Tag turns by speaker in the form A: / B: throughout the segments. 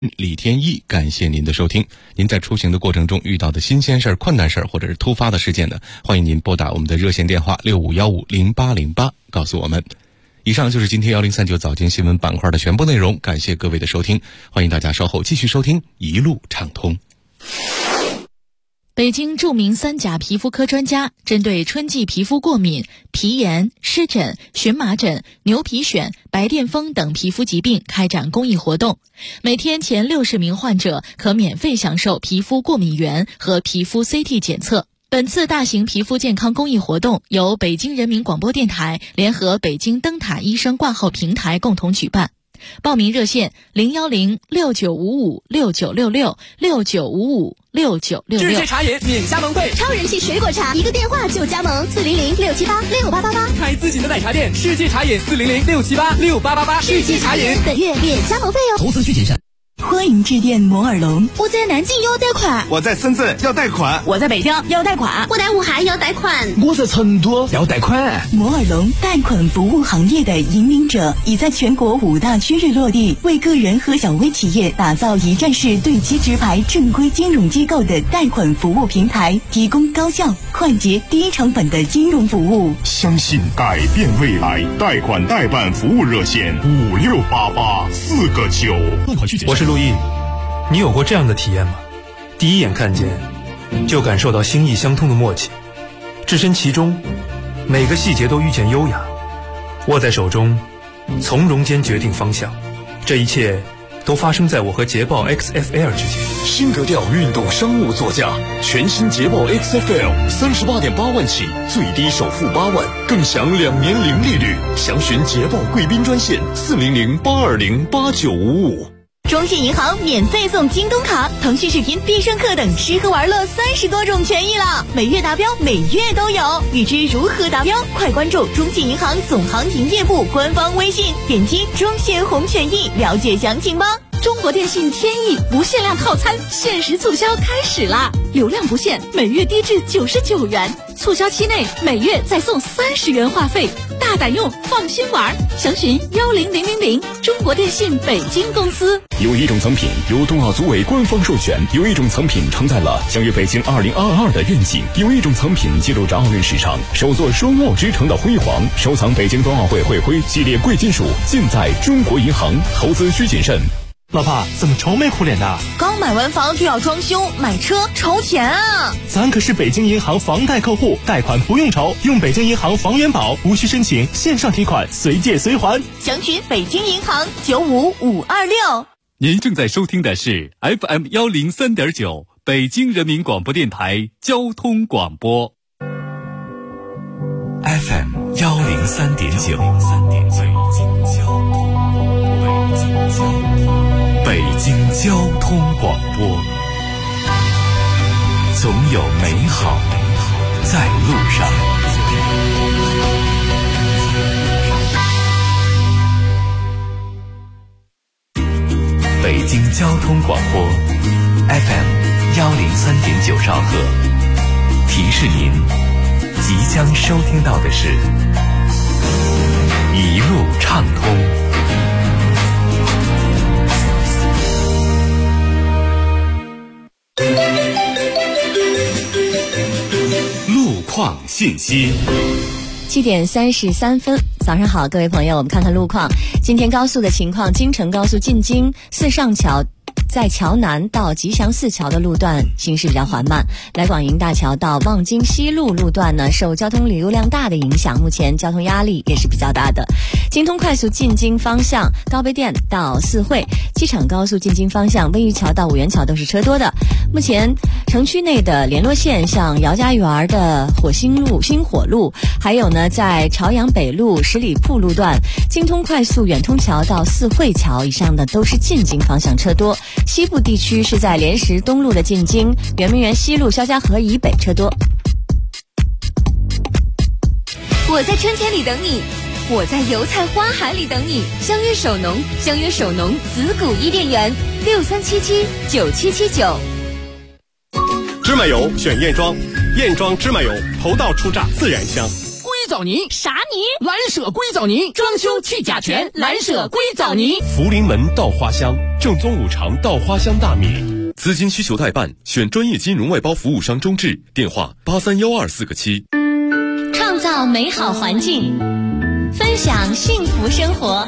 A: 李天一，感谢您的收听。您在出行的过程中遇到的新鲜事儿、困难事儿，或者是突发的事件呢，欢迎您拨打我们的热线电话65150808告诉我们。以上就是今天1039早间新闻板块的全部内容，感谢各位的收听，欢迎大家稍后继续收听一路畅通。
B: 北京著名3甲皮肤科专家针对春季皮肤过敏、皮炎、湿疹、荨麻疹、牛皮癣、白癜风等皮肤疾病开展公益活动，每天前60名患者可免费享受皮肤过敏原和皮肤 CT 检测。本次大型皮肤健康公益活动由北京人民广播电台联合北京灯塔医生挂号平台共同举办。报名热线0106955696669556966。
C: 世界茶饮免加盟费，
D: 超人气水果茶，一个电话就加盟，400-678-6888。
C: 开自己的奶茶店，世界茶饮400-678-6888。世界茶饮
D: 本月免加盟费哦。
E: 投资需谨慎。
F: 欢迎致电摩尔龙。
D: 我在南京要贷款，
G: 我在深圳要贷款，
F: 我在北京要贷款，
D: 我在武汉要贷款，
E: 我在成都要贷款。
F: 摩尔龙贷款服务行业的引领者，已在全国5大区域落地，为个人和小微企业打造一站式对接直排正规金融机构的贷款服务平台，提供高效、快捷、低成本的金融服务。
H: 相信改变未来，贷款代办服务热线5688-4个9。
E: 贷款需谨慎。
I: 我是陆毅。你有过这样的体验吗？第一眼看见就感受到心意相通的默契，置身其中，每个细节都愈见优雅，握在手中，从容间决定方向。这一切都发生在我和捷豹 XFL 之间。
H: 新格调运动商务座驾，全新捷豹 XFL 38.8万起，最低首付8万，更享2年零利率。详询捷豹贵宾专线400-820-8955。
F: 中信银行免费送京东卡、腾讯视频、必胜客等吃喝玩乐30多种权益了，每月达标，每月都有。欲知如何达标，快关注中信银行总行营业部官方微信，点击中信红权益了解详情吧。
B: 中国电信天翼无限量套餐限时促销开始啦！流量不限，每月低至99元，促销期内每月再送30元话费，大胆用，放心玩。详询10000，中国电信北京公司。
H: 有一种藏品由冬奥组委官方授权，有一种藏品承载了相约北京2022的愿景，有一种藏品记录着奥运史上首座双奥之城的辉煌。收藏北京冬奥会会徽系列贵金属，尽在中国银行，投资需谨慎。
J: 老婆，怎么愁眉苦脸的？
F: 刚买完房就要装修，买车愁钱啊！
J: 咱可是北京银行房贷客户，贷款不用愁，用北京银行房元宝，无需申请，线上提款，随借随还。
F: 详询北京银行95526。
K: 您正在收听的是 FM 103.9北京人民广播电台交通广播。
L: FM 103.9北京交通广播，总有美好在路上。北京交通广播 FM 103.9兆赫，提示您即将收听到的是一路畅通。路况信息。
M: 7点33分，早上好，各位朋友，我们看看路况。今天高速的情况，京承高速进京四上桥在桥南到吉祥寺桥的路段行驶比较缓慢，来广营大桥到望京西路路段呢，受交通流量大的影响，目前交通压力也是比较大的。京通快速进京方向高碑店到四惠，机场高速进京方向温榆桥到五元桥都是车多的。目前城区内的联络线，像姚家园的火星路、星火路，还有呢在朝阳北路十里铺路段，京通快速远通桥到四惠桥以上的都是进京方向车多。西部地区是在莲石东路的进京、圆明园西路肖家河以北车多。
N: 我在春天里等你，我在油菜花海里等你。相约首农，相约首农紫谷伊甸园，63779779。
O: 芝麻油选燕庄，燕庄芝麻油头道出榨自然香。
P: 归
C: 藻泥。
G: 啥泥？
C: 蓝舍硅藻泥，装修去甲醛，蓝舍硅藻泥。
O: 福临门稻花香，正宗五常稻花香大米。资金需求代办，选专业金融外包服务商中智，电话831247个7。
M: 创造美好环境，分享幸福生活。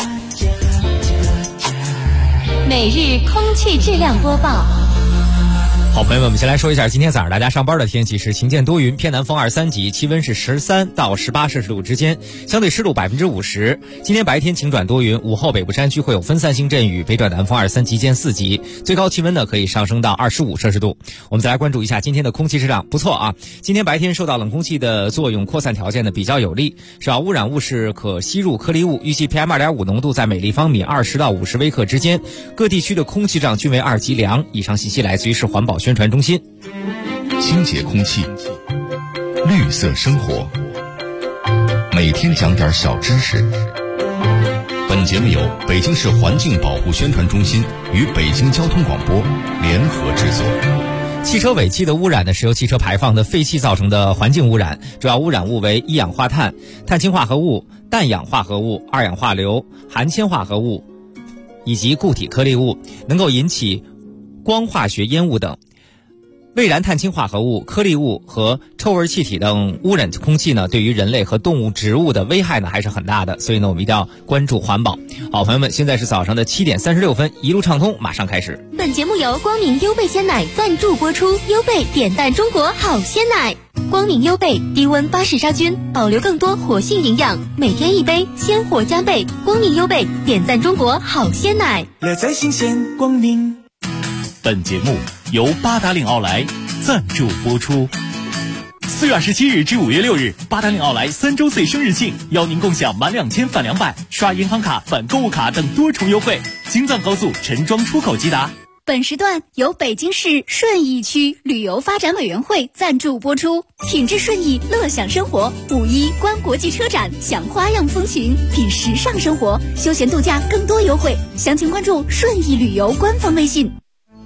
M: 每日空气质量播报。
P: 好朋友们，我们先来说一下今天早上大家上班的天气是晴间多云，偏南风2、3级，气温是13到18摄氏度之间，相对湿度50%。今天白天晴转多云，午后北部山区会有分散性阵雨，北转南风2、3级见4级，最高气温呢可以上升到25摄氏度。我们再来关注一下今天的空气质量，不错啊。今天白天受到冷空气的作用，扩散条件呢比较有利，主要污染物是可吸入颗粒物，预计 PM2.5 浓度在每立方米20到50微克之间，各地区的空气质量均为2级良。以上信息来自于市环保宣传中心。
Q: 清洁空气，绿色生活，每天讲点小知识。本节目由北京市环境保护宣传中心与北京交通广播联合制作。
P: 汽车尾气的污染呢，是由汽车排放的废气造成的环境污染，主要污染物为一氧化碳、碳氢化合物、氮氧化合物、二氧化硫、含铅化合物以及固体颗粒物，能够引起光化学烟雾等。未燃碳氢化合物、颗粒物和臭味气体等污染空气呢，对于人类和动物、植物的危害呢还是很大的，所以呢我们一定要关注环保。好，朋友们，现在是早上的7点36分，一路畅通马上开始。
F: 本节目由光明优贝鲜奶赞助播出，优贝点赞中国好鲜奶。光明优贝低温巴氏杀菌，保留更多活性营养，每天一杯，鲜活加倍。光明优贝点赞中国好鲜奶，
R: 乐在新鲜光明。
S: 本节目由八达岭奥莱赞助播出。4月27日至5月6日，八达岭奥莱3周岁生日庆，邀您共享满2000返200，刷银行卡返购物卡等多重优惠。京藏高速陈庄出口即达。
G: 本时段由北京市顺义区旅游发展委员会赞助播出。品质顺义，乐享生活。5·1观国际车展，享花样风情，品时尚生活，休闲度假更多优惠。详情关注顺义旅游官方微信。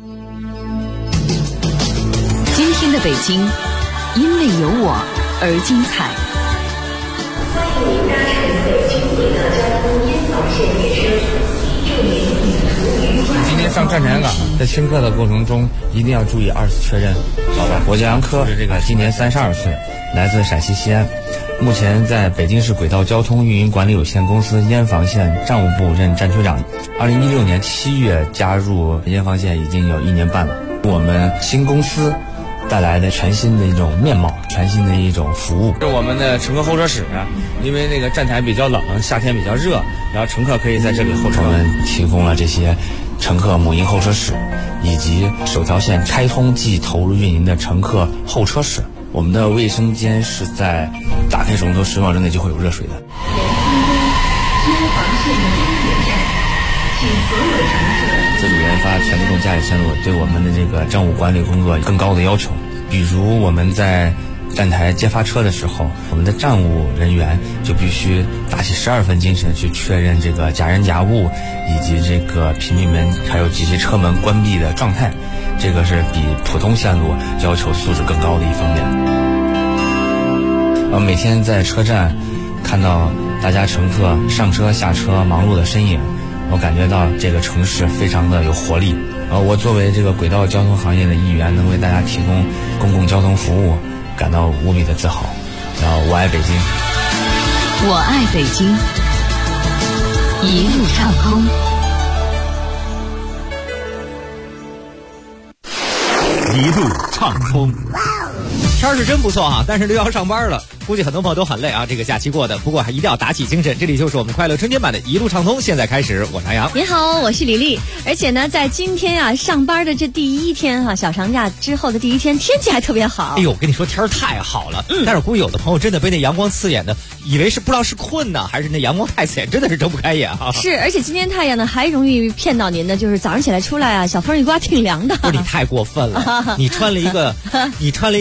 T: 今天的北京，因为有我而精彩。
U: 欢迎您搭乘北京轨道交通燕房线列车，祝您旅途愉快。
V: 今天上站台岗，在听课的过程中一定要注意2次确认，好吧？我叫杨科，今年32岁，来自陕西西安，目前在北京市轨道交通运营管理有限公司燕房线站务部任站区长。2016年7月加入燕房线已经有1年半了。我们新公司带来的全新的一种面貌，全新的一种服务。是我们的乘客候车室，因为那个站台比较冷，夏天比较热，然后乘客可以在这里候车。我们提供了这些乘客母婴候车室，以及首条线开通即投入运营的乘客候车室。我们的卫生间是在打开水龙头10秒钟内就会有热水的。
U: 京房线终点站，请所有乘客
V: 自主研发全自动驾驶线路对我们的这个站务管理工作更高的要求。比如我们在站台接发车的时候，我们的站务人员就必须打起12分精神去确认这个假人假物以及这个屏蔽门还有这些车门关闭的状态，这个是比普通线路要求素质更高的一方面。每天在车站看到大家乘客上车下车忙碌的身影，我感觉到这个城市非常的有活力。我作为这个轨道交通行业的一员，能为大家提供公共交通服务，感到无比的自豪。然后我爱北京，
T: 我爱北京，一路畅通，
S: 一路畅通。
P: 天是真不错啊，但是又要上班了，估计很多朋友都很累啊，这个假期过的，不过还一定要打起精神。这里就是我们快乐春天版的一路畅通，现在开始，我是杨。
M: 你好，我是李丽。而且呢，在今天啊上班的这第一天哈，小长假之后的第一天，天气还特别好。
P: 哎呦，我跟你说天儿太好了，但是估计有的朋友真的被那阳光刺眼的，以为是不知道是困呢，还是那阳光太刺眼，真的是睁不开眼啊。
M: 是，而且今天太阳呢还容易骗到您的，就是早上起来出来啊，小风一刮挺凉的。
P: 不是你太过分了，你穿了一个
M: 羽绒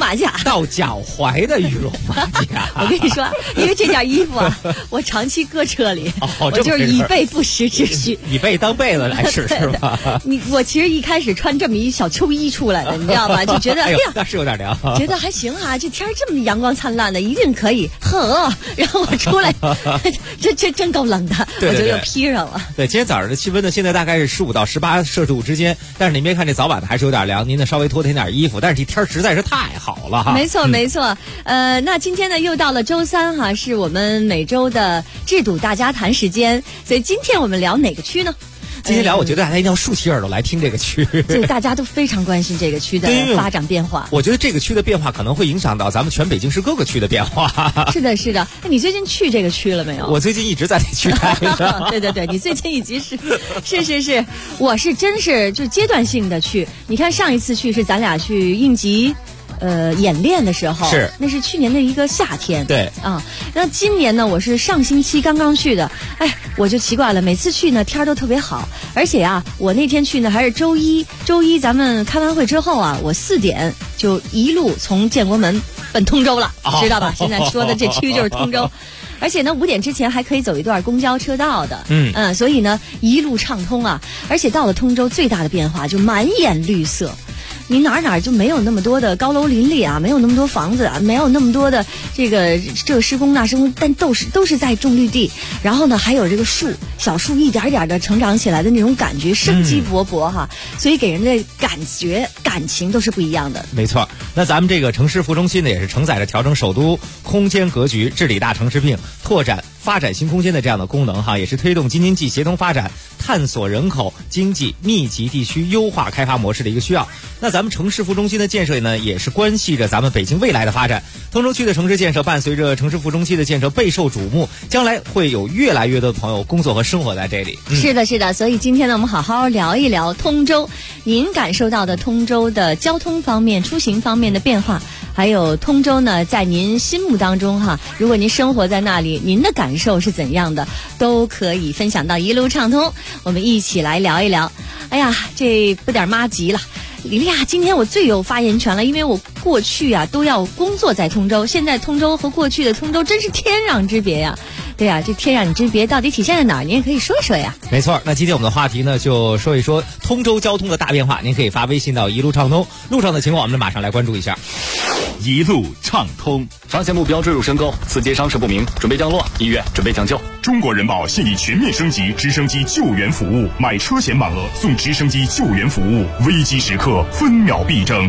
M: 马甲，
P: 到脚踝的羽绒马甲。
M: 我跟你说，因为这件衣服啊，我长期搁车里，我就是以备不时之需，
P: 以备当被子来使是吧？
M: 我其实一开始穿这么一小秋衣出来的，你知道吧？就觉得哎呀，
P: 那是有点凉，
M: 觉得还行啊，这天这么阳光灿烂的，一定可以。呵，然后我出来，这真够冷的，
P: 对对对，
M: 我就又披上了。
P: 对，今天早上的气温呢，现在大概是15到18摄氏度之间，但是您别看这早晚的还是有点凉，您呢稍微多添点衣服，但是这天实在是太好了哈。
M: 没错没错，那今天呢又到了周三哈，是我们每周的制度大家谈时间，所以今天我们聊哪个区呢？
P: 今天聊，我觉得大家一定要竖起耳朵来听这个区，
M: 就大家都非常关心这个区的发展变化。
P: 我觉得这个区的变化可能会影响到咱们全北京市各个区的变化。
M: 是的，是的。你最近去这个区了没有？
P: 我最近一直在这区待着。
M: 对对对，你最近已经是，我是真是就阶段性的去。你看上一次去是咱俩去应急。演练的时候那是去年的一个夏天，
P: 对
M: 啊，那今年呢，我是上星期刚刚去的，我就奇怪了，每次去呢天都特别好，而且啊，我那天去呢还是周一咱们开完会之后啊，我4点就一路从建国门奔通州了，知道吧？现在说的这区就是通州。而且呢，5点之前还可以走一段公交车道的，所以呢一路畅通啊。而且到了通州，最大的变化就满眼绿色。你哪就没有那么多的高楼林立啊，没有那么多房子啊，没有那么多的这施工那施工，但都是在种绿地。然后呢，还有这个小树一点点的成长起来的那种感觉，生机勃勃哈。所以给人的感情都是不一样的。
P: 没错，那咱们这个城市副中心呢，也是承载着调整首都空间格局、治理大城市病、拓展发展新空间的这样的功能哈，也是推动京津冀协同发展、探索人口经济密集地区优化开发模式的一个需要。那咱们城市副中心的建设呢，也是关系着咱们北京未来的发展。通州区的城市建设伴随着城市副中心的建设备受瞩目，将来会有越来越多的朋友工作和生活在这里。
M: 是的，是的。所以今天呢，我们好好聊一聊通州，您感受到的通州的交通方面、出行方面的变化，还有通州呢，在您心目当中哈，如果您生活在那里，您的感受是怎样的，都可以分享到一路畅通，我们一起来聊一聊。哎呀，这不点妈急了。李丽啊，今天我最有发言权了，因为我过去啊都要工作在通州，现在通州和过去的通州真是天壤之别呀。对呀，这天壤之别到底体现在哪儿？您也可以说说呀。
P: 没错，那今天我们的话题呢，就说一说通州交通的大变化。您可以发微信到一路畅通，路上的情况我们马上来关注一下。
K: 一路畅通，
H: 发现目标坠入深沟，四阶伤势不明，准备降落，医院准备抢救。
A: 中国人保现已全面升级直升机救援服务，买车险满额送直升机救援服务，危机时刻分秒必争。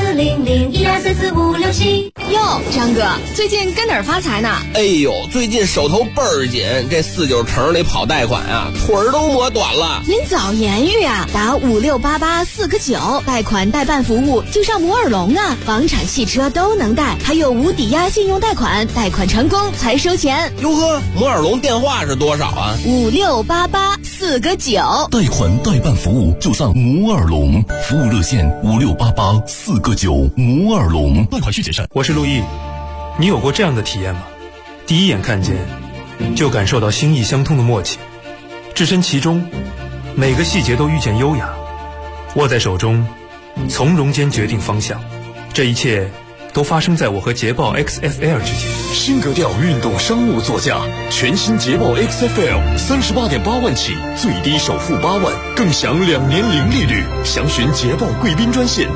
N: 400-1244-567。哟，张哥，最近跟哪儿发财呢？
D: 哎呦，最近手头倍儿紧，这49城里跑贷款啊，腿儿都磨短了。
N: 您早言语啊，打5688-4个9，贷款代办服务就上摩尔龙啊，房产、汽车都能贷，还有无抵押信用贷款，贷款成功才收钱。
D: 哟呵，摩尔龙电话是多少啊
N: ？5688-4个9。
W: 贷款代办服务就上摩尔龙，服务热线5688-4个9，摩尔龙。
J: 贷款需谨慎。
I: 我是陆毅，你有过这样的体验吗？第一眼看见，就感受到心意相通的默契，置身其中，每个细节都遇见优雅，握在手中，从容间决定方向。这一切都发生在我和捷豹 XFL 之间。
H: 新格调运动商务座驾，全新捷豹 XFL 38.8万起，最低首付8万，更享2年零利率。详询捷豹贵宾专线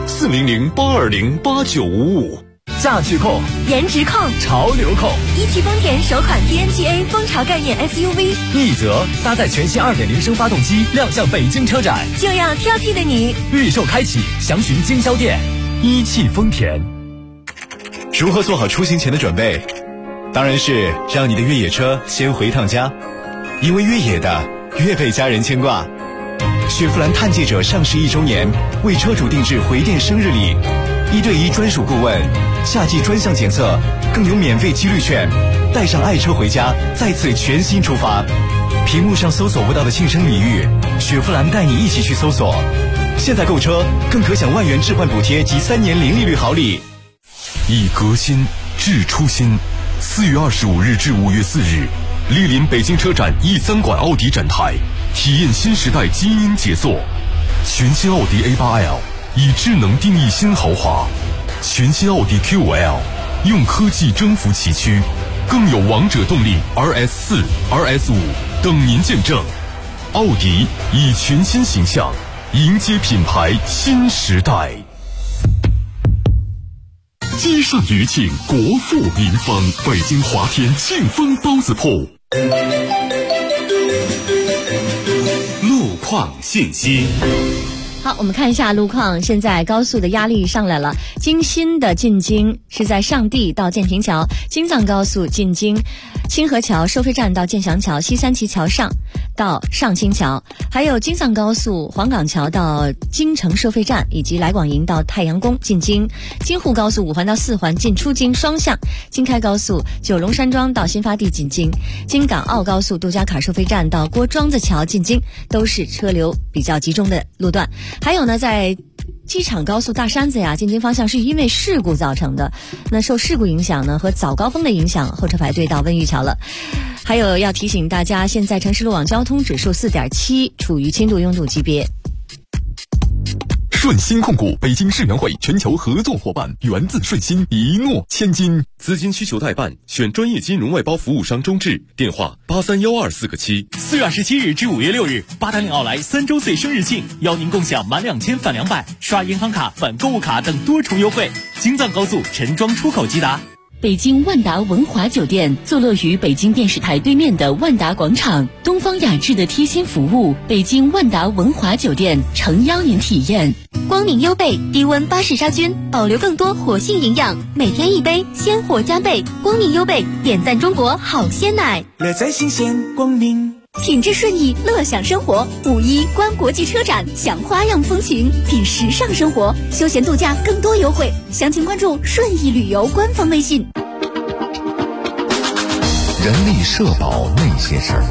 H: 400-820-8955。
E: 驾趣控、
F: 颜值控、
E: 潮流控，
F: 一汽丰田首款 PNGA 风潮概念 SUV，
E: 奕泽搭载全新2.0升发动机亮相北京车展，
F: 就要挑剔的你。
E: 预售开启，详询经销店。一汽丰田。
X: 如何做好出行前的准备？当然是让你的越野车先回趟家，因为越野的越被家人牵挂。雪佛兰探界者上市1周年，为车主定制回电生日礼，1对1专属顾问，夏季专项检测，更有免费几率券，带上爱车回家，再次全新出发。屏幕上搜索不到的庆生礼遇，雪佛兰带你一起去搜索。现在购车更可享万元置换补贴及3年零利率好礼。
H: 以革新致初心，4月25日至5月4日，莅临北京车展E3馆奥迪展台，体验新时代基因杰作。全新奥迪A8L 以智能定义新豪华，
W: 全新奥迪 Q5L， 用科技征服崎岖，更有王者动力 RS4、RS5 等您见证。奥迪以全新形象迎接品牌新时代。街上余庆，国富民丰，北京华天庆丰包子铺。
K: 路况信息。
M: 好，我们看一下路况。现在高速的压力上来了，京新的进京是在上地到建平桥，京藏高速进京清河桥收费站到建祥桥，西三旗桥上到上清桥，还有京藏高速黄岗桥到京城收费站，以及来广营到太阳宫进京，京沪高速5环到4环进出京双向，京开高速九龙山庄到新发地进京，京港澳高速杜家坎收费站到郭庄子桥进京，都是车流比较集中的路段。还有呢，在机场高速大山子呀进京方向是因为事故造成的，那受事故影响呢和早高峰的影响，后车排队到温榆桥了。还有要提醒大家，现在城市路网交通指数4.7，处于轻度拥堵级别。
W: 顺鑫控股北京世园会全球合作伙伴，源自顺鑫，一诺千金。
B: 资金需求代办，选专业金融外包服务商中智，电话83124个7。
S: 4月27日至5月6日，八达岭奥莱3周岁生日庆，邀您共享满2000返200，刷银行卡返购物卡等多重优惠。京藏高速陈庄出口即达。
T: 北京万达文华酒店坐落于北京电视台对面的万达广场，东方雅致的贴心服务，北京万达文华酒店诚邀您体验。
G: 光明优贝低温巴氏杀菌，保留更多活性营养，每天一杯，鲜活加倍。光明优贝点赞中国好鲜奶，
R: 乐在新鲜光明。
G: 品质顺意，乐享生活。5·1观国际车展，享花样风情，品时尚生活，休闲度假更多优惠。详情关注顺意旅游官方微信。
Q: 人力社保那些事儿。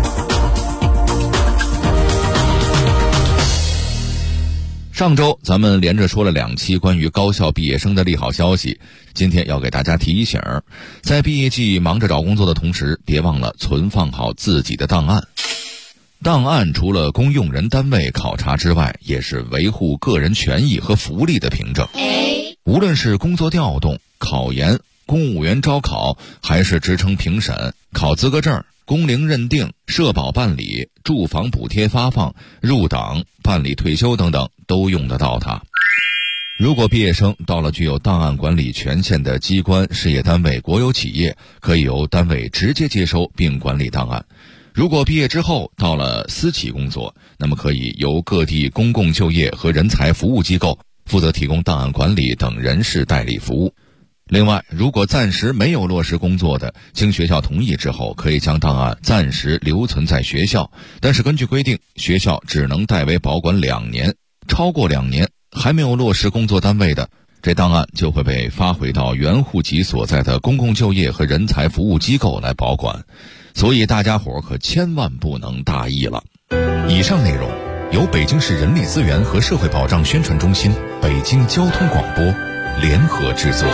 Q: 上周咱们连着说了2期关于高校毕业生的利好消息，今天要给大家提醒，在毕业季忙着找工作的同时，别忘了存放好自己的档案。档案除了供用人单位考察之外，也是维护个人权益和福利的凭证。无论是工作调动、考研、公务员招考，还是职称评审、考资格证、工龄认定、社保办理、住房补贴发放、入党、办理退休等等，都用得到它。如果毕业生到了具有档案管理权限的机关、事业单位、国有企业，可以由单位直接接收并管理档案。如果毕业之后到了私企工作，那么可以由各地公共就业和人才服务机构负责提供档案管理等人事代理服务。另外，如果暂时没有落实工作的，经学校同意之后，可以将档案暂时留存在学校，但是根据规定，学校只能代为保管2年，超过2年还没有落实工作单位的，这档案就会被发回到原户籍所在的公共就业和人才服务机构来保管。所以大家伙可千万不能大意了。以上内容由北京市人力资源和社会保障宣传中心、北京交通广播联合制作。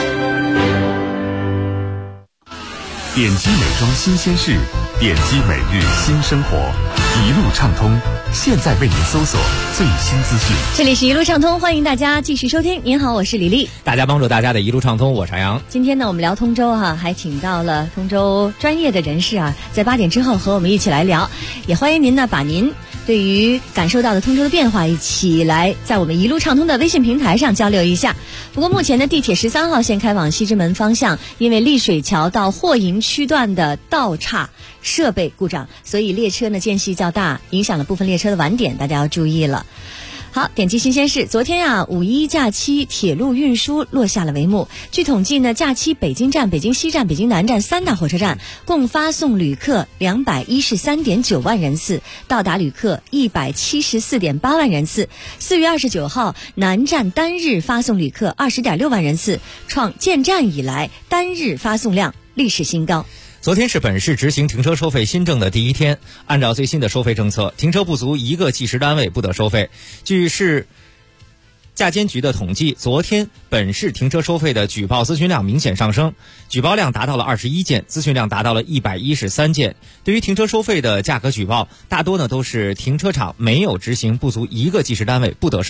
A: 点击美妆新鲜事，点击每日新生活，一路畅通，现在为您搜索最新资讯。
M: 这里是一路畅通，欢迎大家继续收听。您好，我是李丽。
P: 大家帮助大家的一路畅通，我是杨。
M: 今天呢，我们聊通州还请到了通州专业的人士在8点之后和我们一起来聊。也欢迎您呢，把您对于感受到的通州的变化一起来在我们一路畅通的微信平台上交流一下。不过目前呢，地铁13号线开往西直门方向，因为丽水桥到霍营区段的道岔设备故障，所以列车呢间隙较大，影响了部分列车的晚点，大家要注意了。好，点击新鲜事。昨天5·1假期铁路运输落下了帷幕。据统计呢，假期北京站、北京西站、北京南站3大火车站共发送旅客213.9万人次，到达旅客174.8万人次。4月29号，南站单日发送旅客20.6万人次，创建站以来单日发送量历史新高。
P: 昨天是本市执行停车收费新政的第1天，按照最新的收费政策，停车不足1个计时单位不得收费。据市驾监局的统计，昨天本市停车收费的举报咨询量明显上升，举报量达到了21件，咨询量达到了113件。对于停车收费的价格举报，大多呢都是停车场没有执行不足1个计时单位不得收费。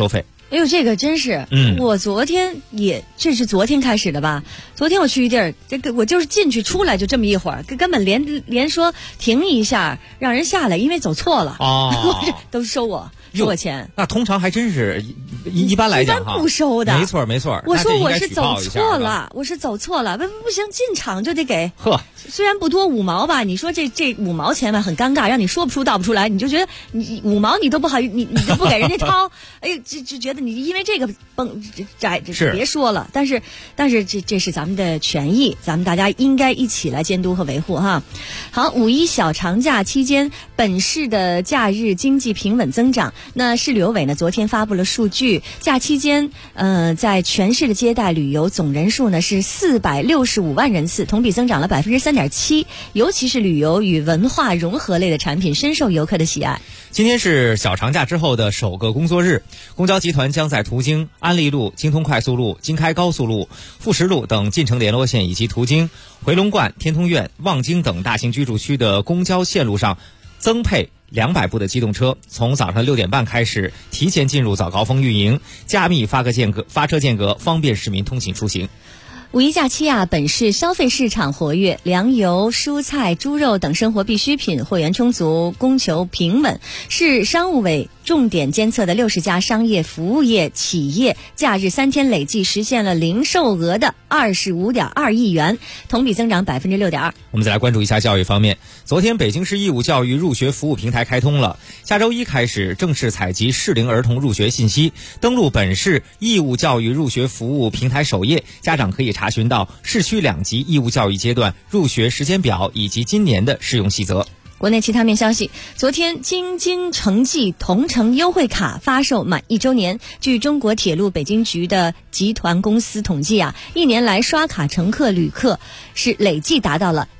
M: 哎呦，这个真是，我昨天这是昨天开始的吧？昨天我去一地儿，这个我就是进去出来就这么一会儿，根本连说停一下让人下来，因为走错了都收我钱。
P: 那通常还真是一般来讲
M: 一般不收的，
P: 没错。
M: 我说我是走错了，不行，进场就得给。虽然不多5毛吧，你说这5毛钱吧很尴尬，让你说不出道不出来，你就觉得你5毛你都不好，你都不给人家掏，哎呦，就觉得你因为这个别说了。但是这是咱们的权益，咱们大家应该一起来监督和维护哈。好，5·1小长假期间，本市的假日经济平稳增长。那市旅游委呢昨天发布了数据，假期间在全市的接待旅游总人数呢是465万人次，同比增长了3.7%，尤其是旅游与文化融合类的产品深受游客的喜爱。
P: 今天是小长假之后的首个工作日，公交集团将在途经安利路、京通快速路、京开高速路、富石路等进城联络线以及途经回龙观、天通苑、望京等大型居住区的公交线路上增配200部的机动车，从早上6点半开始提前进入早高峰运营，加密发车间隔，方便市民通勤出行。
M: 5·1假期本市消费市场活跃，粮油、蔬菜、猪肉等生活必需品货源充足，供求平稳。市商务委重点监测的60家商业服务业企业，假日3天累计实现了零售额的25.2亿元，同比增长6.2%。
P: 我们再来关注一下教育方面。昨天北京市义务教育入学服务平台开通了，下周1开始正式采集适龄儿童入学信息，登录本市义务教育入学服务平台首页，家长可以查询到市区2级义务教育阶段入学时间表以及今年的适用细则。
M: 国内其他面消息，昨天京津城际同城优惠卡发售满1周年。据中国铁路北京局的集团公司统计1年来刷卡乘客旅客是累计达到了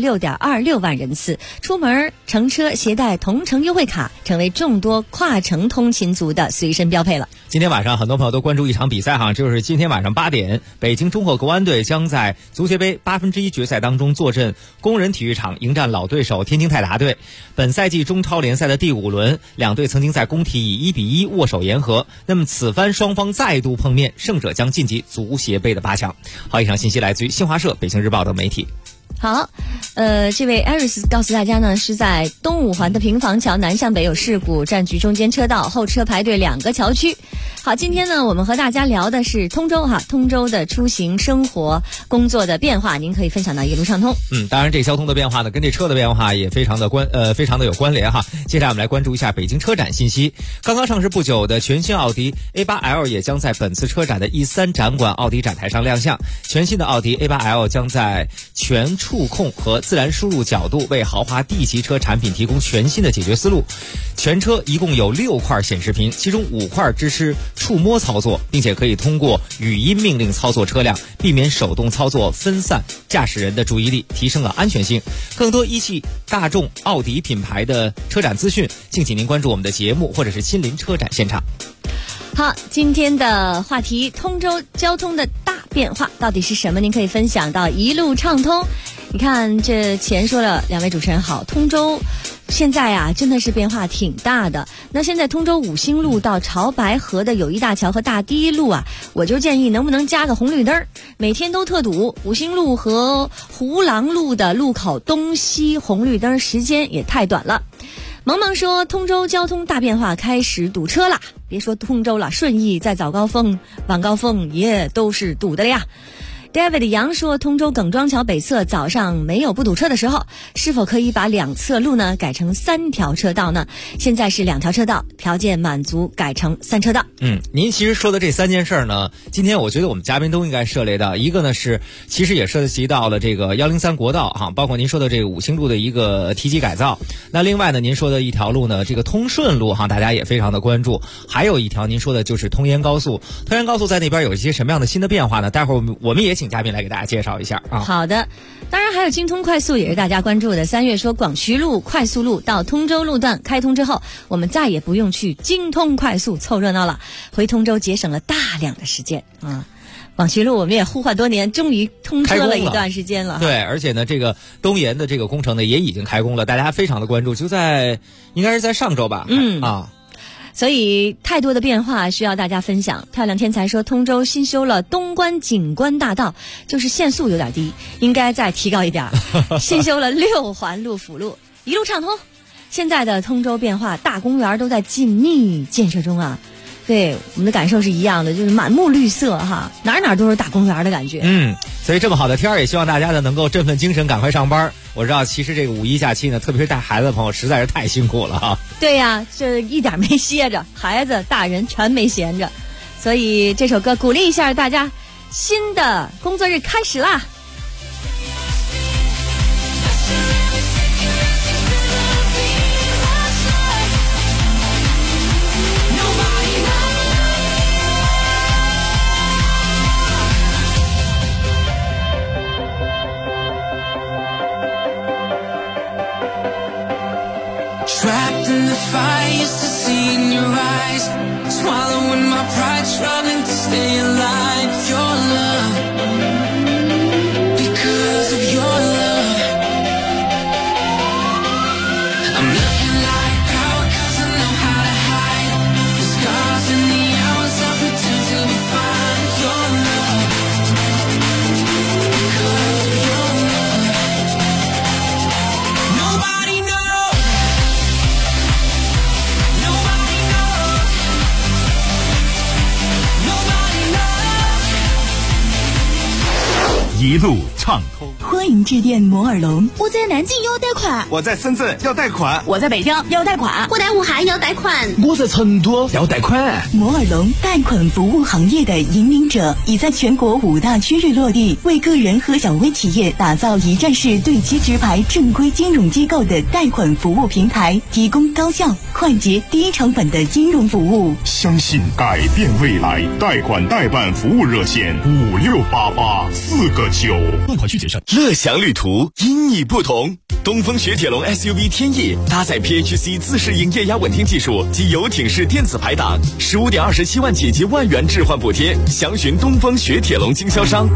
M: 96.26万人次，出门乘车携带同城优惠卡成为众多跨城通勤族的随身标配了。
P: 今天晚上很多朋友都关注一场比赛就是今天晚上8点，北京中赫国安队将在足协杯1/8决赛当中坐镇工人体育场迎战老对手天津泰达队。本赛季中超联赛的第5轮，两队曾经在工体以1-1握手言和，那么此番双方再度碰面，胜者将晋级足协杯的8强。好，以上信息来自于新华社、北京日报等媒体。
M: 好，这位 Aris 告诉大家呢，是在东五环的平房桥南向北有事故，占据中间车道，后车排队2个桥区。好，今天呢，我们和大家聊的是通州通州的出行、生活、工作的变化，您可以分享到一路畅通。
P: 当然这交通的变化呢，跟这车的变化也非常的有关联接下来我们来关注一下北京车展信息。刚刚上市不久的全新奥迪 A8L 也将在本次车展的E3展馆奥迪展台上亮相。全新的奥迪 A8L 将在全触控和自然输入角度为豪华 D 级车产品提供全新的解决思路。全车一共有6块显示屏，其中5块支持触摸操作，并且可以通过语音命令操作车辆，避免手动操作分散驾驶人的注意力，提升了安全性。更多一汽大众奥迪品牌的车展资讯，敬请您关注我们的节目或者是亲临车展现场。
M: 好，今天的话题，通州交通的大变化到底是什么？您可以分享到一路畅通。你看这前说了2位主持人好，通州现在真的是变化挺大的。那现在通州5星路到潮白河的友谊大桥和大堤路我就建议能不能加个红绿灯，每天都特堵。5星路和湖郎路的路口东西红绿灯时间也太短了。萌萌说，通州交通大变化，开始堵车啦！别说通州了，顺义在早高峰、晚高峰也都是堵的了呀。David 杨说，通州耿庄桥北侧早上没有不堵车的时候，是否可以把2侧路呢改成3条车道呢？现在是2条车道，条件满足改成3车道。
P: 您其实说的这3件事呢，今天我觉得我们嘉宾都应该涉猎到。一个呢是其实也涉及到了这个103国道包括您说的这个5星路的一个提级改造。那另外呢，您说的一条路呢，这个通顺路大家也非常的关注。还有一条您说的就是通延高速。通延高速在那边有一些什么样的新的变化呢？待会儿我们也请嘉宾来给大家介绍一下
M: 好的，当然还有京通快速也是大家关注的。3月说广渠路快速路到通州路段开通之后，我们再也不用去京通快速凑热闹了，回通州节省了大量的时间广渠路我们也呼唤多年，终于通车了一段时间了。
P: 对，而且呢，这个东延的这个工程呢也已经开工了，大家非常的关注，就在应该是在上周吧。
M: 所以太多的变化需要大家分享。漂亮天才说，通州新修了东关景观大道，就是限速有点低，应该再提高一点。新修了6环路辅路，一路畅通。现在的通州变化，大公园都在紧密建设中啊。对，我们的感受是一样的，就是满目绿色哈，哪哪都是大公园的感觉。
P: 所以这么好的天儿，也希望大家呢能够振奋精神，赶快上班。我知道，其实这个5一假期呢，特别是带孩子的朋友，实在是太辛苦了哈。
M: 对呀，这一点没歇着，孩子、大人全没闲着，所以这首歌鼓励一下大家，新的工作日开始啦。
R: Trapped in the fire, used to see in your eyes, swallowing my pride, struggling to stay alive. Your love, because of your love, I'm looking like power, cause I know how to hide the scars and the hours I pretend to be fine. Your love, because of your love, nobody knows.
A: 一路畅通。
F: 欢迎致电摩尔龙。
N: 我在南京要贷款，
C: 我在深圳要贷款，
F: 我在北京要贷款，
N: 我在武汉要贷款，
C: 我在成都要贷款。
F: 摩尔龙贷款服务行业的引领者，已在全国5大区域落地，为个人和小微企业打造一站式对接直排正规金融机构的贷款服务平台，提供高效、快捷、低成本的金融服务。
A: 相信改变未来，贷款代办服务热线568849，
W: 贷款需谨慎。乐享旅途因你不同，东风雪铁龙 SUV 天翼搭载 PHC 自适应液压稳定技术及游艇式电子排档，15.27万起及1万元置换补贴，详询东风雪铁龙经销商。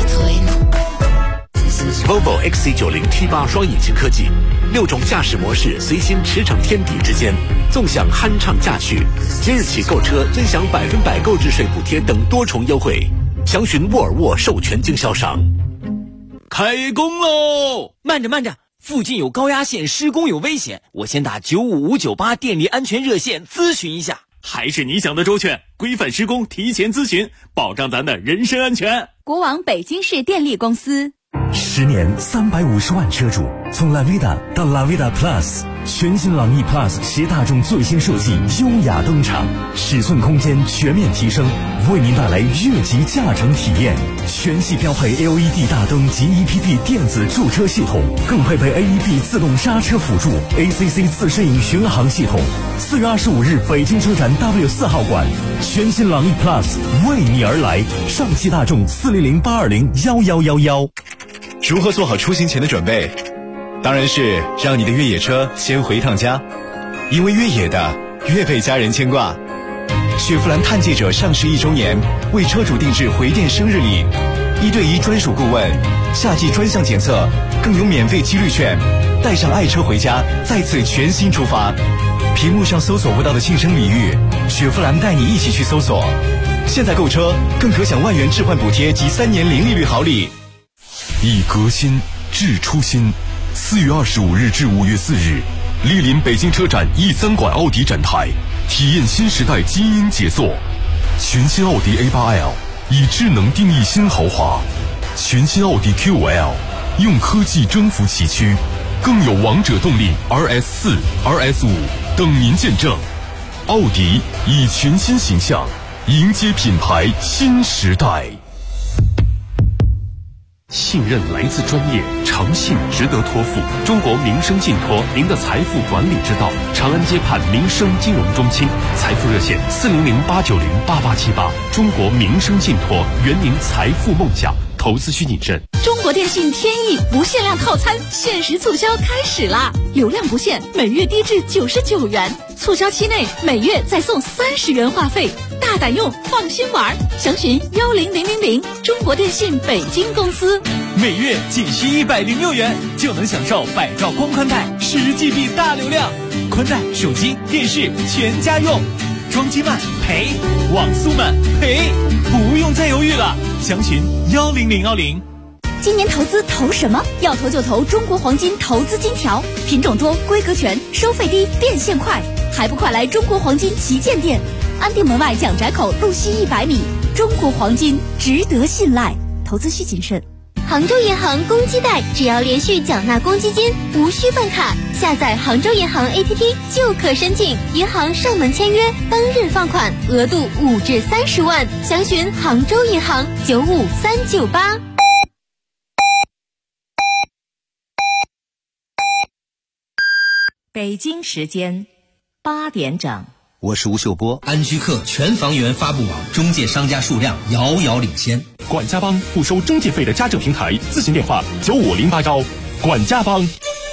L: Volvo XC90 T8 双引擎科技，6种驾驶模式随心驰骋天地之间，纵享酣畅驾趣。即日起购车尊享100%购置税补贴等多重优惠，详询沃尔沃授权经销商。
O: 开工喽！慢着，附近有高压线，施工有危险，我先打95598电力安全热线咨询一下。
S: 还是你想的周全，规范施工，提前咨询，保障咱的人身安全。
G: 国网北京市电力公司。
U: 10年350万车主，从 Lavida 到 Lavida Plus， 全新朗逸 Plus 携大众最新设计优雅登场，尺寸空间全面提升，为您带来越级驾乘体验。全系标配 LED 大灯及 EPD 电子驻车系统，更配备 AEB 自动刹车辅助、ACC 自适应巡航系统。4月25日北京车展 W4 号馆，全新朗逸 Plus 为你而来，上汽大众40082011111。
X: 如何做好出行前的准备？当然是让你的越野车先回趟家，因为越野的越被家人牵挂。雪佛兰探界者上市1周年，为车主定制回电生日礼，1对1专属顾问，夏季专项检测，更有免费几率券，带上爱车回家，再次全新出发。屏幕上搜索不到的庆生礼遇，雪佛兰带你一起去搜索。现在购车更可享1万元置换补贴及3年零利率好礼。
W: 以革新致初心。4月25日至5月4日，莅临北京车展E3馆奥迪展台，体验新时代基因杰作。全新奥迪 A8L 以智能定义新豪华，全新奥迪 Q5L 用科技征服崎岖，更有王者动力 RS4、RS5 等您见证。奥迪以全新形象迎接品牌新时代。
A: 信任来自专业，诚信值得托付。中国民生信托，您的财富管理之道。长安街畔民生金融中心，财富热线400-890-8878。中国民生信托，圆您财富梦想。投资需谨慎。
G: 中国电信天翼不限量套餐限时促销开始啦！流量不限，每月低至99元，促销期内每月再送30元话费，大胆用，放心玩。详询10000，中国电信北京公司。
S: 每月仅需106元，就能享受百兆光宽带10GB 大流量，宽带、手机、电视全家用。 装机慢赔，网速慢赔，不用再犹豫了，详询10010。
G: 今年投资投什么？要投就投中国黄金投资金条，品种多，规格全，收费低，变现快，还不快来中国黄金旗舰店，安定门外蒋宅口路西100米。中国黄金值得信赖，投资需谨慎。
D: 杭州银行公积贷，只要连续缴纳公积金，无需办卡，下载杭州银行 APP 就可申请，银行上门签约，当日放款，额度5至30万，详询杭州银行95398。
I: 北京时间8点整。
E: 我是吴秀波。安居客全房源发布网中介商家数量遥遥领先。
W: 管家帮不收中介费的家政平台，咨询电话95081。管家帮。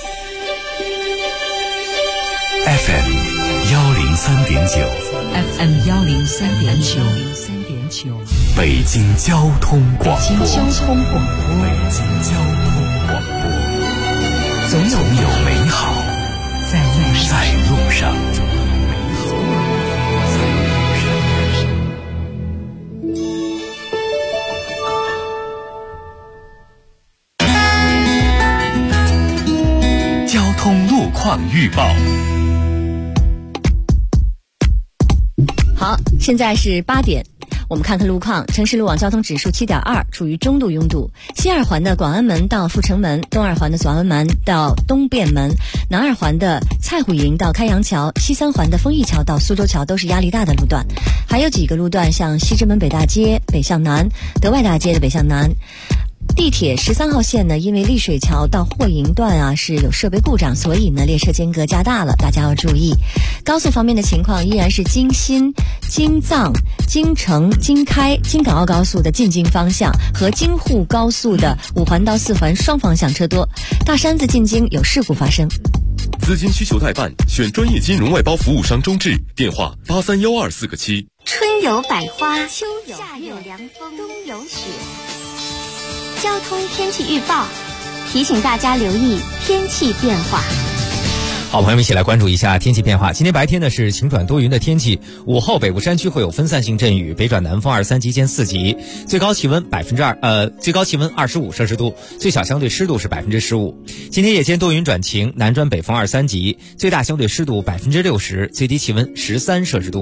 U: FM 103.9。
I: FM 103.9。
U: 北京交通广播。
I: 北京交通广播。
U: 北京交通广播。
I: 总有
U: 美好在路上。交通路况预报。
M: 好，现在是8点。我们看看路况，城市路网交通指数7.2，处于中度拥堵。西二环的广安门到阜成门，东二环的左安门到东便门，南二环的蔡虎营到开阳桥，西三环的丰益桥到苏州桥都是压力大的路段。还有几个路段，像西直门北大街北向南、德外大街的北向南。地铁13号线呢，因为丽水桥到霍营段是有设备故障，所以呢列车间隔加大了，大家要注意。高速方面的情况依然是京新、京藏、京承、京开、京港澳高速的进京方向和京沪高速的5环到4环双方向车多。大山子进京有事故发生。
B: 资金需求代办，选专业金融外包服务商中智，电话831247个7。
D: 春有百花，秋有夏有凉风，冬有雪。交通天气预报提醒大家留意天气变化。
P: 好，朋友们一起来关注一下天气变化。今天白天呢是晴转多云的天气，午后北部山区会有分散性阵雨，北转南风2、3级见4级，最高气温25摄氏度，最小相对湿度是15%。今天夜间多云转晴，南转北风2、3级，最大相对湿度60%，最低气温13摄氏度。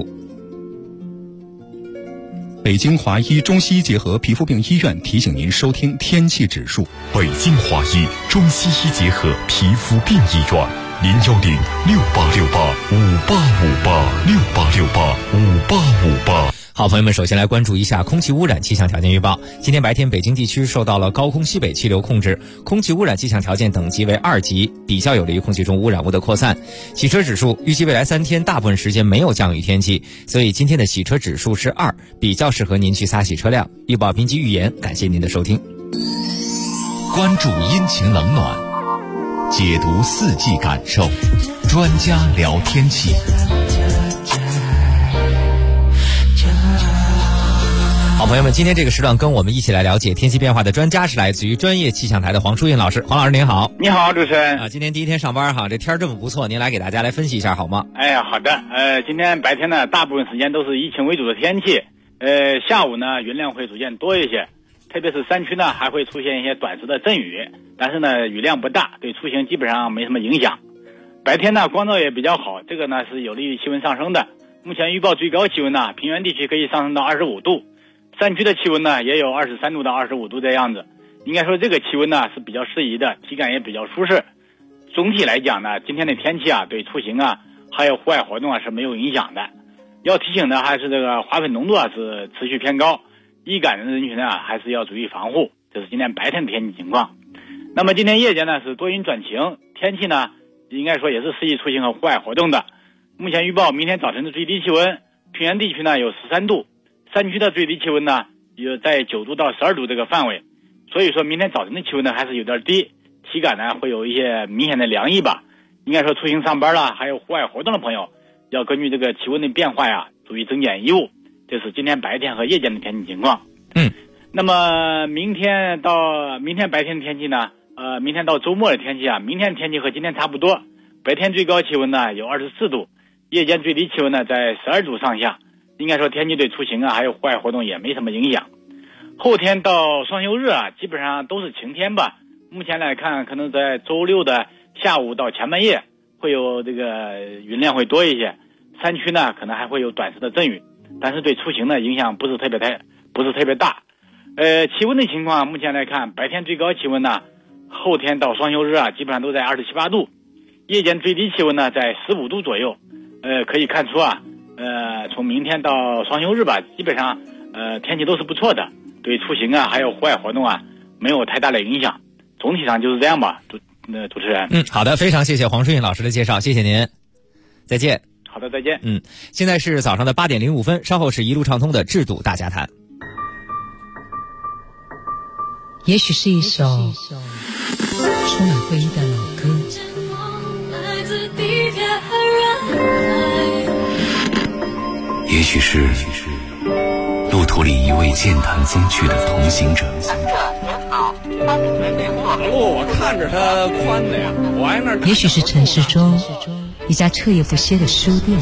Q: 北京华医中西医结合皮肤病医院提醒您收听天气指数。
W: 北京华医中西医结合皮肤病医院，0106868585858，688585858。
P: 好，朋友们，首先来关注一下空气污染气象条件预报。今天白天，北京地区受到了高空西北气流控制，空气污染气象条件等级为2级，比较有利于空气中污染物的扩散。洗车指数预计未来3天大部分时间没有降雨天气，所以今天的洗车指数是2，比较适合您去擦洗车辆。预报编辑预言，感谢您的收听。
Q: 关注阴晴冷暖，解读四季感受，专家聊天气。
P: 好，朋友们，今天这个时段跟我们一起来了解天气变化的专家是来自于专业气象台的黄淑印老师。黄老师您好。
J: 你好，主持人。
P: 今天第一天上班哈，这天儿这么不错，您来给大家来分析一下好吗？
J: 哎呀，好的。今天白天呢，大部分时间都是以晴为主的天气。下午呢，云量会逐渐多一些，特别是山区呢，还会出现一些短时的阵雨，但是呢，雨量不大，对出行基本上没什么影响。白天呢，光照也比较好，这个呢是有利于气温上升的。目前预报最高气温呢，平原地区可以上升到25度。山区的气温呢也有23度到25度这样子，应该说这个气温呢是比较适宜的，体感也比较舒适。总体来讲呢，今天的天气对出行还有户外活动是没有影响的。要提醒的还是这个花粉浓度是持续偏高，易感染人群还是要注意防护。这是今天白天的天气情况。那么今天夜间呢是多云转晴，天气呢应该说也是适宜出行和户外活动的。目前预报明天早晨的最低气温，平原地区呢有13度。山区的最低气温呢，有在9度到12度这个范围，所以说明天早晨的气温呢还是有点低，体感呢会有一些明显的凉意吧。应该说出行上班了，还有户外活动的朋友，要根据这个气温的变化注意增减衣物。这是今天白天和夜间的天气情况。那么明天白天的天气呢，明天到周末的天气明天的天气和今天差不多，白天最高气温呢有24度， 夜间最低气温呢在12度上下，应该说天气对出行还有户外活动也没什么影响。后天到双休日基本上都是晴天吧。目前来看，可能在周六的下午到前半夜会有这个云量会多一些，山区呢可能还会有短时的阵雨，但是对出行呢影响不是特别大。气温的情况，目前来看，白天最高气温呢，后天到双休日基本上都在27、8度，夜间最低气温呢在15度左右。可以看出从明天到双休日吧，基本上天气都是不错的，对出行还有户外活动没有太大的影响。总体上就是这样吧，主持人。
P: 好的，非常谢谢黄顺义老师的介绍，谢谢您，再见。
J: 好的，再见。
P: 现在是早上的8点05分，稍后是一路畅通的制度大家谈。
I: 也许是一首充满回忆的老歌，
H: 也许是路途里一位健谈风趣的同行者。
K: 马路我看着它宽的呀，我挨那儿。
I: 也许是城市中一家彻夜不歇的书店，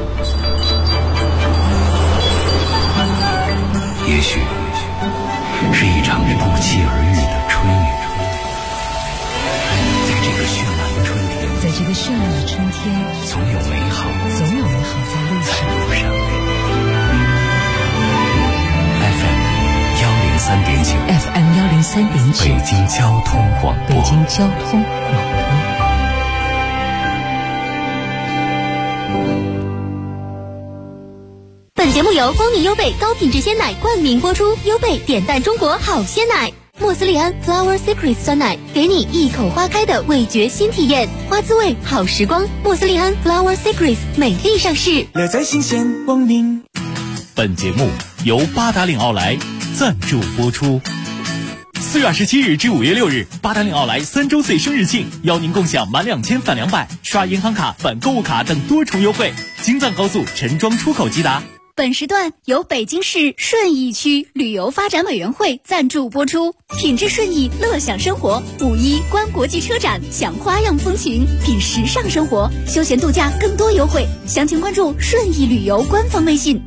H: 也许是一场不期而遇的春雨。在这个绚烂的春天，总有美好在路上。FM 103.9，北京交通广播。
D: 本节目由光明优贝高品质鲜奶冠名播出，优贝点赞中国好鲜奶。莫斯利安 Flower Secret 酸奶，给你一口花开的味觉新体验，花滋味好时光。莫斯利安 Flower Secret 美丽上市，
T: 乐在新鲜光明。
S: 本节目由八达岭奥莱赞助播出。4月27日至5月6日，八达岭奥莱3周岁生日庆，邀您共享满2000返200，刷银行卡返购物卡等多重优惠。京藏高速陈庄出口即达。
G: 本时段由北京市顺义区旅游发展委员会赞助播出。品质顺义，乐享生活。5·1观国际车展，享花样风情，品时尚生活，休闲度假更多优惠。详情关注顺义旅游官方微信。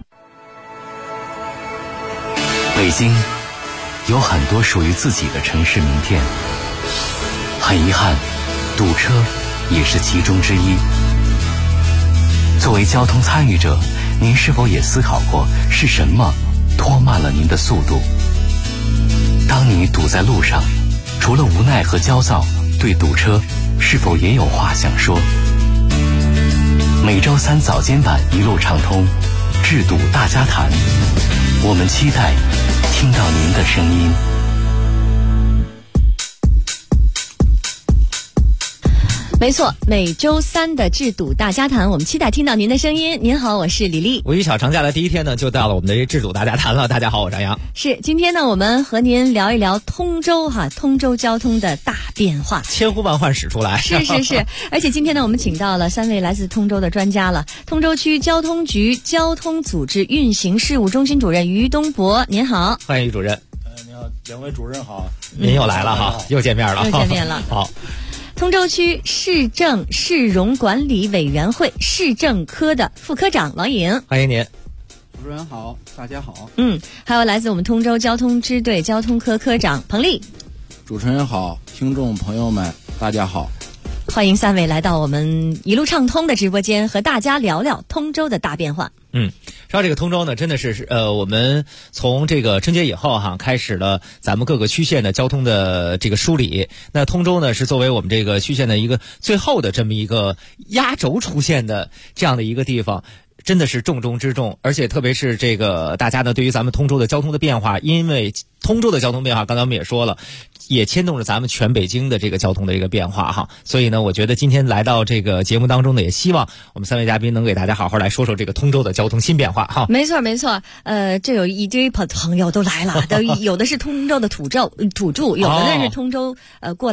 H: 北京有很多属于自己的城市名片，很遗憾，堵车也是其中之一。作为交通参与者，您是否也思考过是什么拖慢了您的速度？当你堵在路上，除了无奈和焦躁，对堵车是否也有话想说？每周3早间版一路畅通，制堵大家谈，我们期待听到您的声音。
M: 没错，每周3的制堵大家谈，我们期待听到您的声音。您好，我是李丽。
P: 5一小长假的第一天呢，就到了我们的这制堵大家谈了。大家好，我是张扬。
M: 是，今天呢，我们和您聊一聊通州通州交通的大变化，
P: 千呼万唤始出来。
M: 是，而且今天呢，我们请到了3位来自通州的专家了。通州区交通局交通组织运行事务中心主任于东博，您好。
P: 欢迎于主任。
V: 你好，两位主任好。
P: 您又来了哈，又见面了。好。
M: 通州区市政市容管理委员会市政科的副科长王颖，
P: 欢迎您。
V: 主持人好，大家好。
M: 还有来自我们通州交通支队交通科科长彭丽。
V: 主持人好，听众朋友们大家好。
M: 欢迎3位来到我们一路畅通的直播间，和大家聊聊通州的大变化。
P: 说到这个通州呢，真的是我们从这个春节以后开始了咱们各个区县的交通的这个梳理。那通州呢，是作为我们这个区县的一个最后的这么一个压轴出现的这样的一个地方，真的是重中之重。而且特别是这个大家呢，对于咱们通州的交通的变化，因为通州的交通变化，刚才我们也说了，也牵动着咱们全北京的这个交通的一个变化哈。所以呢，我觉得今天来到这个节目当中呢，也希望我们3位嘉宾能给大家好好来说说这个通州的交通新变化哈。
M: 没错，这有一堆朋友都来了，有的是通州的土著，有的呢是通州过来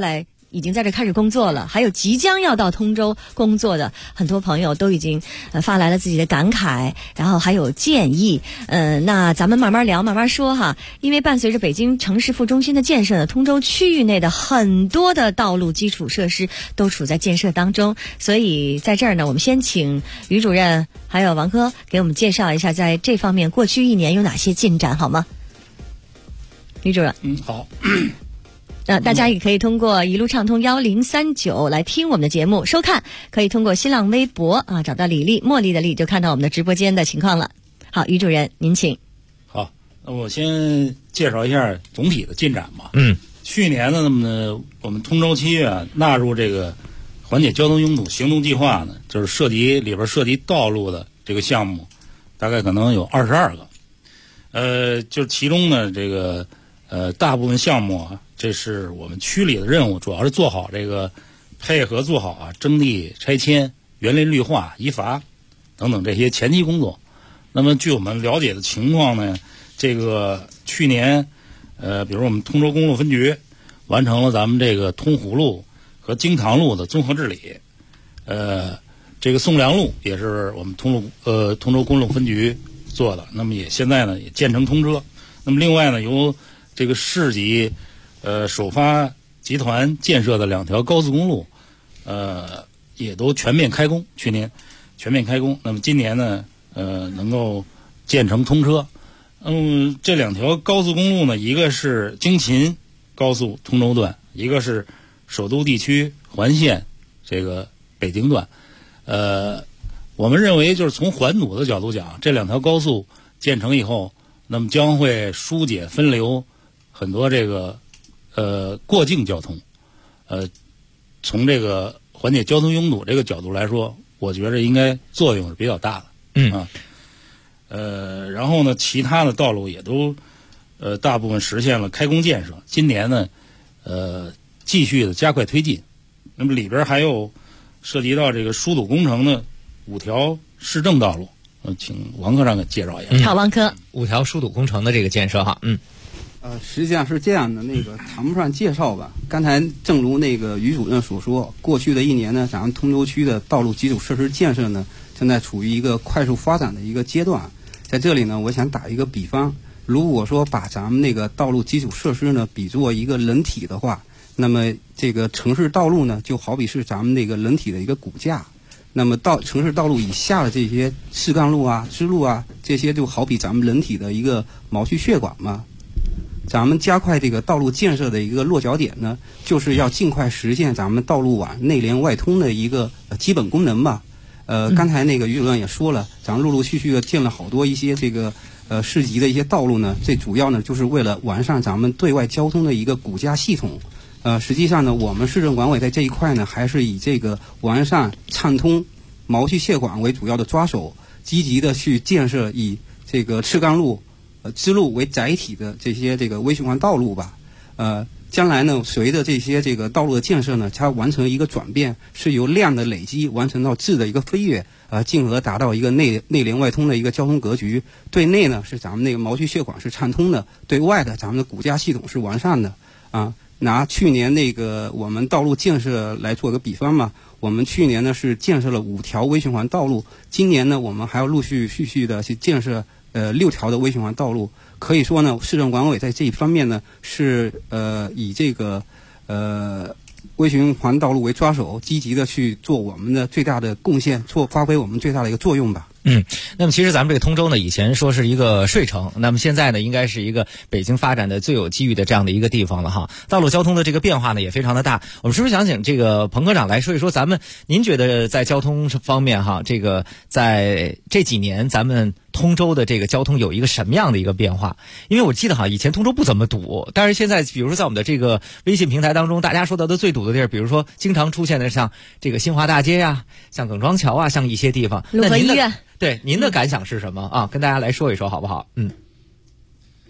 M: 已经在这开始工作了，还有即将要到通州工作的很多朋友都已经发来了自己的感慨，然后还有建议。那咱们慢慢聊，慢慢说哈。因为伴随着北京城市副中心的建设呢，通州区域内的很多的道路基础设施都处在建设当中，所以在这儿呢，我们先请于主任还有王科给我们介绍一下在这方面过去1年有哪些进展，好吗？于主任。
C: 好。
M: 大家也可以通过一路畅通1039来听我们的节目，收看可以通过新浪微博找到李丽茉莉的丽就看到我们的直播间的情况了。好，于主任您请。
C: 好，那我先介绍一下总体的进展吧。去年呢，那么呢，我们通州区纳入这个缓解交通拥堵行动计划呢，就是里边涉及道路的这个项目，大概可能有22个。就是其中呢，这个大部分项目这是我们区里的任务，主要是做好这个配合做好征地拆迁、园林绿化、移伐等等这些前期工作。那么据我们了解的情况呢，这个去年比如我们通州公路分局完成了咱们这个通湖路和京塘路的综合治理，这个宋良路也是我们通州公路分局做的，那么现在呢也建成通车。那么另外呢，由这个市级首发集团建设的2条高速公路，也都全面开工，去年全面开工。那么今年呢，能够建成通车。这2条高速公路呢，一个是京秦高速通州段，一个是首都地区环线这个北京段。我们认为就是从环堵的角度讲，这2条高速建成以后，那么将会疏解分流很多这个过境交通。从这个缓解交通拥堵这个角度来说，我觉得应该作用是比较大的。然后呢，其他的道路也都大部分实现了开工建设。今年呢，继续的加快推进。那么里边还有涉及到这个疏堵工程的5条市政道路，请王科长给介绍一下。
M: 好，王科
P: ，5条疏堵工程的这个建设哈。
F: 实际上是这样的，谈不上介绍吧。刚才正如于主任所说，过去的1年呢，咱们通州区的道路基础设施建设呢，正在处于一个快速发展的一个阶段。在这里呢，我想打一个比方，如果说把咱们道路基础设施呢比作一个人体的话，那么这个城市道路呢，就好比是咱们人体的一个骨架。那么城市道路以下的这些次干路啊、支路啊，这些就好比咱们人体的一个毛细血管嘛。咱们加快这个道路建设的一个落脚点呢，就是要尽快实现咱们道路网内联外通的一个基本功能吧。刚才于主任也说了，咱们陆续的建了好多一些这个市级的一些道路呢，最主要呢就是为了完善咱们对外交通的一个骨架系统。实际上呢，我们市政管委在这一块呢，还是以这个完善畅通毛细血管为主要的抓手，积极的去建设以这个次干路、支路为载体的这些微循环道路吧。将来呢，随着这些道路的建设呢，它完成一个转变，是由量的累积完成到质的一个飞跃，进而达到一个内联外通的一个交通格局。对内呢是咱们毛细血管是畅通的，对外的咱们的骨架系统是完善的。拿去年我们道路建设来做个比方嘛，我们去年呢是建设了5条微循环道路，今年呢我们还要陆续的去建设6条的微循环道路。可以说呢，市政管委在这一方面呢是以这个微循环道路为抓手，积极的去做我们的最大的贡献，发挥我们最大的一个作用吧。
P: 那么其实咱们这个通州呢，以前说是一个税城，那么现在呢，应该是一个北京发展的最有机遇的这样的一个地方了哈。道路交通的这个变化呢，也非常的大。我们是不是想请这个彭科长来说一说，您觉得在交通方面哈，在这几年咱们通州的这个交通有一个什么样的一个变化？因为我记得以前通州不怎么堵，但是现在比如说在我们的这个微信平台当中，大家说到的最堵的地儿，比如说经常出现的像这个新华大街呀、像耿庄桥啊，像一些地方。
M: 鲁河医院。
P: 对，您的感想是什么啊？跟大家来说一说好不好？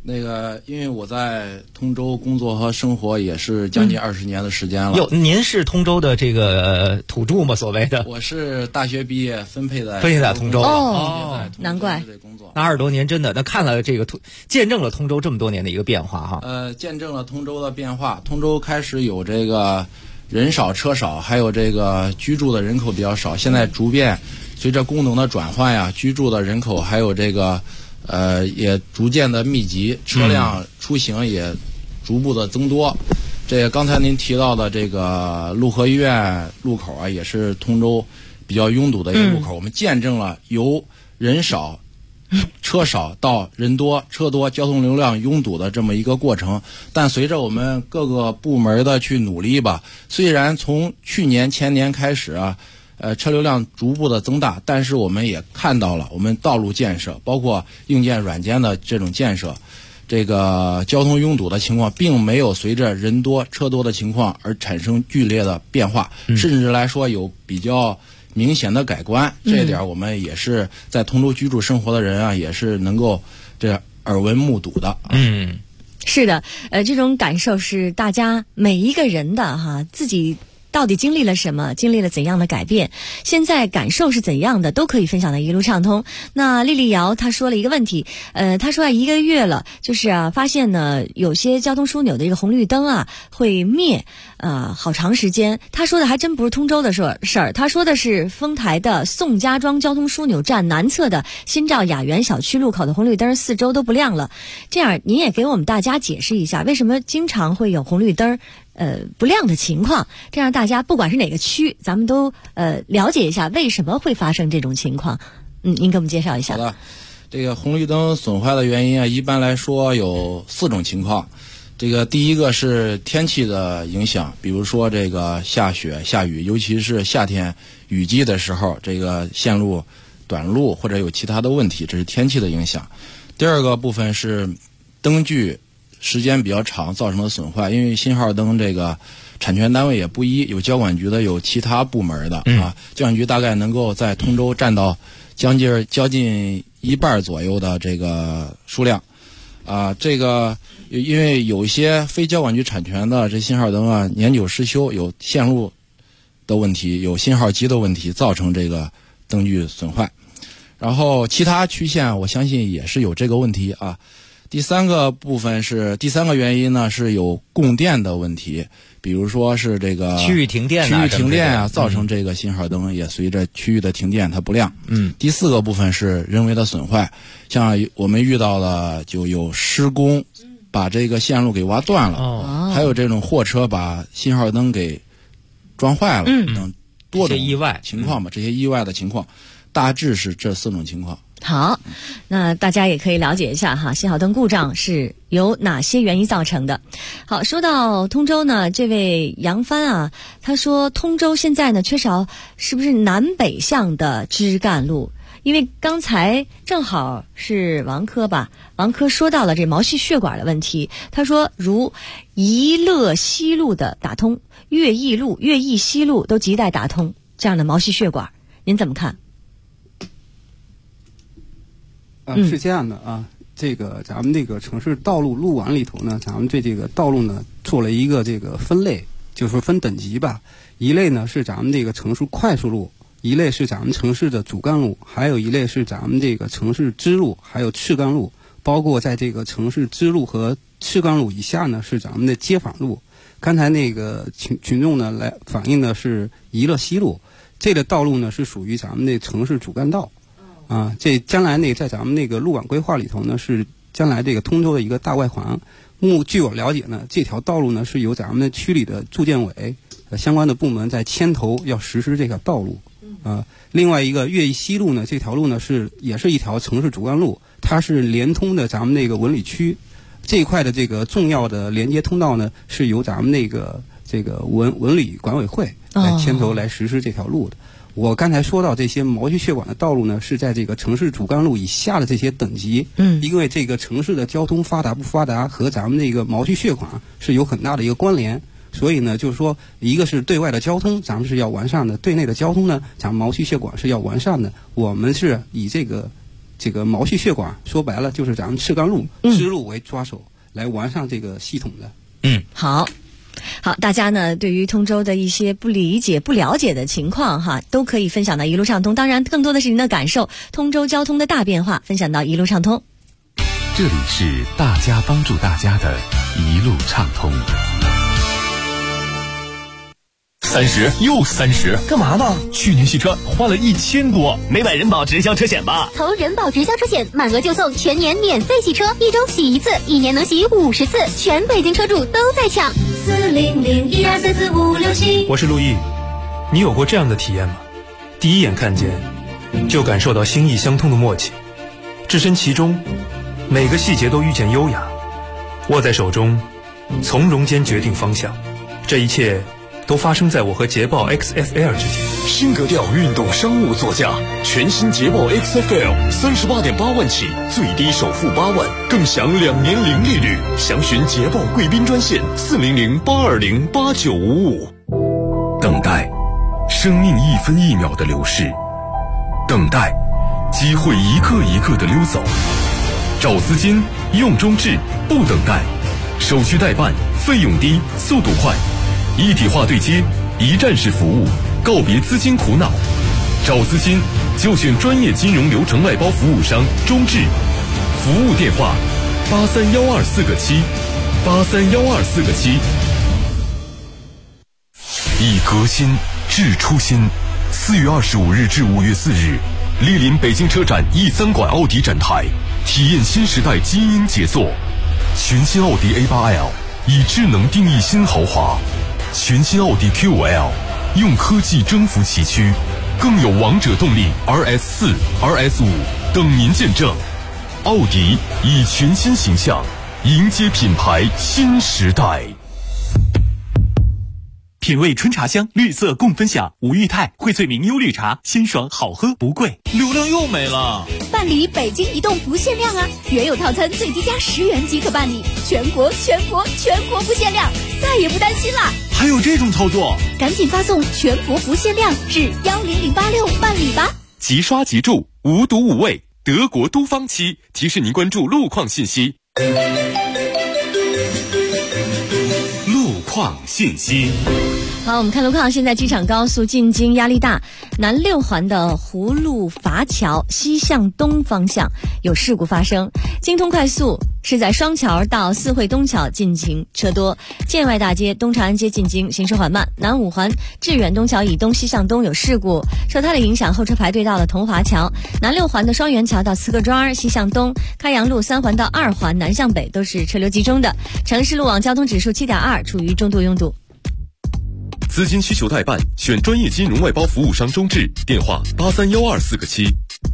V: 那个，因为我在通州工作和生活也是将近20年的时间了。
P: 您是通州的这个土著吗？所谓的？
V: 我是大学毕业分配在
P: 通州。
M: 难怪。
P: 那20多年真的，那看了这个见证了通州这么多年的一个变化哈。
V: 见证了通州的变化。通州开始有这个人少车少，还有这个居住的人口比较少。现在逐渐随着功能的转换呀，居住的人口还有这个。也逐渐的密集，车辆出行也逐步的增多。这个刚才您提到的这个潞河医院路口啊，也是通州比较拥堵的一个路口。我们见证了由人少、车少到人多、车多、交通流量拥堵的这么一个过程。但随着我们各个部门的去努力吧，虽然从去年前年开始啊。车流量逐步的增大，但是我们也看到了，我们道路建设，包括硬件、软件的这种建设，这个交通拥堵的情况，并没有随着人多车多的情况而产生剧烈的变化，甚至来说有比较明显的改观。这一点我们也是在通州居住生活的人啊，也是能够这耳闻目睹的。
M: 是的，这种感受是大家每一个人的哈自己。到底经历了什么？经历了怎样的改变？现在感受是怎样的？都可以分享到一路畅通。那丽丽瑶她说了一个问题，她说1个月了，就是发现呢有些交通枢纽的这个红绿灯会灭，好长时间。她说的还真不是通州的事儿，她说的是丰台的宋家庄交通枢纽站南侧的新照雅园小区路口的红绿灯4周都不亮了。这样您也给我们大家解释一下，为什么经常会有红绿灯不亮的情况，这样大家不管是哪个区，咱们都了解一下为什么会发生这种情况。您给我们介绍一下。
V: 好的，这个红绿灯损坏的原因啊，一般来说有4种情况。这个第一个是天气的影响，比如说这个下雪、下雨，尤其是夏天雨季的时候，这个线路短路或者有其他的问题，这是天气的影响。第二个部分是灯具时间比较长造成的损坏，因为信号灯这个产权单位也不一，有交管局的，有其他部门的交管局大概能够在通州占到将近1半左右的这个数量这个因为有一些非交管局产权的这信号灯年久失修，有线路的问题，有信号机的问题，造成这个灯具损坏。然后其他区县我相信也是有这个问题第三个原因呢，是有供电的问题，比如说是这个
P: 区域停电
V: 造成这个信号灯也随着区域的停电它不亮。第4个部分是人为的损坏，像我们遇到了就有施工把这个线路给挖断了，还有这种货车把信号灯给装坏了等多种
P: 意外
V: 情况吧。这些意外的情况大致是这4种情况。
M: 好，那大家也可以了解一下信号灯故障是由哪些原因造成的。好，说到通州呢，这位杨帆他说通州现在呢缺少是不是南北向的支干路？因为刚才正好是王科说到了这毛细血管的问题。他说如宜乐西路的打通，乐义西路都亟待打通这样的毛细血管，您怎么看？
F: 是这样的这个咱们这个城市道路路网里头呢，咱们对这个道路呢做了一个这个分类，就是分等级吧。一类呢是咱们这个城市快速路，一类是咱们城市的主干路，还有一类是咱们这个城市支路，还有次干路。包括在这个城市支路和次干路以下呢，是咱们的街坊路。刚才那个群众呢来反映的是宜乐西路，这个道路呢是属于咱们的城市主干道。这将来在咱们那个路网规划里头呢，是将来这个通州的一个大外环。据我了解呢，这条道路呢是由咱们的区里的住建委相关的部门在牵头要实施这条道路。另外一个乐义西路呢，这条路呢也是一条城市主干路，它是连通的咱们那个文旅区这一块的这个重要的连接通道呢，是由咱们那个这个文旅管委会来牵头来实施这条路的。我刚才说到这些毛细血管的道路呢，是在这个城市主干路以下的这些等级。因为这个城市的交通发达不发达和咱们那个毛细血管是有很大的一个关联，所以呢，就是说，一个是对外的交通咱们是要完善的，对内的交通呢，咱们毛细血管是要完善的。我们是以这个这个毛细血管，说白了就是咱们次干路、支路为抓手，来完善这个系统的。
M: 好，大家呢对于通州的一些不理解、不了解的情况哈，都可以分享到一路畅通。当然，更多的是您的感受，通州交通的大变化，分享到一路畅通。
A: 这里是大家帮助大家的一路畅通。
S: 30又30，
L: 干嘛呢？
S: 去年洗车花了1000多，
L: 没买人保直销车险吧？
D: 投人保直销车险，满额就送全年免费洗车，1周洗1次，1年能洗50次，全北京车主都在抢。40012344567。
N: 我是陆毅，你有过这样的体验吗？第一眼看见，就感受到心意相通的默契，置身其中，每个细节都遇见优雅，握在手中，从容间决定方向。这一切都发生在我和捷豹 XFL 之间。
W: 新格调运动商务座驾，全新捷豹 XFL 38.8万起，最低首付8万，更享2年零利率。详询捷豹贵宾专线400-820-8955。
B: 等待，生命一分一秒的流逝；等待，机会一个一个的溜走。找资金，用中置，不等待，手续代办，费用低，速度快。一体化对接，一站式服务，告别资金苦恼。找资金就选专业金融流程外包服务商中置，服务电话831247831247。以革新治初心。4月25日至5月4日，莅临北京车展E3馆奥迪展台，体验新时代基因杰作。全新奥迪 A8L 以智能定义新豪华。全新奥迪 Q5L 用科技征服崎岖，更有王者动力 RS4、RS5 等您见证。奥迪以全新形象迎接品牌新时代。
S: 品味春茶香，绿色共分享。吴裕泰、荟萃明优绿茶，鲜爽好喝不贵。
L: 流量又没了。
G: 办理北京移动不限量啊！原有套餐最低加10元即可办理，全国不限量，再也不担心啦！
L: 还有这种操作？
G: 赶紧发送“全国不限量”至10086办理吧！
B: 即刷即住，无毒无味。德国都方漆提示您关注路况信息。
A: 路况信息。
M: 好，我们看路况。现在机场高速进京压力大，南6环的葫芦筏桥西向东方向有事故发生。京通快速是在双桥到四惠东桥进京车多，建外大街、东长安街进京行驶缓慢。南5环致远东桥以东西向东有事故，受它的影响，后车排队到了桐华桥。南6环的双元桥到慈各庄西向东，开阳路3环到2环南向北都是车流集中的。城市路网交通指数7.2，处于中度拥堵。
B: 资金需求代办，选专业金融外包服务商中置，电话831247。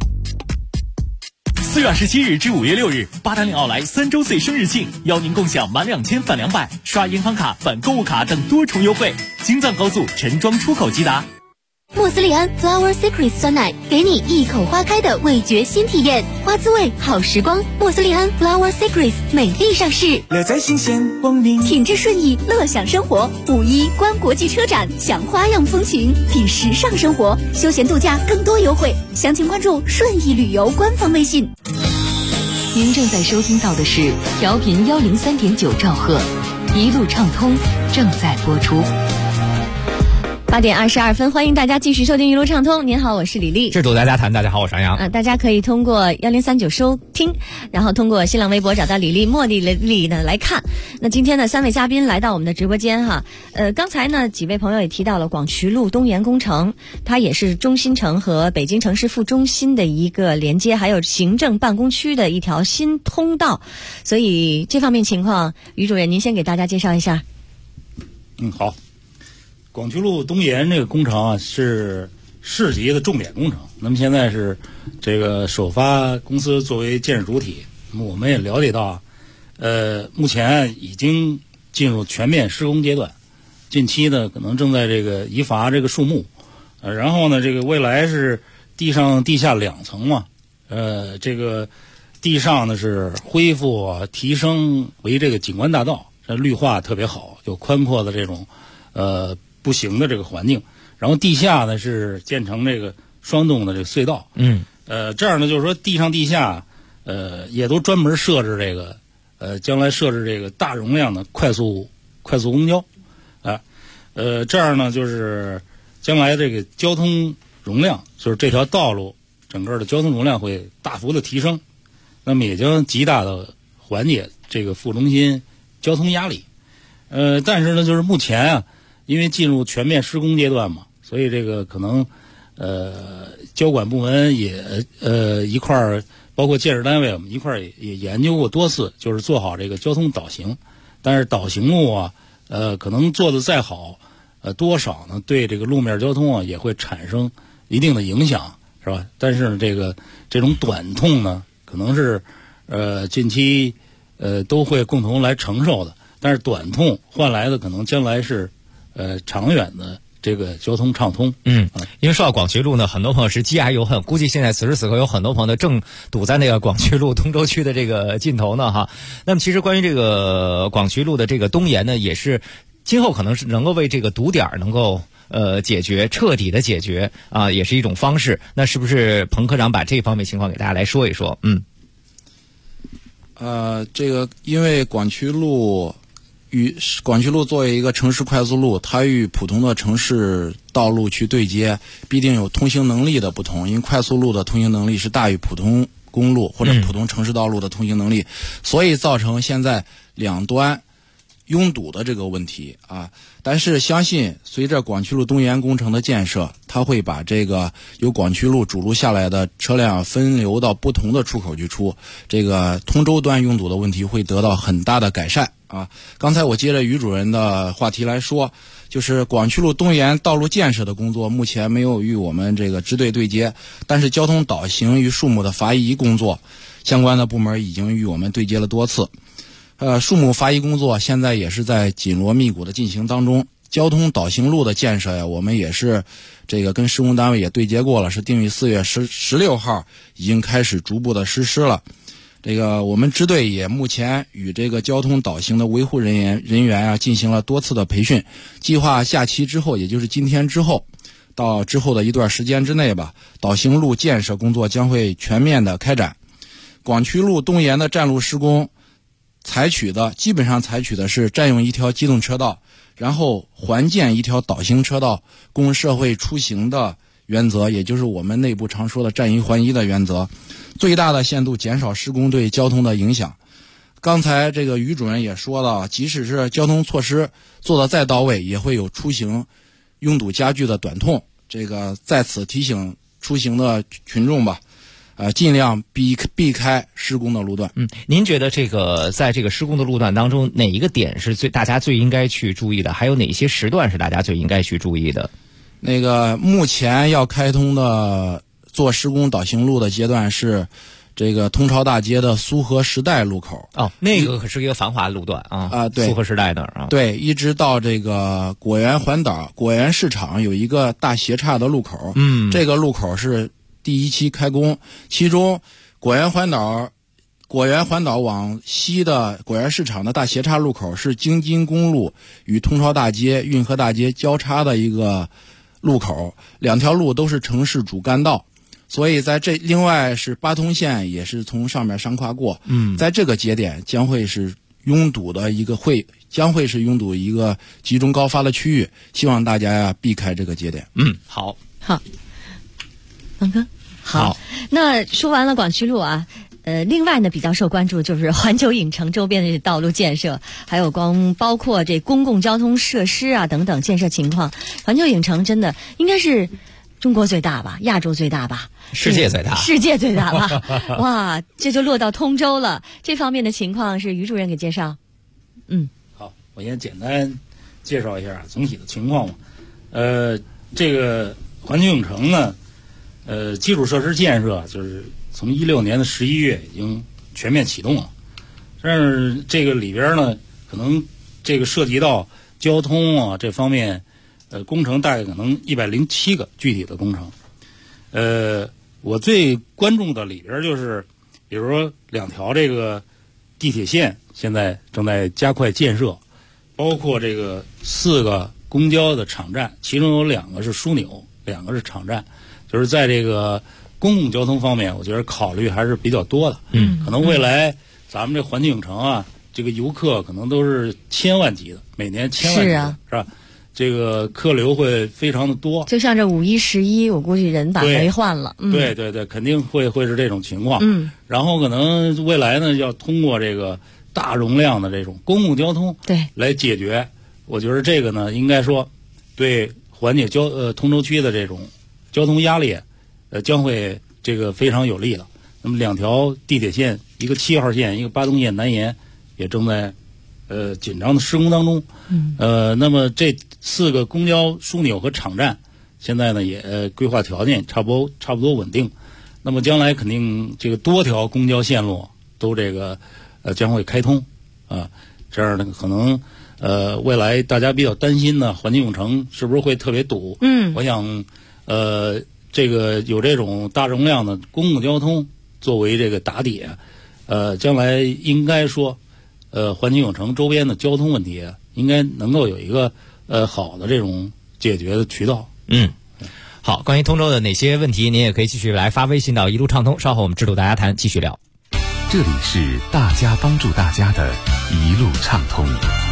S: 4月27日至5月6日，八达岭奥莱3周岁生日庆，邀您共享满2000返200，刷银行卡返购物卡等多重优惠。京藏高速陈庄出口即达。
D: 莫斯利安 Flower Secrets 酸奶，给你一口花开的味觉新体验，花滋味好时光。莫斯利安 Flower Secrets 美丽上市，
T: 乐在新鲜光明，
G: 品质顺意，乐享生活。5·1观国际车展，享花样风情，品时尚生活，休闲度假更多优惠。详情关注顺意旅游官方微信。
I: 您正在收听到的是调频103.9兆赫，一路畅通正在播出。
M: 8点22分，欢迎大家继续收听一路畅通。您好，我是李丽。
P: 制度大家谈，大家好，我是杨洋。
M: 大家可以通过1039收听，然后通过新浪微博找到李丽茉莉的丽呢来看。那今天呢，3位嘉宾来到我们的直播间哈。刚才呢几位朋友也提到了广渠路东延工程，它也是中心城和北京城市副中心的一个连接，还有行政办公区的一条新通道。所以这方面情况，于主任您先给大家介绍一下。
C: 好。广渠路东延这个工程啊，是市级的重点工程。那么现在是这个首发公司作为建设主体，那么我们也了解到，目前已经进入全面施工阶段，近期呢可能正在这个移伐这个树木，然后呢这个未来是地上地下2层嘛，这个地上呢是恢复提升为这个景观大道，这绿化特别好，有宽阔的这种步行的这个环境，然后地下呢是建成这个双洞的这个隧道。 这样呢，就是说地上地下，也都专门设置这个，将来设置这个大容量的快速公交，这样呢，就是将来这个交通容量，就是这条道路整个的交通容量会大幅的提升，那么也将极大的缓解这个副中心交通压力。但是呢，就是目前啊，因为进入全面施工阶段嘛，所以这个可能交管部门也一块儿，包括建设单位我们一块儿也研究过多次，就是做好这个交通导行。但是导行路啊，可能做的再好，多少呢对这个路面交通啊也会产生一定的影响，是吧？但是呢，这种短痛呢，可能是近期都会共同来承受的。但是短痛换来的可能将来是长远的这个交通畅通。
P: 因为说到广渠路呢，很多朋友是积爱犹恨，估计现在此时此刻有很多朋友呢正堵在那个广渠路通州区的这个尽头呢哈。那么其实关于这个广渠路的这个东延呢，也是今后可能是能够为这个堵点能够解决，彻底的解决啊，也是一种方式。那是不是彭科长把这方面情况给大家来说一说？
V: 这个因为广渠路作为一个城市快速路，它与普通的城市道路去对接，必定有通行能力的不同。因为快速路的通行能力是大于普通公路或者普通城市道路的通行能力，所以造成现在两端拥堵的这个问题啊。但是相信随着广渠路东延工程的建设，它会把这个由广渠路主路下来的车辆分流到不同的出口去出，这个通州端拥堵的问题会得到很大的改善啊。刚才我接着于主任的话题来说，就是广渠路东延道路建设的工作目前没有与我们这个支队对接，但是交通导行与树木的伐移工作相关的部门已经与我们对接了多次。树木伐移工作现在也是在紧锣密鼓的进行当中。交通导行路的建设呀，我们也是这个跟施工单位也对接过了，是定于4月16号已经开始逐步的实施了。这个我们支队也目前与这个交通导行的维护人员啊进行了多次的培训，计划下期之后，也就是今天之后到之后的一段时间之内吧，导行路建设工作将会全面的开展。广渠路东延的占路施工基本上采取的是占用一条机动车道，然后环建一条导行车道供社会出行的原则，也就是我们内部常说的占一环一的原则，最大的限度减少施工对交通的影响。刚才这个于主任也说了，即使是交通措施做得再到位，也会有出行拥堵加剧的短痛。这个在此提醒出行的群众吧，尽量避开施工的路段。
P: 您觉得这个在这个施工的路段当中，哪一个点是大家最应该去注意的？还有哪些时段是大家最应该去注意的？
V: 那个目前要开通的做施工导行路的阶段是这个通朝大街的苏河时代路口。
P: 那个可是一个繁华路段啊。
V: 对，
P: 苏河时代那儿啊。
V: 对，一直到这个果园环岛果园市场有一个大斜岔的路口。这个路口是第一期开工，其中果园环岛往西的果园市场的大斜岔路口是京津公路与通朝大街、运河大街交叉的一个路口，两条路都是城市主干道，所以在另外是八通线也是从上面商跨过。在这个节点将会是拥堵一个集中高发的区域，希望大家呀避开这个节点。
P: 好。
M: 王哥，好。那说完了广渠路啊，另外呢比较受关注就是环球影城周边的道路建设，还有包括这公共交通设施啊等等建设情况。环球影城真的应该是中国最大吧，亚洲最大吧，
P: 世界最大
M: 吧。哇，这就落到通州了。这方面的情况是于主任给介绍。
C: 好，我先简单介绍一下总体的情况吧。这个环球影城呢，基础设施建设就是从16年的11月已经全面启动了，但是这个里边呢，可能这个涉及到交通啊这方面，工程大概可能107个具体的工程。我最关注的里边就是，比如说2条这个地铁线现在正在加快建设，包括这个4个公交的场站，其中有2个是枢纽，2个是场站，就是在这个公共交通方面，我觉得考虑还是比较多的。可能未来咱们这环球影城啊，这个游客可能都是千万级的，每年千万级的，是吧？这个客流会非常的多。
M: 就像这5、1、11，我估计人把没换了。
C: 对，肯定会是这种情况。然后可能未来呢，要通过这个大容量的这种公共交通来解决。我觉得这个呢，应该说对缓解通州区的这种交通压力，将会这个非常有利了。那么2条地铁线，一个7号线，一个巴东线南延，也正在紧张的施工当中。那么这4个公交枢纽和场站，现在呢也规划条件差不多稳定。那么将来肯定这个多条公交线路都这个将会开通啊，这样呢可能未来大家比较担心呢，环球影城是不是会特别堵？我想这个有这种大容量的公共交通作为这个打底，将来应该说环球影城周边的交通问题应该能够有一个好的这种解决的渠道。
P: 好，关于通州的哪些问题，您也可以继续来发微信到一路畅通，稍后我们知道大家谈继续聊。
A: 这里是大家帮助大家的一路畅通。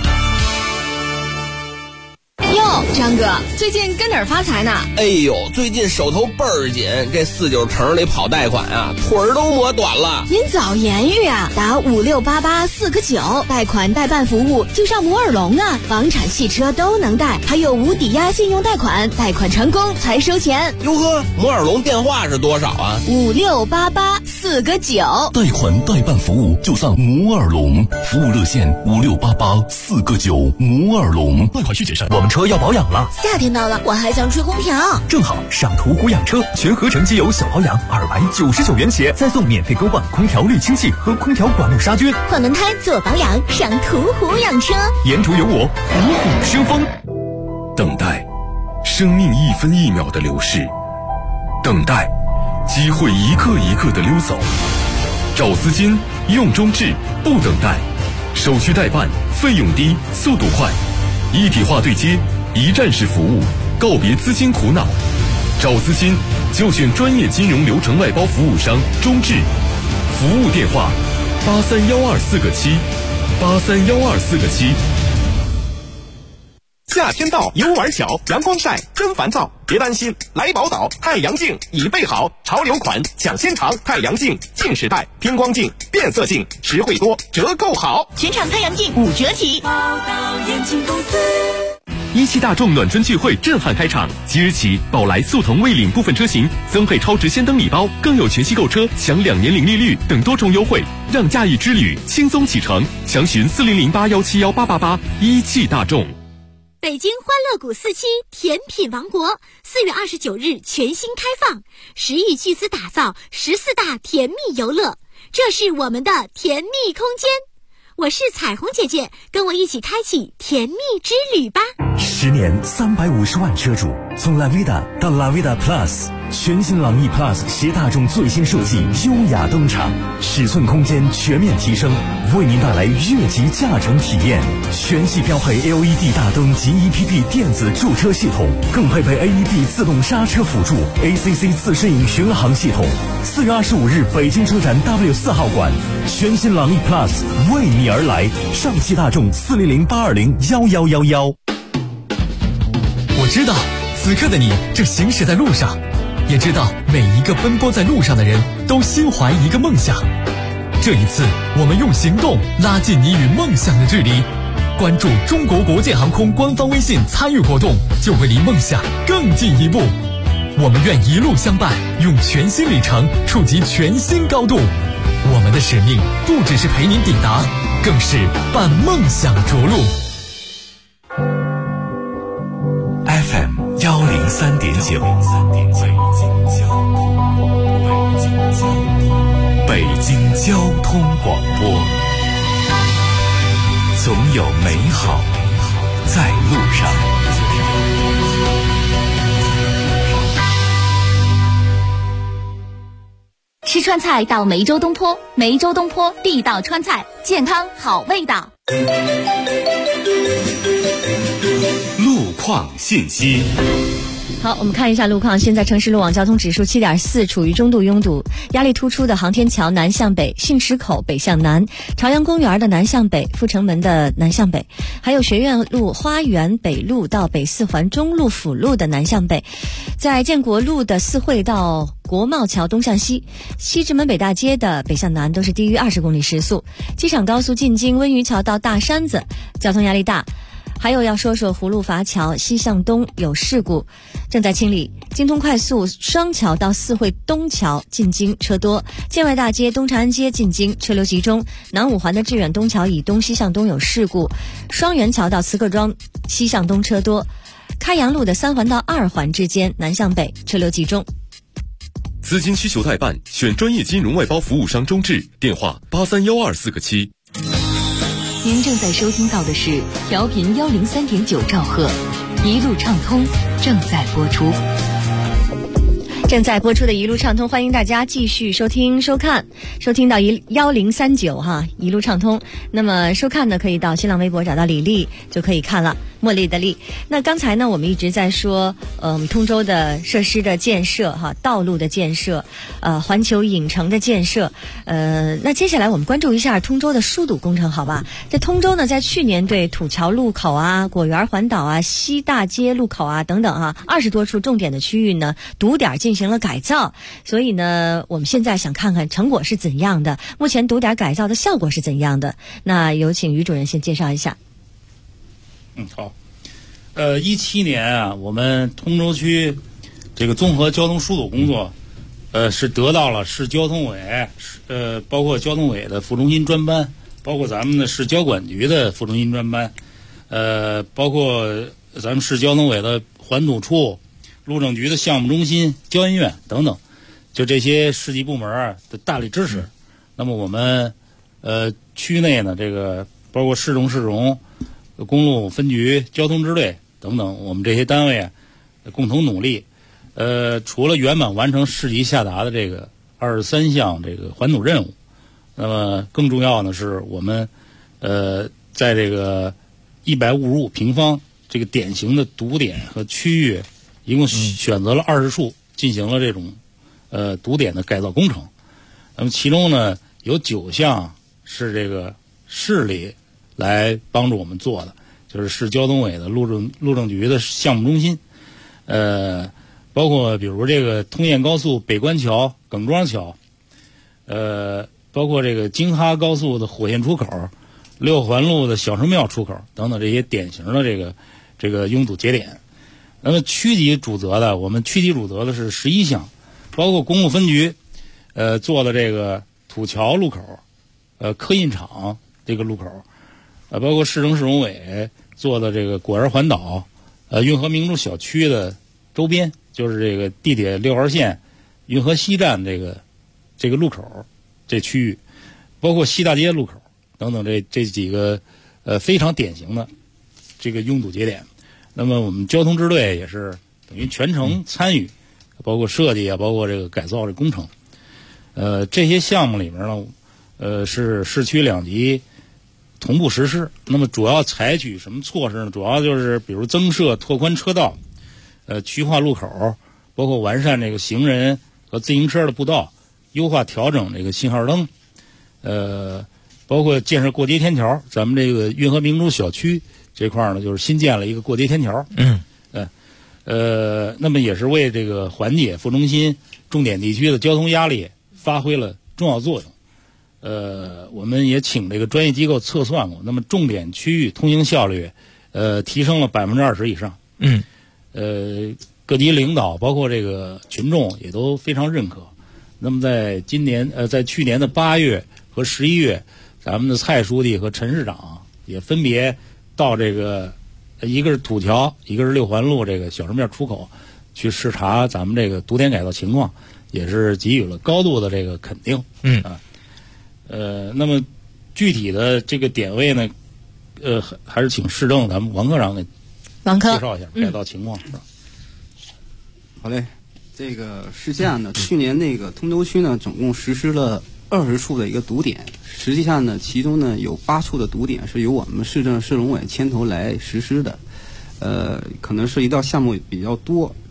E: 哟，张哥，最近跟哪儿发财呢？
K: 哎呦，最近手头倍儿紧，这49城里跑贷款啊，腿儿都磨短了。
E: 您早言语啊，打5688-4个9，贷款代办服务就上摩尔龙啊，房产、汽车都能贷，还有无抵押信用贷款，贷款成功才收钱。
K: 哟呵，摩尔龙电话是多少啊
E: ？5688-4个9，
U: 贷款代办服务就上摩尔龙，服务热线5688-4个9，摩尔龙。
L: 贷款需谨慎，我们车要保养了。
E: 夏天到了，我还想吹空调。
L: 正好上途虎养车全合成机油小保养299元起，再送免费更换空调滤清器和空调管路杀菌。
E: 换轮胎做保养，上途虎养车。
L: 沿途有我，虎虎生风。
B: 等待，生命1分1秒的流逝；等待，机会一个一个的溜走。找资金，用中置，不等待，手续代办，费用低，速度快，一体化对接，一站式服务，告别资金苦恼。找资金就选专业金融流程外包服务商中置，服务电话83124个7，83124个7。
O: 夏天到，游玩小，阳光晒，真烦躁。别担心，来宝岛太阳镜已备好，潮流款抢先尝。太阳镜近视带、偏光镜、变色镜，实惠多，折扣好。
E: 全场太阳镜5折起。
T: 宝岛眼镜公司。
A: 17大众暖春聚会震撼开场，即日起，宝来速腾未领部分车型增配超值先登礼包，更有全系购车享2年零利率等多重优惠，让假日之旅轻松启程。详询4008171888。17大众。
D: 北京欢乐谷4期甜品王国4月29日全新开放，10亿巨资打造14大甜蜜游乐，这是我们的甜蜜空间。我是彩虹姐姐，跟我一起开启甜蜜之旅吧。
U: 10年350万车主，从 Lavida 到 Lavida Plus， 全新朗逸 Plus 携大众最新设计优雅登场，尺寸空间全面提升，为您带来越级驾乘体验。全系标配 LED 大灯及 EPP 电子驻车系统，更配备 AEB 自动刹车辅助 ACC 自适应巡航系统。4月25日北京车展 W4 号馆，全新朗逸 Plus 为你而来，上汽大众40082011111。
L: 我知道此刻的你正行驶在路上，也知道每一个奔波在路上的人都心怀一个梦想。这一次我们用行动拉近你与梦想的距离，关注中国国建航空官方微信参与活动，就会离梦想更进一步。我们愿一路相伴，用全新里程触及全新高度。我们的使命不只是陪您抵达，更是伴梦想着陆。
A: FM 103.9，北京交通广播，总有美好在路上。
G: 吃川菜到梅州东坡，梅州东坡地道川菜，健康好味道。
A: 路况信息。
M: 好，我们看一下路况。现在城市路网交通指数7.4，处于中度拥堵，压力突出的航天桥南向北、信石口北向南、朝阳公园的南向北、阜成门的南向北，还有学院路花园北路到北四环中路辅路的南向北，在建国路的四惠到国贸桥东向西、西直门北大街的北向南都是低于20公里时速。机场高速进京温榆桥到大山子交通压力大。还有要说说葫芦筏桥西向东有事故，正在清理。京通快速双桥到四惠东桥进京车多，建外大街东长安街进京车流集中。南五环的致远东桥以东西向东有事故，双元桥到慈各庄西向东车多，开阳路的3环到2环之间南向北车流集中。
W: 资金需求代办，选专业金融外包服务商中智，电话831247个7。
I: 您正在收听到的是调频103.9兆赫，一路畅通正在播出。
M: 正在播出的一路畅通，欢迎大家继续收听收看，收听到1039哈，一路畅通。那么收看呢，可以到新浪微博找到李丽就可以看了，茉莉的丽。那刚才呢，我们一直在说，通州的设施的建设哈，道路的建设，环球影城的建设，那接下来我们关注一下通州的疏堵工程，好吧？这通州呢，在去年对土桥路口啊、果园环岛啊、西大街路口啊等等啊，20多处重点的区域呢，堵点进行了改造，所以呢，我们现在想看看成果是怎样的，目前堵点改造的效果是怎样的。那有请于主任先介绍一下。
C: 好。17年啊，我们通州区这个综合交通疏堵工作，是得到了市交通委，包括交通委的副中心专班，包括咱们的市交管局的副中心专班，包括咱们市交通委的环土处、路政局的项目中心、交研院等等，就这些市级部门的大力支持。那么我们区内呢，这个包括市中、市容、公路分局、交通支队等等，我们这些单位共同努力。除了圆满完成市级下达的这个23项这个环土任务，那么更重要的是我们在这个155平方这个典型的堵点和区域，一共选择了20处进行了这种堵点的改造工程。那么其中呢，有9项是这个市里来帮助我们做的，就是市交通委的路政局的项目中心，包括比如这个通燕高速北关桥、耿庄桥，包括这个京哈高速的火线出口、6环路的小圣庙出口等等这些典型的这个拥堵节点。那么区级主责的，我们区级主责的是11项，包括公路分局做的这个土桥路口、刻印厂这个路口，包括市政市容委做的这个果园环岛、运河明珠小区的周边，就是这个地铁6号线运河西站这个路口这区域，包括西大街路口等等这几个非常典型的这个拥堵节点。那么我们交通支队也是等于全程参与，包括设计啊，包括这个改造这工程。这些项目里面呢，是市区2级同步实施。那么主要采取什么措施呢？主要就是比如增设拓宽车道，渠化路口，包括完善这个行人和自行车的步道，优化调整这个信号灯，包括建设过街天桥。咱们这个运河明珠小区这块呢，就是新建了一个过街天桥。那么也是为这个缓解副中心重点地区的交通压力发挥了重要作用。我们也请这个专业机构测算过，那么重点区域通行效率，提升了20%以上。各级领导包括这个群众也都非常认可。那么在去年的8月和11月，咱们的蔡书记和陈市长也分别到这个一个是土桥，一个是6环路这个小圣庙出口去视察咱们这个堵点改造情况，也是给予了高度的这个肯定。那么具体的这个点位呢，还是请市政咱们王科长给介绍一下改造情况。是吧？
F: 好嘞，这个是这样的，去年那个通州区呢，总共实施了20处的一个堵点，实际上呢，其中呢有8处的堵点是由我们市政市容委牵头来实施的，可能涉及到项目比较多，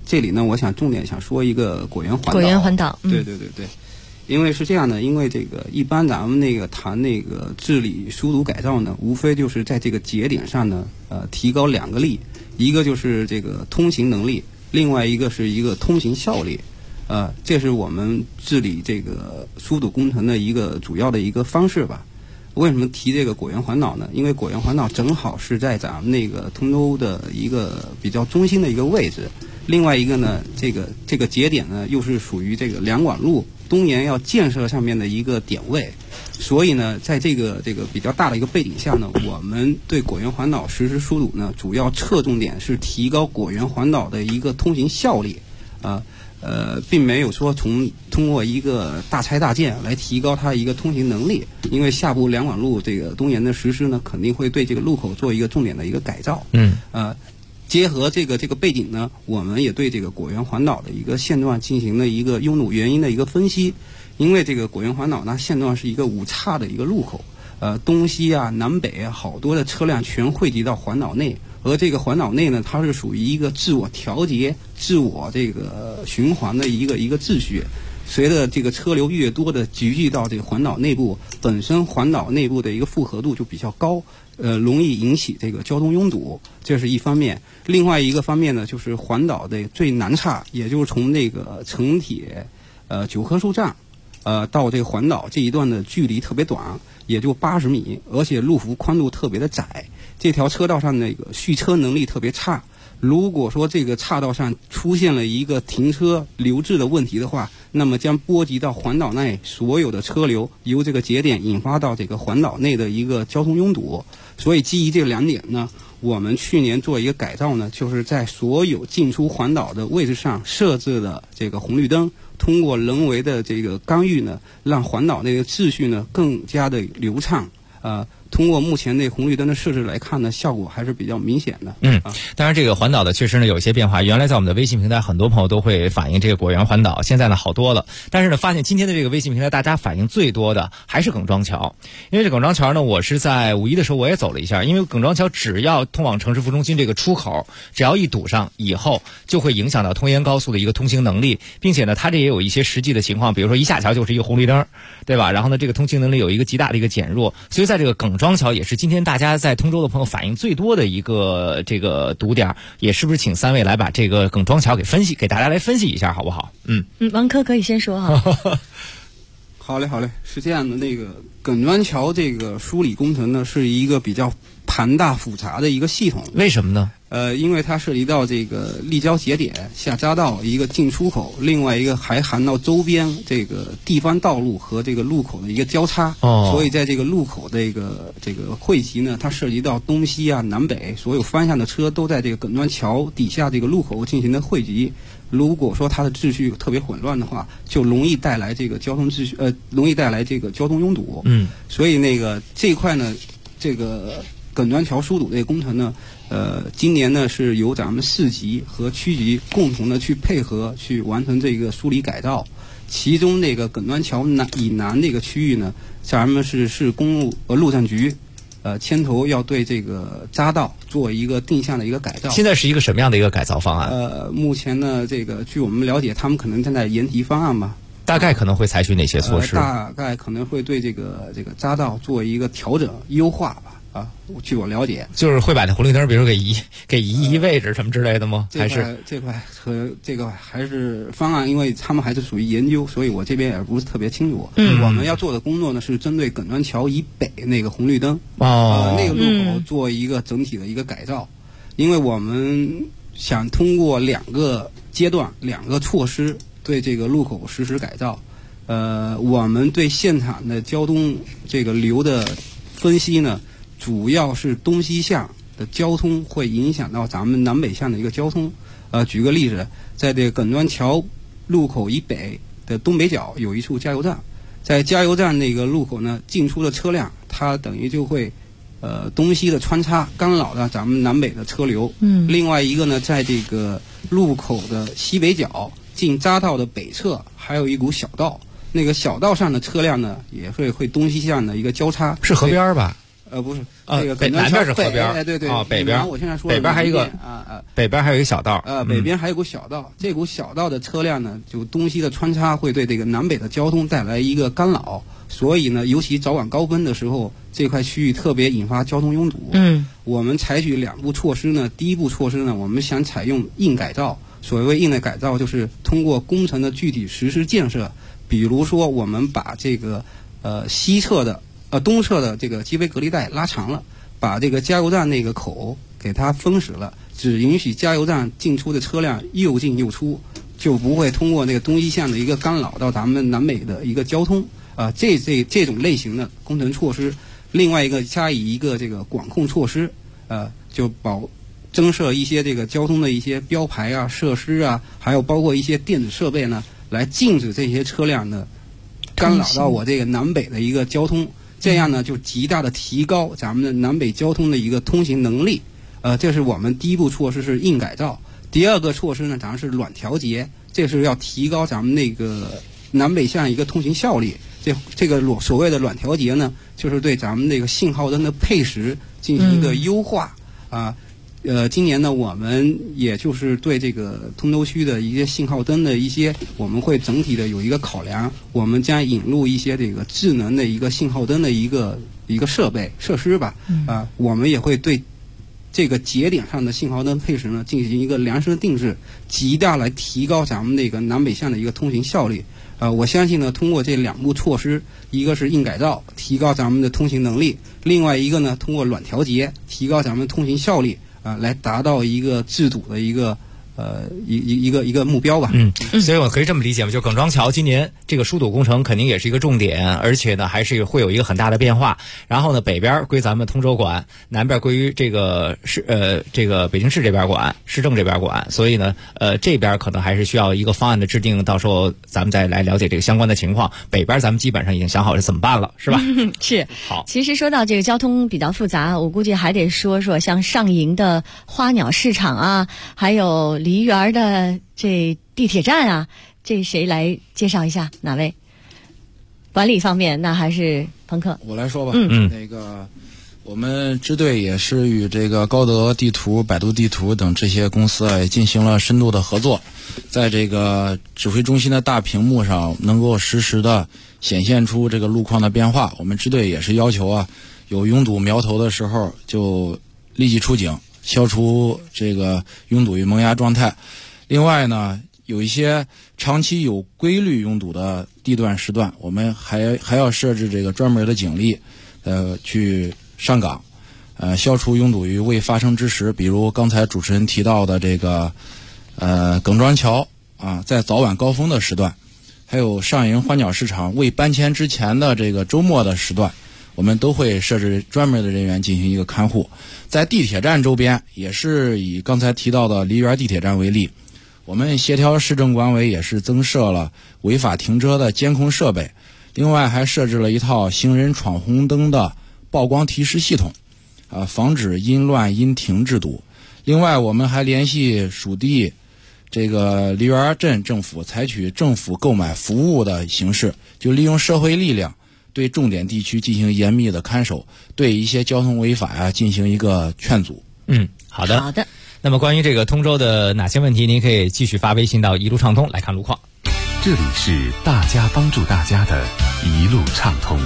F: 这里呢，我想重点想说一个果园环岛。
M: 果园环岛，
F: 对。因为是这样的，因为这个一般咱们那个谈那个治理疏堵改造呢，无非就是在这个节点上呢，提高2个力，一个就是这个通行能力，另外一个是一个通行效率，这是我们治理这个疏堵工程的一个主要的一个方式吧。为什么提这个果园环岛呢？因为果园环岛正好是在咱们那个通州的一个比较中心的一个位置，另外一个呢，这个节点呢又是属于这个两广路东延要建设上面的一个点位，所以呢，在这个比较大的一个背景下呢，我们对果园环岛实施疏堵呢，主要侧重点是提高果园环岛的一个通行效率，并没有说通过一个大拆大建来提高它一个通行能力，因为下步两广路这个东延的实施呢，肯定会对这个路口做一个重点的一个改造。结合这个背景呢，我们也对这个果园环岛的一个现状进行了一个拥堵原因的一个分析。因为这个果园环岛呢，现状是一个5岔的一个路口，东西啊、南北啊，好多的车辆全汇集到环岛内。而这个环岛内呢，它是属于一个自我调节、自我这个循环的一个秩序。随着这个车流越多的集聚到这个环岛内部，本身环岛内部的一个负荷度就比较高，容易引起这个交通拥堵，这是一方面。另外一个方面呢，就是环岛的最南岔，也就是从那个城铁9棵树站到这个环岛这一段的距离特别短，也就80米，而且路幅宽度特别的窄，这条车道上那个蓄车能力特别差。如果说这个岔道上出现了一个停车留置的问题的话，那么将波及到环岛内所有的车流，由这个节点引发到这个环岛内的一个交通拥堵。所以基于这2点呢，我们去年做一个改造呢，就是在所有进出环岛的位置上设置了这个红绿灯，通过人为的这个干预呢，让环岛内的秩序呢更加的流畅。通过目前那红绿灯的设置来看呢，效果还是比较明显的。
P: 当然这个环岛的确实呢有一些变化。原来在我们的微信平台，很多朋友都会反映这个果园环岛，现在呢好多了。但是呢，发现今天的这个微信平台，大家反映最多的还是耿庄桥。因为这耿庄桥呢，我是在5·1的时候我也走了一下，因为耿庄桥只要通往城市副中心这个出口，只要一堵上以后，就会影响到通延高速的一个通行能力，并且呢，它这也有一些实际的情况，比如说一下桥就是一个红绿灯，对吧？然后呢，这个通行能力有一个极大的一个减弱，所以在这个耿庄桥也是今天大家在通州的朋友反映最多的一个这个堵点，也是不是请3位来把这个耿庄桥给大家来分析一下，好不好？
M: 王科可以先说哈。
F: 好嘞，是这样的，那个耿庄桥这个梳理工程呢，是一个比较庞大复杂的一个系统。
P: 为什么呢？
F: 因为它涉及到这个立交节点、下匝道一个进出口，另外一个还含到周边这个地方道路和这个路口的一个交叉。所以在这个路口的这个汇集呢，它涉及到东西啊、南北所有方向的车都在这个耿庄桥底下这个路口进行的汇集。如果说它的秩序特别混乱的话，就容易带来这个交通秩序，容易带来这个交通拥堵。所以那个这一块呢，这个耿庄桥疏堵这个工程呢，今年呢是由咱们市级和区级共同的去配合去完成这个梳理改造。其中那个耿庄桥以南这个区域呢，咱们是市公路路政局牵头要对这个匝道做一个定向的一个改造。
P: 现在是一个什么样的一个改造方案？
F: 目前呢，这个据我们了解，他们可能正在研提方案吧。
P: 大概可能会采取哪些措施？
F: 大概可能会对这个匝道做一个调整优化吧。据我了解，
P: 就是会把这红绿灯，比如给移位置什么之类的吗？还是
F: 这块和这个还是方案，因为他们还是属于研究，所以我这边也不是特别清楚。我们要做的工作呢，是针对耿庄桥以北那个红绿灯那个路口做一个整体的一个改造，因为我们想通过2个阶段、2个措施对这个路口实施改造。我们对现场的交通这个流的分析呢，主要是东西向的交通会影响到咱们南北向的一个交通。举个例子，在这个耿庄桥路口以北的东北角有一处加油站，在加油站那个路口呢，进出的车辆它等于就会东西的穿插，干扰到咱们南北的车流。另外一个呢，在这个路口的西北角进匝道的北侧还有一股小道，那个小道上的车辆呢，也会东西向的一个交叉。
P: 是河边吧？
F: 不是，那个
P: 南边是河边，
F: 哎对对
P: 啊，北边
F: 我现在说
P: 北边还有一个北边还有一个小道，
F: 北边还有股小道，这股小道的车辆呢，就东西的穿插会对这个南北的交通带来一个干扰，所以呢，尤其早晚高峰的时候，这块区域特别引发交通拥堵。我们采取2步措施呢，第一步措施呢，我们想采用硬改造。所谓硬的改造，就是通过工程的具体实施建设，比如说我们把这个东侧的这个机杯隔离带拉长了，把这个加油站那个口给它封死了，只允许加油站进出的车辆又进又出，就不会通过那个东西线的一个干扰到咱们南北的一个交通这种类型的工程措施。另外一个加以一个这个管控措施，就增设一些这个交通的一些标牌啊、设施啊，还有包括一些电子设备呢，来禁止这些车辆呢干扰到我这个南北的一个交通。这样呢，就极大的提高咱们的南北交通的一个通行能力。这是我们第一步措施是硬改造。第二个措施呢，咱们是软调节，这是要提高咱们那个南北向一个通行效率。这个所谓的软调节呢，就是对咱们那个信号灯的配时进行一个优化今年呢，我们也就是对这个通州区的一些信号灯的我们会整体的有一个考量，我们将引入一些这个智能的一个信号灯的一个设施吧。我们也会对这个节点上的信号灯配时呢进行一个量身定制，极大来提高咱们那个南北向的一个通行效率。我相信呢，通过这2步措施，一个是硬改造，提高咱们的通行能力；另外一个呢，通过软调节，提高咱们通行效率。来达到一个制堵的一个目标吧。
P: 所以我可以这么理解嘛，就耿庄桥今年这个疏堵工程肯定也是一个重点，而且呢还是会有一个很大的变化。然后呢，北边归咱们通州管，南边归于这个北京市这边管，市政这边管。所以呢，这边可能还是需要一个方案的制定，到时候咱们再来了解这个相关的情况。北边咱们基本上已经想好是怎么办了，是吧？
M: 是。
P: 好，
M: 其实说到这个交通比较复杂，我估计还得说像上营的花鸟市场啊，还有梨园的这地铁站啊，这谁来介绍一下？哪位？管理方面，那还是朋克。
V: 我来说吧。那个我们支队也是与这个高德地图、百度地图等这些公司也进行了深度的合作，在这个指挥中心的大屏幕上能够实时的显现出这个路况的变化。我们支队也是要求有拥堵苗头的时候就立即出警，消除这个拥堵与萌芽状态。另外呢，有一些长期有规律拥堵的地段时段，我们还要设置这个专门的警力去上岗，消除拥堵于未发生之时。比如刚才主持人提到的这个耿庄桥在早晚高峰的时段，还有上营花鸟市场未搬迁之前的这个周末的时段，我们都会设置专门的人员进行一个看护。在地铁站周边，也是以刚才提到的梨园地铁站为例，我们协调市政管委也是增设了违法停车的监控设备，另外还设置了一套行人闯红灯的曝光提示系统，防止因乱因停制堵。另外我们还联系属地这个梨园镇政府，采取政府购买服务的形式，就利用社会力量对重点地区进行严密的看守，对一些交通违法进行一个劝阻。
P: 好的。那么关于这个通州的哪些问题，您可以继续发微信到一路畅通来看路况。
A: 这里是大家帮助大家的一路畅通。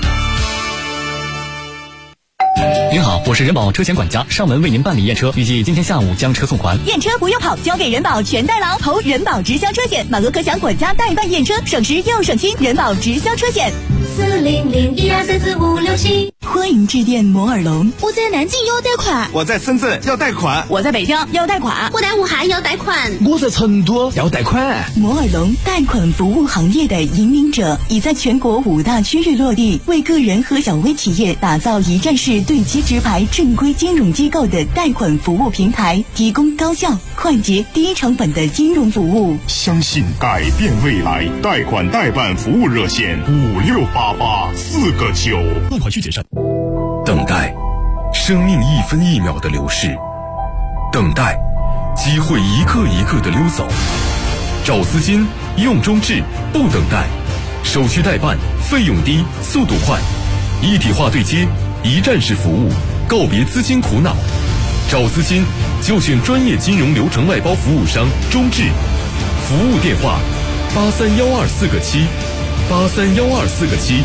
S: 您好，我是人保车险管家，上门为您办理验车，预计今天下午将车送还。
G: 验车不用跑，交给人保全代劳，投人保直销车险，满额可享管家代办验车，省时又省心。人保直销车险，40012344567。欢迎致电摩尔龙。
E: 我在南京要贷款，
O: 我在深圳要贷款，
G: 我在北京要贷款，
E: 我在武汉要贷款，
O: 我在成都要贷款。
G: 摩尔龙贷款服务行业的引领者，已在全国5大区域落地，为个人和小微企业打造一站式对接直排正规金融机构的贷款服务平台，提供高效、快捷、低成本的金融服务。
J: 相信改变未来，贷款代办服务热线568849，
B: 贷款需谨慎。等待，生命一分一秒的流逝；等待，机会一个一个的溜走。找资金，用中智，不等待，手续代办，费用低，速度快，一体化对接，
W: 一站式服务，告别资金苦恼。找资金就选专业金融流程外包服务商中智，服务电话831247831247。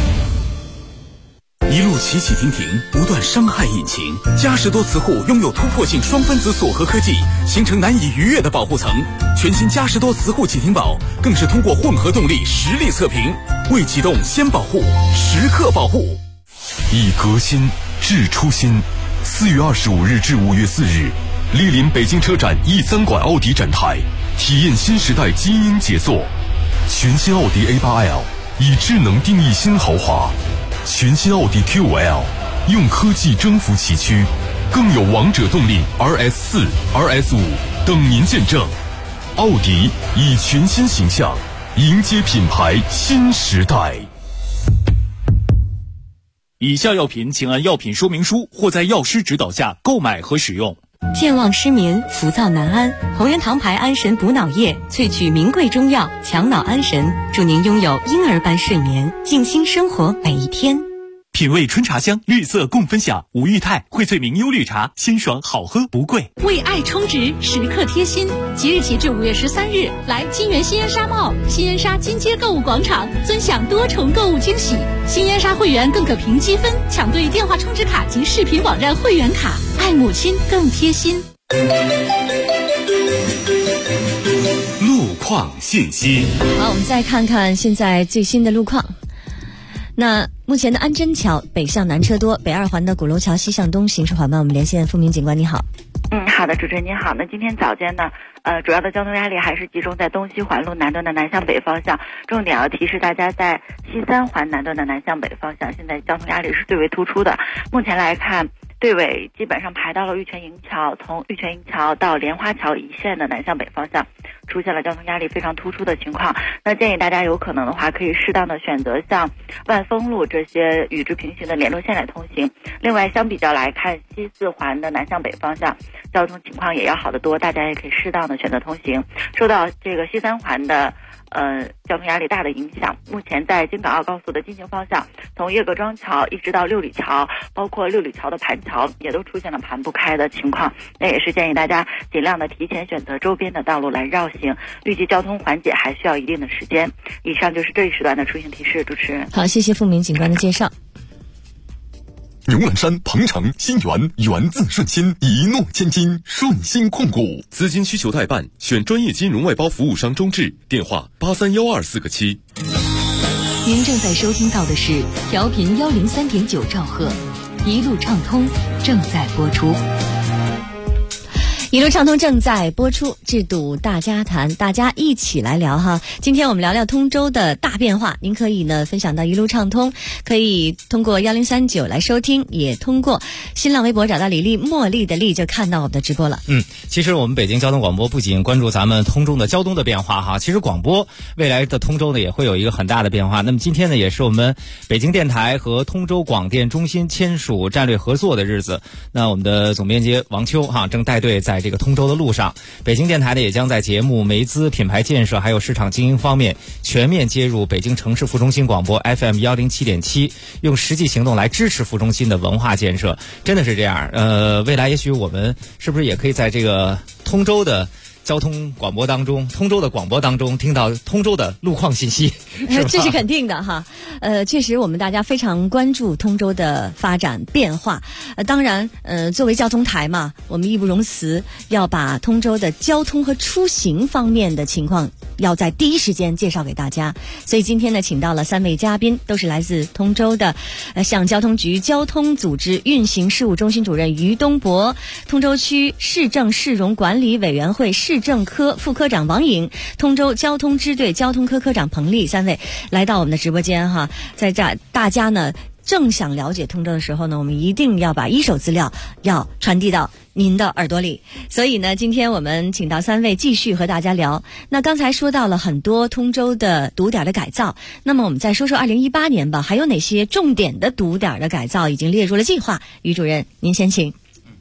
H: 一路起起停停，不断伤害引擎。嘉实多磁护拥有突破性双分子锁合科技，形成难以逾越的保护层。全新嘉实多磁护启停宝更是通过混合动力实力测评，未启动先保护，时刻保护。
B: 以革新致初心。4月25日至5月4日，莅临北京车展E3馆奥迪展台，体验新时代基因杰作。全新奥迪 A8L 以智能定义新豪华。全新奥迪 Q5L 用科技征服崎岖，更有王者动力 RS4、RS5 等您见证。奥迪以全新形象迎接品牌新时代。
S: 以下药品请按药品说明书或在药师指导下购买和使用。
I: 健忘失眠、浮躁难安，红源堂牌安神补脑液萃取名贵中药，强脑安神，祝您拥有婴儿般睡眠，静心生活每一天。
S: 品味春茶香，绿色共分享。五裕泰荟萃明优绿茶，鲜爽好喝不贵。
Q: 为爱充值，时刻贴心。即日起至5月13日，来金源新烟沙贸、新烟沙金街购物广场，尊享多重购物惊喜。新烟沙会员更可凭积分抢对电话充值卡及视频网站会员卡，爱母亲更贴心。
W: 路况信息。
M: 好，我们再看看现在最新的路况。那目前的安贞桥北向南车多，北二环的鼓楼桥西向东行驶缓慢。我们连线付明警官，你好。
R: 好的，主持人您好。那今天早间呢，主要的交通压力还是集中在东西环路南段的南向北方向，重点要提示大家在西三环南段的南向北方向，现在交通压力是最为突出的。目前来看，队尾基本上排到了玉泉营桥，从玉泉营桥到莲花桥一线的南向北方向出现了交通压力非常突出的情况。那建议大家有可能的话，可以适当的选择像万丰路这些与之平行的联络线来通行。另外，相比较来看，西四环的南向北方向交通情况也要好得多，大家也可以适当的选择通行。受到这个西三环的交通压力大的影响，目前在京港澳高速的进行方向，从岳各庄桥一直到六里桥，包括六里桥的盘桥也都出现了盘不开的情况。那也是建议大家尽量的提前选择周边的道路来绕行，预计交通缓解还需要一定的时间。以上就是这一时段的出行提示，主持人。
M: 好，谢谢付明警官的介绍。
W: 牛栏山、鹏城、新源，源自顺心，一诺千金，顺心控股。资金需求代办，选专业金融外包服务商中智，电话831247。
I: 您正在收听到的是调频103.9兆赫，一路畅通正在播出。
M: 一路畅通正在播出，制度大家谈，大家一起来聊哈。今天我们聊聊通州的大变化，您可以呢分享到一路畅通，可以通过1039来收听，也通过新浪微博找到李丽茉莉的丽就看到我们的直播了。
P: 其实我们北京交通广播不仅关注咱们通州的交通的变化哈，其实广播未来的通州呢也会有一个很大的变化。那么今天呢也是我们北京电台和通州广电中心签署战略合作的日子。那我们的总编辑王秋哈正带队在这个通州的路上，北京电台呢也将在节目、媒资、品牌建设还有市场经营方面全面接入北京城市副中心广播 FM 107.7，用实际行动来支持副中心的文化建设。真的是这样。未来也许我们是不是也可以在这个通州的交通广播当中，通州的广播当中听到通州的路况信息，
M: 这是肯定的哈。确实我们大家非常关注通州的发展变化。当然作为交通台嘛，我们义不容辞要把通州的交通和出行方面的情况要在第一时间介绍给大家。所以今天呢请到了3位嘉宾，都是来自通州的像交通局交通组织运行事务中心主任于东博，通州区市政市容管理委员会市政科副科长王颖，通州交通支队交通科科长彭丽，3位来到我们的直播间哈。在这大家呢正想了解通州的时候呢，我们一定要把一手资料要传递到您的耳朵里。所以呢今天我们请到3位继续和大家聊。那刚才说到了很多通州的堵点的改造，那么我们再说说2018年吧，还有哪些重点的堵点的改造已经列入了计划？于主任您先请。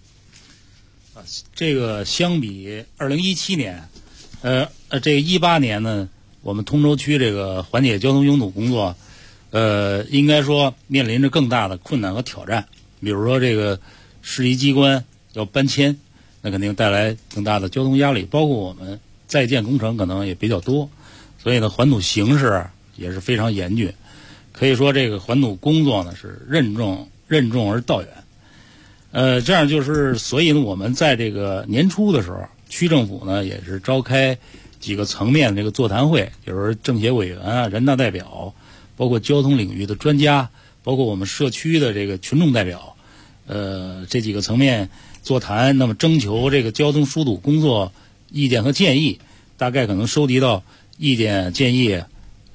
C: 这个相比2017年，这个18年呢，我们通州区这个缓解交通拥堵工作， 应该说面临着更大的困难和挑战。比如说这个市级机关要搬迁，那肯定带来更大的交通压力，包括我们在建工程可能也比较多，所以呢环堵形势也是非常严峻。可以说这个环堵工作呢是任重而道远。这样就是所以呢我们在这个年初的时候，区政府呢也是召开几个层面的这个座谈会，就是政协委员啊、人大代表，包括交通领域的专家，包括我们社区的这个群众代表，这几个层面座谈，那么征求这个交通疏堵工作意见和建议，大概可能收集到意见建议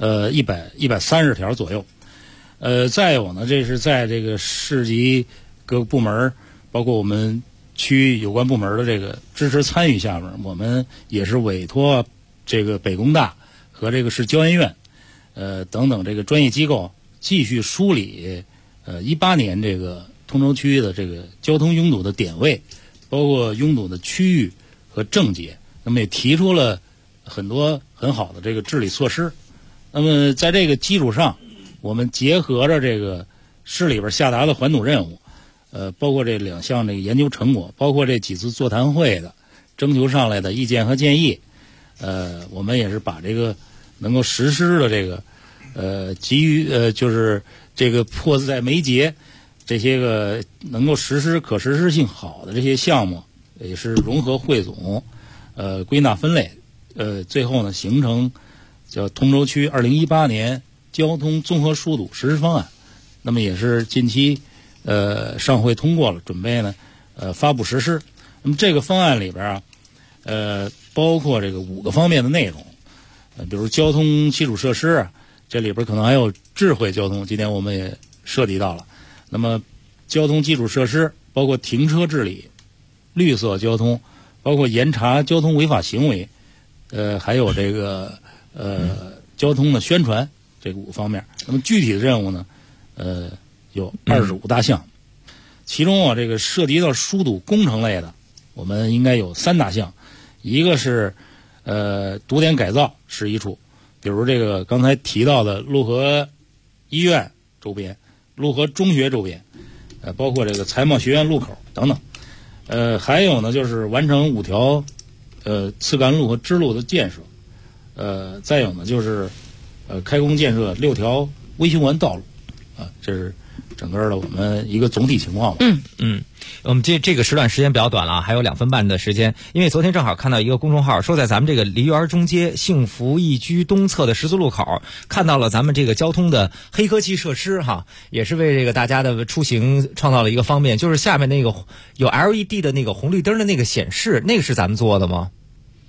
C: 130条左右。再有呢，这是在这个市级各个部门，包括我们区有关部门的这个支持参与下面，我们也是委托这个北工大和这个市交研院等等这个专业机构继续梳理18年这个通州区的这个交通拥堵的点位，包括拥堵的区域和症结，那么也提出了很多很好的这个治理措施。那么在这个基础上，我们结合着这个市里边下达的环堵任务，包括这2项这个研究成果，包括这几次座谈会的征求上来的意见和建议，我们也是把这个能够实施的这个急于就是这个迫在眉睫这些个能够实施可实施性好的这些项目，也是融合汇总，归纳分类，最后呢形成叫通州区2018年交通综合疏堵实施方案。那么也是近期上会通过了，准备呢发布实施。那么这个方案里边啊，包括这个5个方面的内容，比如交通基础设施啊，这里边可能还有智慧交通，今天我们也涉及到了。那么交通基础设施包括停车治理、绿色交通，包括严查交通违法行为，还有这个交通的宣传，这个5方面。那么具体的任务呢，有25大项，其中啊这个涉及到疏堵工程类的，我们应该有3大项，一个是堵点改造是一处，比如这个刚才提到的陆河医院周边、陆河中学周边，包括这个财贸学院路口等等。还有呢就是完成5条次干路和支路的建设，再有呢就是开工建设6条微修完道路，这是整个的我们一个总体情况吧。
P: 我们这个时段时间比较短了，还有2分半的时间。因为昨天正好看到一个公众号说，在咱们这个梨园中街幸福易居东侧的十字路口，看到了咱们这个交通的黑科技设施哈，也是为这个大家的出行创造了一个方便。就是下面那个有 LED 的那个红绿灯的那个显示，那个是咱们做的吗？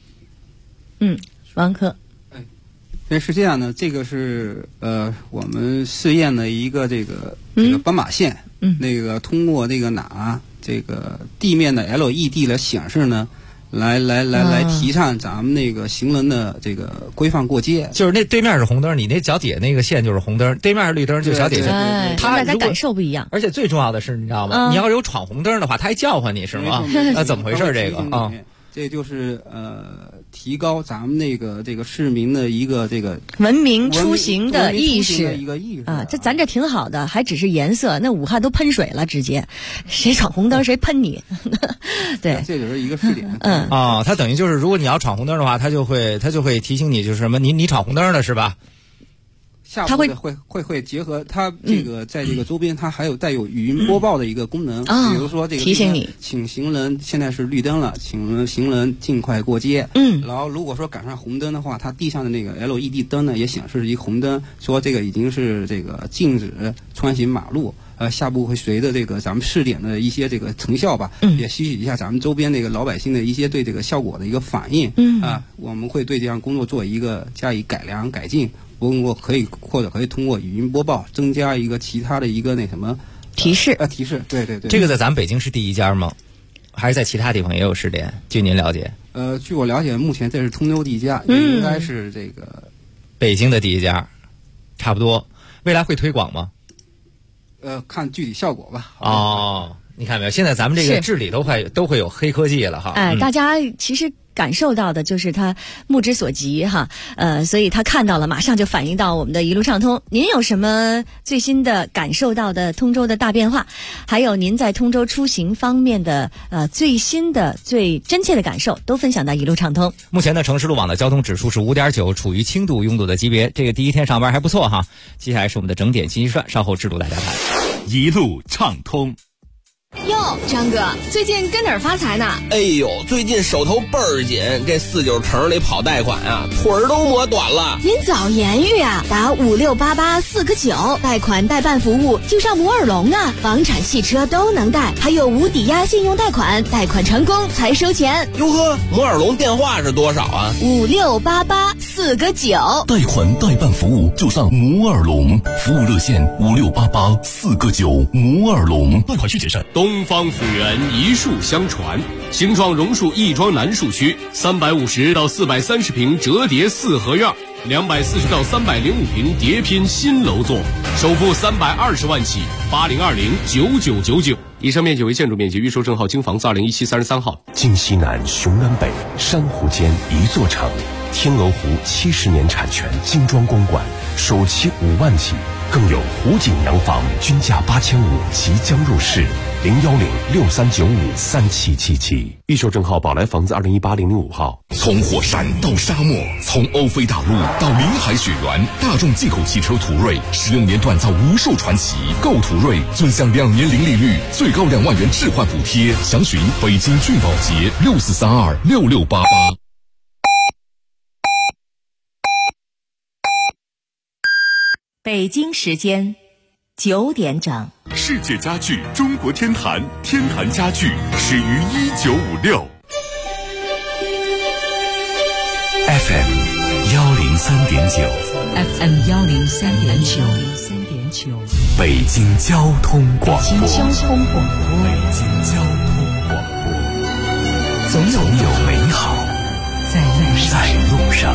M: 王科。
F: 是这样的，这个是我们试验的一个这个斑马线，那个通过这个这个地面的 LED 的显示呢，来提倡咱们那个行人的这个规范过街。
P: 就是那对面是红灯，你那脚底下那个线就是红灯，对面是绿灯，就脚底下。
M: 大家感受不一样。
P: 而且最重要的是，你知道吗？你要是有闯红灯的话，他还叫唤你是吗？那怎么回事？这个啊？
F: 这就是提高咱们这个市民的一个这个
M: 文明出行的意识
F: 一个意识
M: 啊，这咱这挺好的，还只是颜色，那武汉都喷水了，直接谁闯红灯谁喷你，对，
F: 这就是一个试点。
P: 它等于就是如果你要闯红灯的话，它就会提醒你，就是什么你闯红灯了是吧？
F: 下步会结合它这个在这个周边，它还有带有语音播报的一个功能，比如说这个
M: 提醒你，
F: 请行人现在是绿灯了，请行人尽快过街。然后如果说赶上红灯的话，它地上的那个 LED 灯呢也显示一个红灯，说这个已经是这个禁止穿行马路。下步会随着这个咱们试点的一些这个成效吧，也吸取一下咱们周边这个老百姓的一些对这个效果的一个反应。我们会对这项工作做一个加以改良改进。或者可以通过语音播报增加一个其他的一个那什么
M: 提示
F: 提示。对。
P: 这个在咱们北京是第一家吗？还是在其他地方也有试点？据您了解？
F: 据我了解，目前这是通州第一家，应该是这个
P: 北京的第一家，差不多。未来会推广吗？
F: 看具体效果吧。
P: 你看没有？现在咱们这个治理都会有黑科技了哈。
M: 大家其实感受到的就是他目之所及哈，所以他看到了，马上就反映到我们的一路畅通。您有什么最新的感受到的通州的大变化？还有您在通州出行方面的最新的、最真切的感受，都分享到一路畅通。
P: 目前呢，城市路网的交通指数是5.9，处于轻度拥堵的级别。这个第一天上班还不错哈。接下来是我们的整点信息串，稍后制度大家谈。
A: 一路畅通。
E: 哟，张哥，最近跟哪儿发财呢？
K: 哎呦，最近手头倍儿紧，这49城里跑贷款啊，腿儿都磨短了。
E: 您早言语啊，打5688 4个9，贷款代办服务就上摩尔龙啊，房产、汽车都能贷，还有无抵押信用贷款，贷款成功才收钱。
K: 哟呵，摩尔龙电话是多少啊
E: ？5688 4个9，
U: 贷款代办服务就上摩尔龙，服务热线5688 4个9，摩尔龙，贷款需谨慎。
A: 东方府源一树相传，形状榕树亦庄南树区，350到430平折叠4合院，240到305平叠拼新楼座，首付320万起，80209999。以上面积为建筑面积，预售证号京房子2017 33号。
B: 京西南，雄南北，珊瑚间一座城。天鹅湖70年产权精装公馆，首期5万起，更有湖景洋房均价8500即将入市。01063953777，预售证号宝来房子2018-005号。
U: 从火山到沙漠，从欧非大陆到临海雪原，大众进口汽车途锐使用年锻造无数传奇。购途锐尊享2年零利率，最高2万元置换补贴。详询北京骏宝捷64326688。
I: 北京时间9点整。
J: 世界家具中国天坛，天坛家具始于1956。
U: FM 103.9
I: FM 103.9，
U: 北京交通广播。
I: 北京交通广播，总有美好在路上。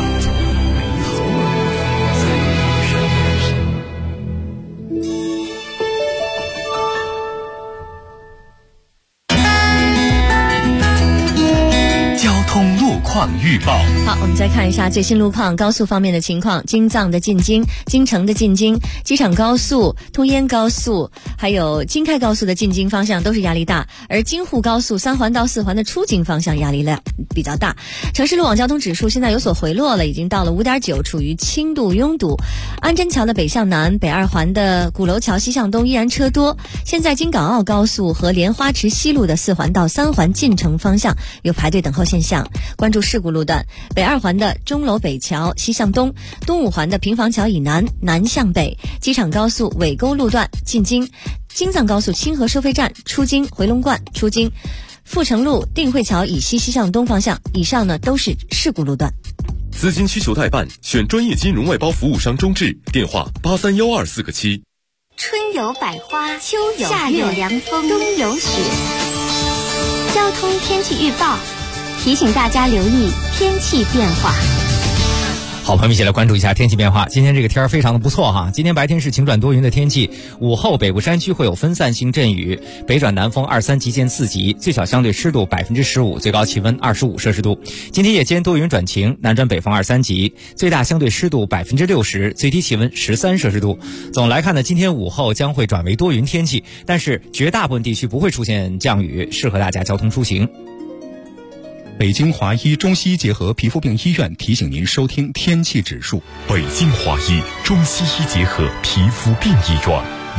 U: 路况预报。
M: 好，我们再看一下最新路况。高速方面的情况，京藏的进京、京城的进京、机场高速、通燕高速还有京开高速的进京方向都是压力大，而京沪高速3环到4环的出京方向压力量比较大。城市路网交通指数现在有所回落了，已经到了5.9，处于轻度拥堵。安贞桥的北向南、北2环的鼓楼桥西向东依然车多。现在京港澳高速和莲花池西路的4环到3环进城方向有排队等候现象。关注事故路段，北2环的钟楼北桥西向东，东5环的平房桥以南南向北，机场高速尾沟路段进京，京藏高速清河收费站出京回龙观出京，阜成路定慧桥以西西向东方向，以上呢都是事故路段。
B: 资金需求代办，选专业金融外包服务商中智，电话8312 4个7。
D: 春有百花，秋有夏有凉风，冬有雪。交通天气预报提醒大家留意天气变化。
P: 好，朋友们一起来关注一下天气变化。今天这个天儿非常的不错哈，今天白天是晴转多云的天气，午后北部山区会有分散性阵雨，北转南风2、3级见4级，最小相对湿度15%，最高气温25摄氏度。今天夜间多云转晴，南转北风2、3级，最大相对湿度60%，最低气温13摄氏度。总来看呢，今天午后将会转为多云天气，但是绝大部分地区不会出现降雨，适合大家交通出行。
N: 北京华医中西医结合皮肤病医院提醒您收听天气指数。
J: 北京华医中西医结合皮肤病医院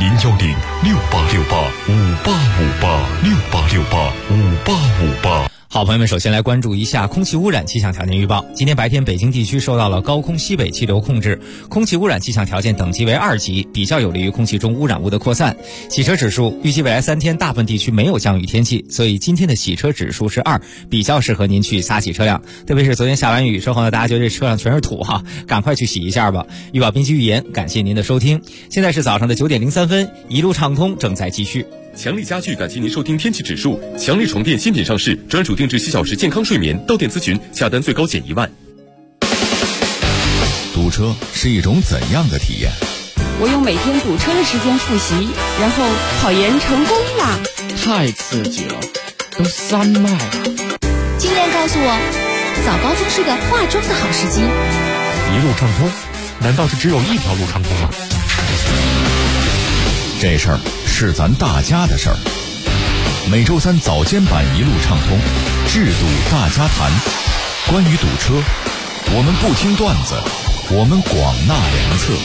J: ，0106868585858
P: 好，朋友们，首先来关注一下空气污染气象条件预报。今天白天北京地区受到了高空西北气流控制，空气污染气象条件等级为2级，比较有利于空气中污染物的扩散。洗车指数预计未来3天大部分地区没有降雨天气，所以今天的洗车指数是2，比较适合您去擦洗车辆。特别是昨天下完雨之后呢，大家觉得这车上全是土哈，赶快去洗一下吧。预报编辑预言，感谢您的收听。现在是早上的9点03分，一路畅通正在继续。
B: 强力家具感谢您收听天气指数。强力床垫新品上市，专属定制7小时健康睡眠，到店咨询，下单最高减1万。
U: 堵车是一种怎样的体验？
T: 我用每天堵车的时间复习，然后考研成功啦！
V: 太刺激了，都3迈了。
M: 经验告诉我，
Q: 早高峰是个化妆的好时机。
G: 一路畅通，难道是只有一条路畅通吗？
U: 这事儿是咱大家的事儿。每周三早间版一路畅通，制度大家谈。关于堵车，我们不听段子，我们广纳良策。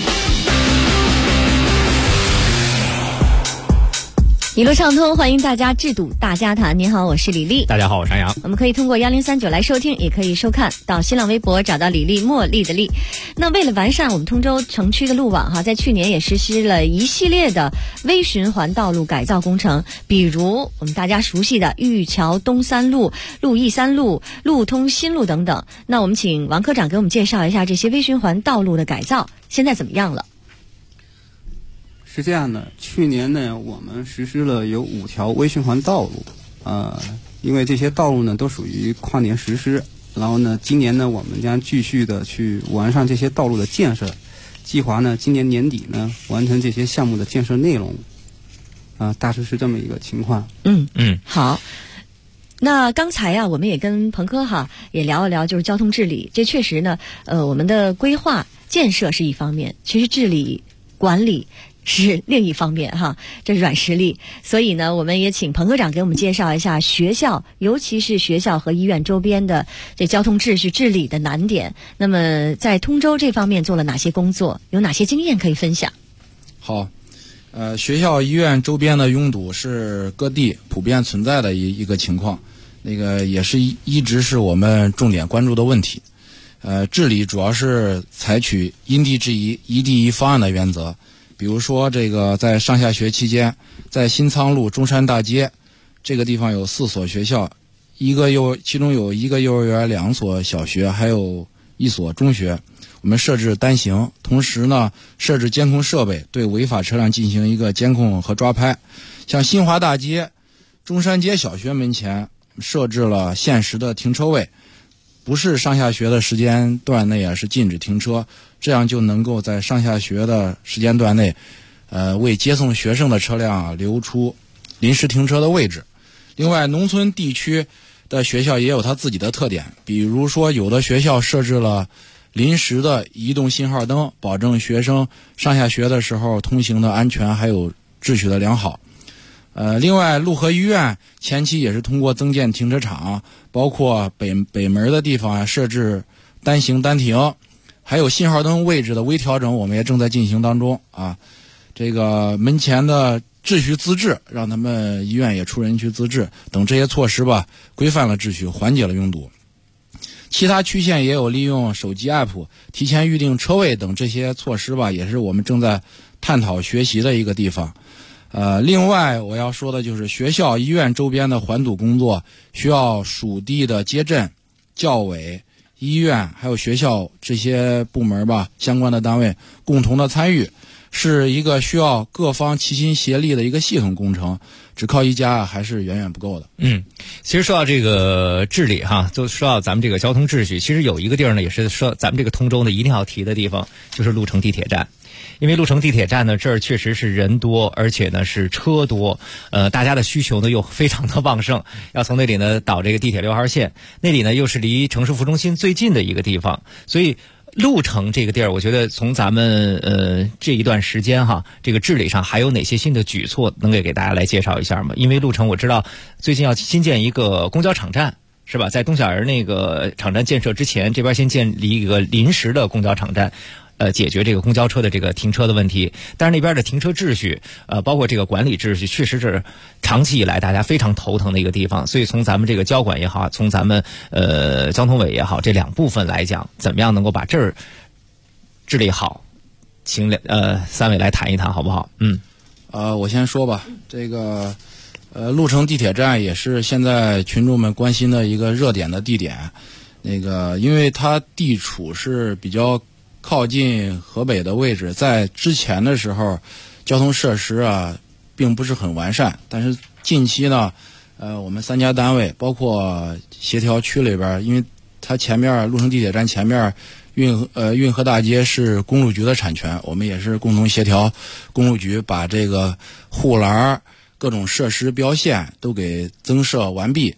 M: 一路畅通，欢迎大家制堵大家谈。您好，我是李丽。
P: 大家好，我是山羊。
M: 我们可以通过1039来收听，也可以收看到新浪微博找到李丽，茉莉的丽。那为了完善我们通州城区的路网在去年也实施了一系列的微循环道路改造工程，比如我们大家熟悉的玉桥东三路、路义三路、路通新路等等。那我们请王科长给我们介绍一下这些微循环道路的改造现在怎么样了。
F: 是这样的，去年呢，我们实施了有5条微循环道路，因为这些道路呢都属于跨年实施，然后呢，今年呢我们将继续的去完善这些道路的建设，计划呢今年年底呢完成这些项目的建设内容，大致是这么一个情况。
M: 好。那刚才我们也跟彭科也聊一聊，就是交通治理，这确实呢，我们的规划建设是一方面，其实治理管理是另一方面这是软实力。所以呢，我们也请彭科长给我们介绍一下学校，尤其是学校和医院周边的这交通秩序治理的难点。那么在通州这方面做了哪些工作，有哪些经验可以分享？
V: 好，学校医院周边的拥堵是各地普遍存在的一个情况，那个也是一直是我们重点关注的问题。治理主要是采取因地制宜、一地一方案的原则。比如说这个在上下学期间，在新仓路中山大街这个地方有4所学校，其中有1个幼儿园、2所小学，还有1所中学。我们设置单行，同时呢设置监控设备，对违法车辆进行一个监控和抓拍。像新华大街、中山街小学门前设置了限时的停车位，不是上下学的时间段内是禁止停车，这样就能够在上下学的时间段内，为接送学生的车辆留出临时停车的位置。另外，农村地区的学校也有它自己的特点，比如说有的学校设置了临时的移动信号灯，保证学生上下学的时候通行的安全还有秩序的良好。另外，潞河医院前期也是通过增建停车场，包括北门的地方设置单行单停，还有信号灯位置的微调整，我们也正在进行当中这个门前的秩序自治，让他们医院也出人去自治等这些措施规范了秩序，缓解了拥堵。其他区县也有利用手机 app 提前预定车位等这些措施也是我们正在探讨学习的一个地方。另外我要说的就是学校医院周边的缓堵工作需要属地的街镇、教委、医院还有学校这些部门相关的单位共同的参与，是一个需要各方齐心协力的一个系统工程，只靠一家还是远远不够的。
P: 其实说到这个治理就说到咱们这个交通秩序，其实有一个地儿呢，也是说咱们这个通州呢一定要提的地方，就是鹿城地铁站。因为鹿城地铁站呢，这儿确实是人多，而且呢是车多，大家的需求呢又非常的旺盛，要从那里呢倒这个地铁6号线，那里呢又是离城市副中心最近的一个地方，所以鹿城这个地儿，我觉得从咱们这一段时间这个治理上还有哪些新的举措，能给大家来介绍一下吗？因为鹿城我知道最近要新建一个公交场站，是吧？在东小儿那个场站建设之前，这边先建立一个临时的公交场站。解决这个公交车的这个停车的问题，但是那边的停车秩序，包括这个管理秩序，确实是长期以来大家非常头疼的一个地方。所以从咱们这个交管也好，从咱们交通委也好，这2部分来讲，怎么样能够把这儿治理好？请3位来谈一谈，好不好？
V: 我先说吧，这个鹿城地铁站也是现在群众们关心的一个热点的地点。那个，因为它地处是比较靠近河北的位置，在之前的时候交通设施并不是很完善，但是近期呢我们3家单位包括协调区里边，因为它前面鹿城地铁站前面运河大街是公路局的产权，我们也是共同协调公路局把这个护栏各种设施标线都给增设完毕。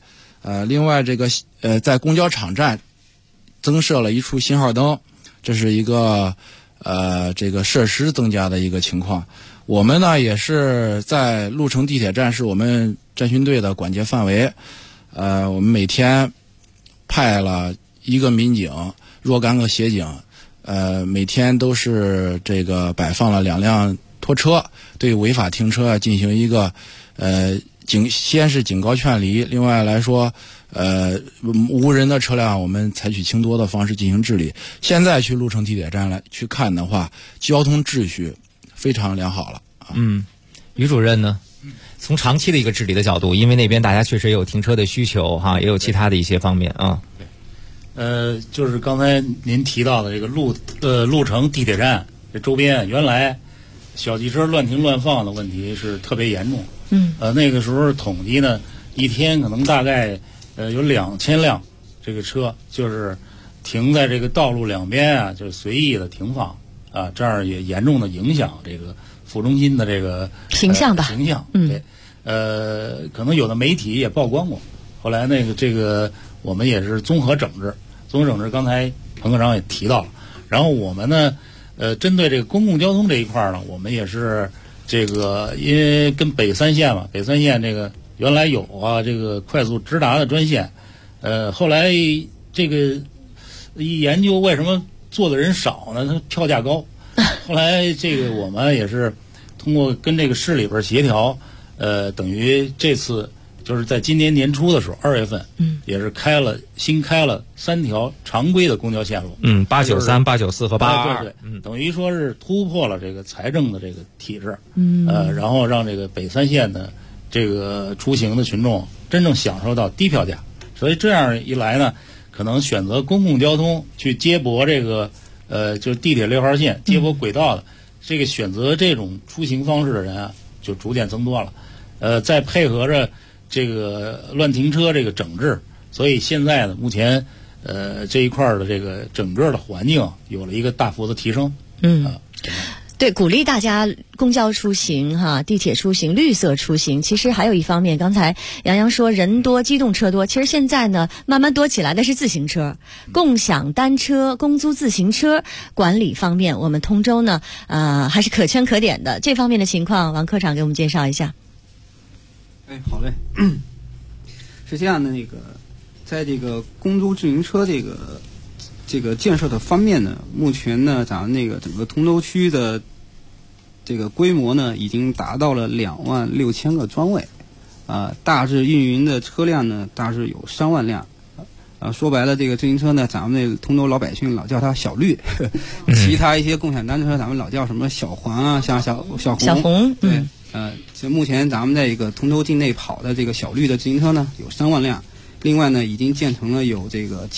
V: 另外这个在公交场站增设了一处信号灯，这是一个这个设施增加的一个情况。我们呢也是在鹿城地铁站是我们侦巡队的管辖范围，我们每天派了1个民警，若干个协警，每天都是这个摆放了2辆拖车，对违法停车进行一个先是警告劝离，另外来说无人的车辆我们采取轻多的方式进行治理。现在去鹿城地铁站来去看的话，交通秩序非常良好了。
P: 于主任呢，从长期的一个治理的角度，因为那边大家确实也有停车的需求哈，也有其他的一些方面啊。
C: 就是刚才您提到的这个鹿城地铁站这周边，原来小汽车乱停乱放的问题是特别严重。那个时候统计呢，一天可能大概有2000辆这个车，就是停在这个道路两边啊，就是随意的停放啊，这样也严重的影响这个副中心的这个
M: 形象吧。
C: 形象，对，可能有的媒体也曝光过。后来这个我们也是综合整治，刚才彭科长也提到了。然后我们呢，针对这个公共交通这一块呢，我们也是这个，因为跟北三线嘛，北三线这个原来有啊这个快速直达的专线，后来这个一研究为什么坐的人少呢？它票价高。后来这个我们也是通过跟这个市里边协调，等于这次就是在今年年初的时候，2月份，也是新开了3条常规的公交线路
P: ，893、894和822，
C: 对，等于说是突破了这个财政的这个体制，然后让这个北三线的这个出行的群众真正享受到低票价。所以这样一来呢，可能选择公共交通去接驳这个就是地铁6号线接驳轨道的，这个选择这种出行方式的人啊，就逐渐增多了。再配合着这个乱停车这个整治，所以现在呢，目前这一块的这个整个的环境有了一个大幅的提升。
M: 对，鼓励大家公交出行哈，地铁出行，绿色出行。其实还有一方面，刚才杨洋说人多，机动车多，其实现在呢，慢慢多起来的是自行车、共享单车、公租自行车管理方面，我们通州呢，还是可圈可点的。这方面的情况，王科长给我们介绍一下。
F: 好嘞。是这样的，在这个公租自行车这个建设的方面呢，目前呢，咱们整个通州区的这个规模呢，已经达到了26000个专位，大致运营的车辆呢，大致有3万辆。说白了，这个自行车呢，咱们通州老百姓老叫它小绿，其他一些共享单车咱们老叫什么小黄啊，像小红，对，目前咱们在这个通州境内跑的这个小绿的自行车呢，有3万辆。另外呢，已经建成了有这个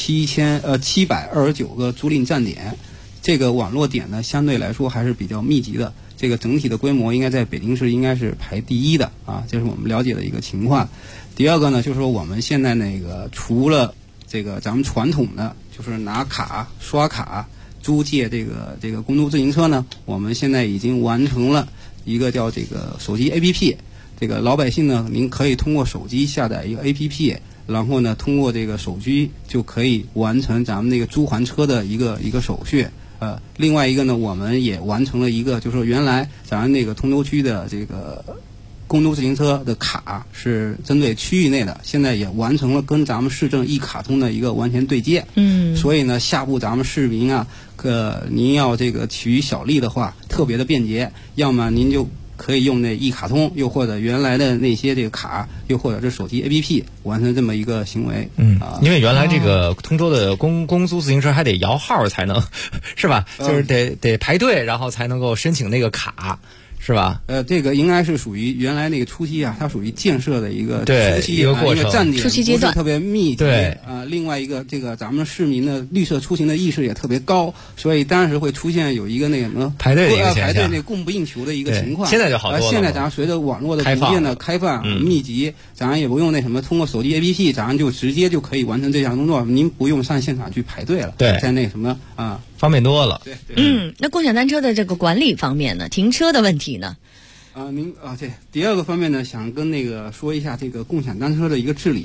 F: 729个租赁站点，这个网络点呢，相对来说还是比较密集的。这个整体的规模应该在北京市应该是排第1的啊，这是我们了解的一个情况。第二个呢，就是说我们现在除了这个咱们传统的就是拿卡刷卡租借这个公租自行车呢，我们现在已经完成了一个叫这个手机 APP， 这个老百姓呢，您可以通过手机下载一个 APP。然后呢，通过这个手机就可以完成咱们租还车的一个手续。另外一个呢，我们也完成了一个，就是说原来咱们通州区的这个公租自行车的卡是针对区域内的，现在也完成了跟咱们市政一卡通的一个完全对接。所以呢，下步咱们市民啊，您要取小利的话，特别的便捷，要么您就可以用一卡通，又或者原来的那些这个卡，又或者是手机 APP 完成这么一个行为。
P: 因为原来这个通州的公租自行车还得摇号才能，是吧？就是得排队，然后才能够申请那个卡。是吧？
F: 这个应该是属于原来初期啊，它属于建设的一个初期
P: 一个过程，
F: 一个站点，
M: 初期阶段
F: 特别密集。
P: 对
F: 另外一个咱们市民的绿色出行的意识也特别高，所以当时会出现有一个什么
P: 排队的一个现象，
F: 供不应求的一个情况。
P: 现在就好多了。
F: 现在咱随着网络的逐渐的开放密集，咱也不用通过手机 APP， 咱就直接就可以完成这项工作，您不用上现场去排队了。
P: 对，
F: 在
P: 方便多了。
F: 对。
M: 那共享单车的这个管理方面呢，停车的问题呢？
F: 对，第二个方面呢，想跟说一下这个共享单车的一个治理啊。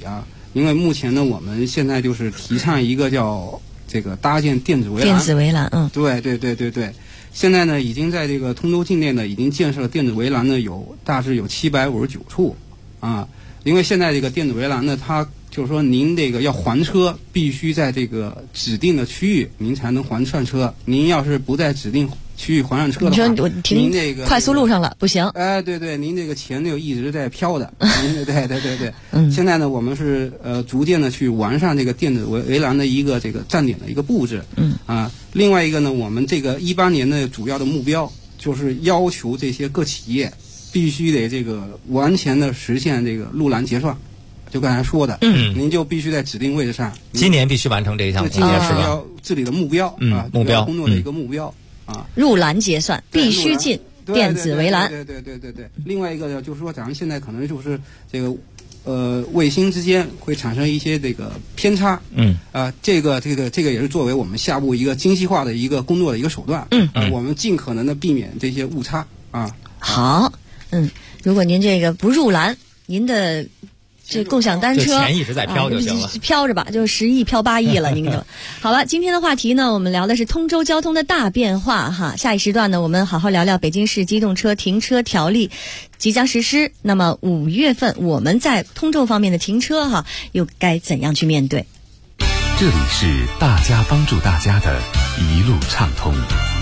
F: 因为目前呢，我们现在就是提倡一个叫这个搭建电子围栏。
M: 电子围栏，
F: 对。现在呢，已经在这个通州境内呢，已经建设了电子围栏呢，大致有759处啊。因为现在这个电子围栏呢，它就是说您这个要还车，必须在这个指定的区域您才能还上车。您要是不在指定区域还上车的话，
M: 你说我停
F: 这个
M: 快速路上了不行。
F: 对，您这个钱就一直在飘的。对。现在呢，我们是逐渐的去完善这个电子围栏的一个这个站点的一个布置。另外一个呢，我们这个18年的主要的目标就是要求这些各企业必须得这个完全的实现这个路拦结算。就刚才说的，您就必须在指定位置上。
P: 今年必须完成这一项工作，是吧？
F: 这里的目标
P: 目标
F: 工作的一个目标啊。
M: 路拦结算必须进电子围栏。
F: 对。另外一个呢，就是说咱们现在可能就是这个卫星之间会产生一些这个偏差。这个也是作为我们下步一个精细化的一个工作的一个手段。我们尽可能的避免这些误差啊。
M: 好，如果您这个不入栏，您的这共享单车
P: 钱一直在飘就行了，
M: 飘着吧，就10亿飘8亿了，您就好了。今天的话题呢，我们聊的是通州交通的大变化哈。下一时段呢，我们好好聊聊北京市机动车停车条例即将实施。那么5月份我们在通州方面的停车哈，又该怎样去面对？
A: 这里是大家帮助大家的一路畅通。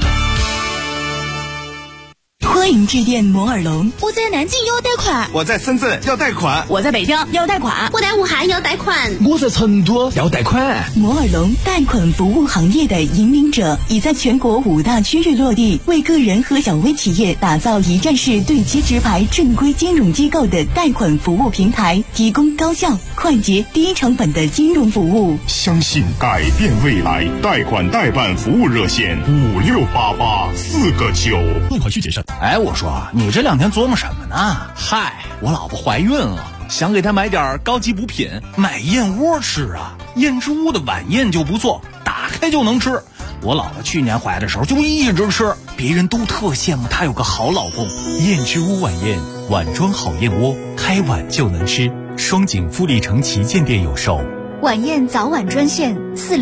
E: 欢迎致电摩尔龙。
H: 我在南京要贷款，
L: 我在深圳要贷款，
H: 我在北京要贷款，我在武汉要贷款，
L: 我在成都要贷款。
E: 摩尔龙贷款服务行业的引领者，已在全国5大区域落地，为个人和小微企业打造一站式对接直排正规金融机构的贷款服务平台，提供高效、快捷、低成本的金融服务。
J: 相信改变未来，贷款代办服务热线5688-4个9，
L: 贷款需谨慎。我说你这2天琢磨什么呢？
S: 嗨，我老婆怀孕了，想给她买点高级补品，买燕窝吃啊。燕之屋的晚宴就不错，打开就能吃。我老婆去年怀的时候就一直吃，别人都特羡慕她有个好老公。
A: 燕之屋晚宴，碗装好燕窝，开碗就能吃。双井富力城旗舰店有售。
D: 晚宴早晚专线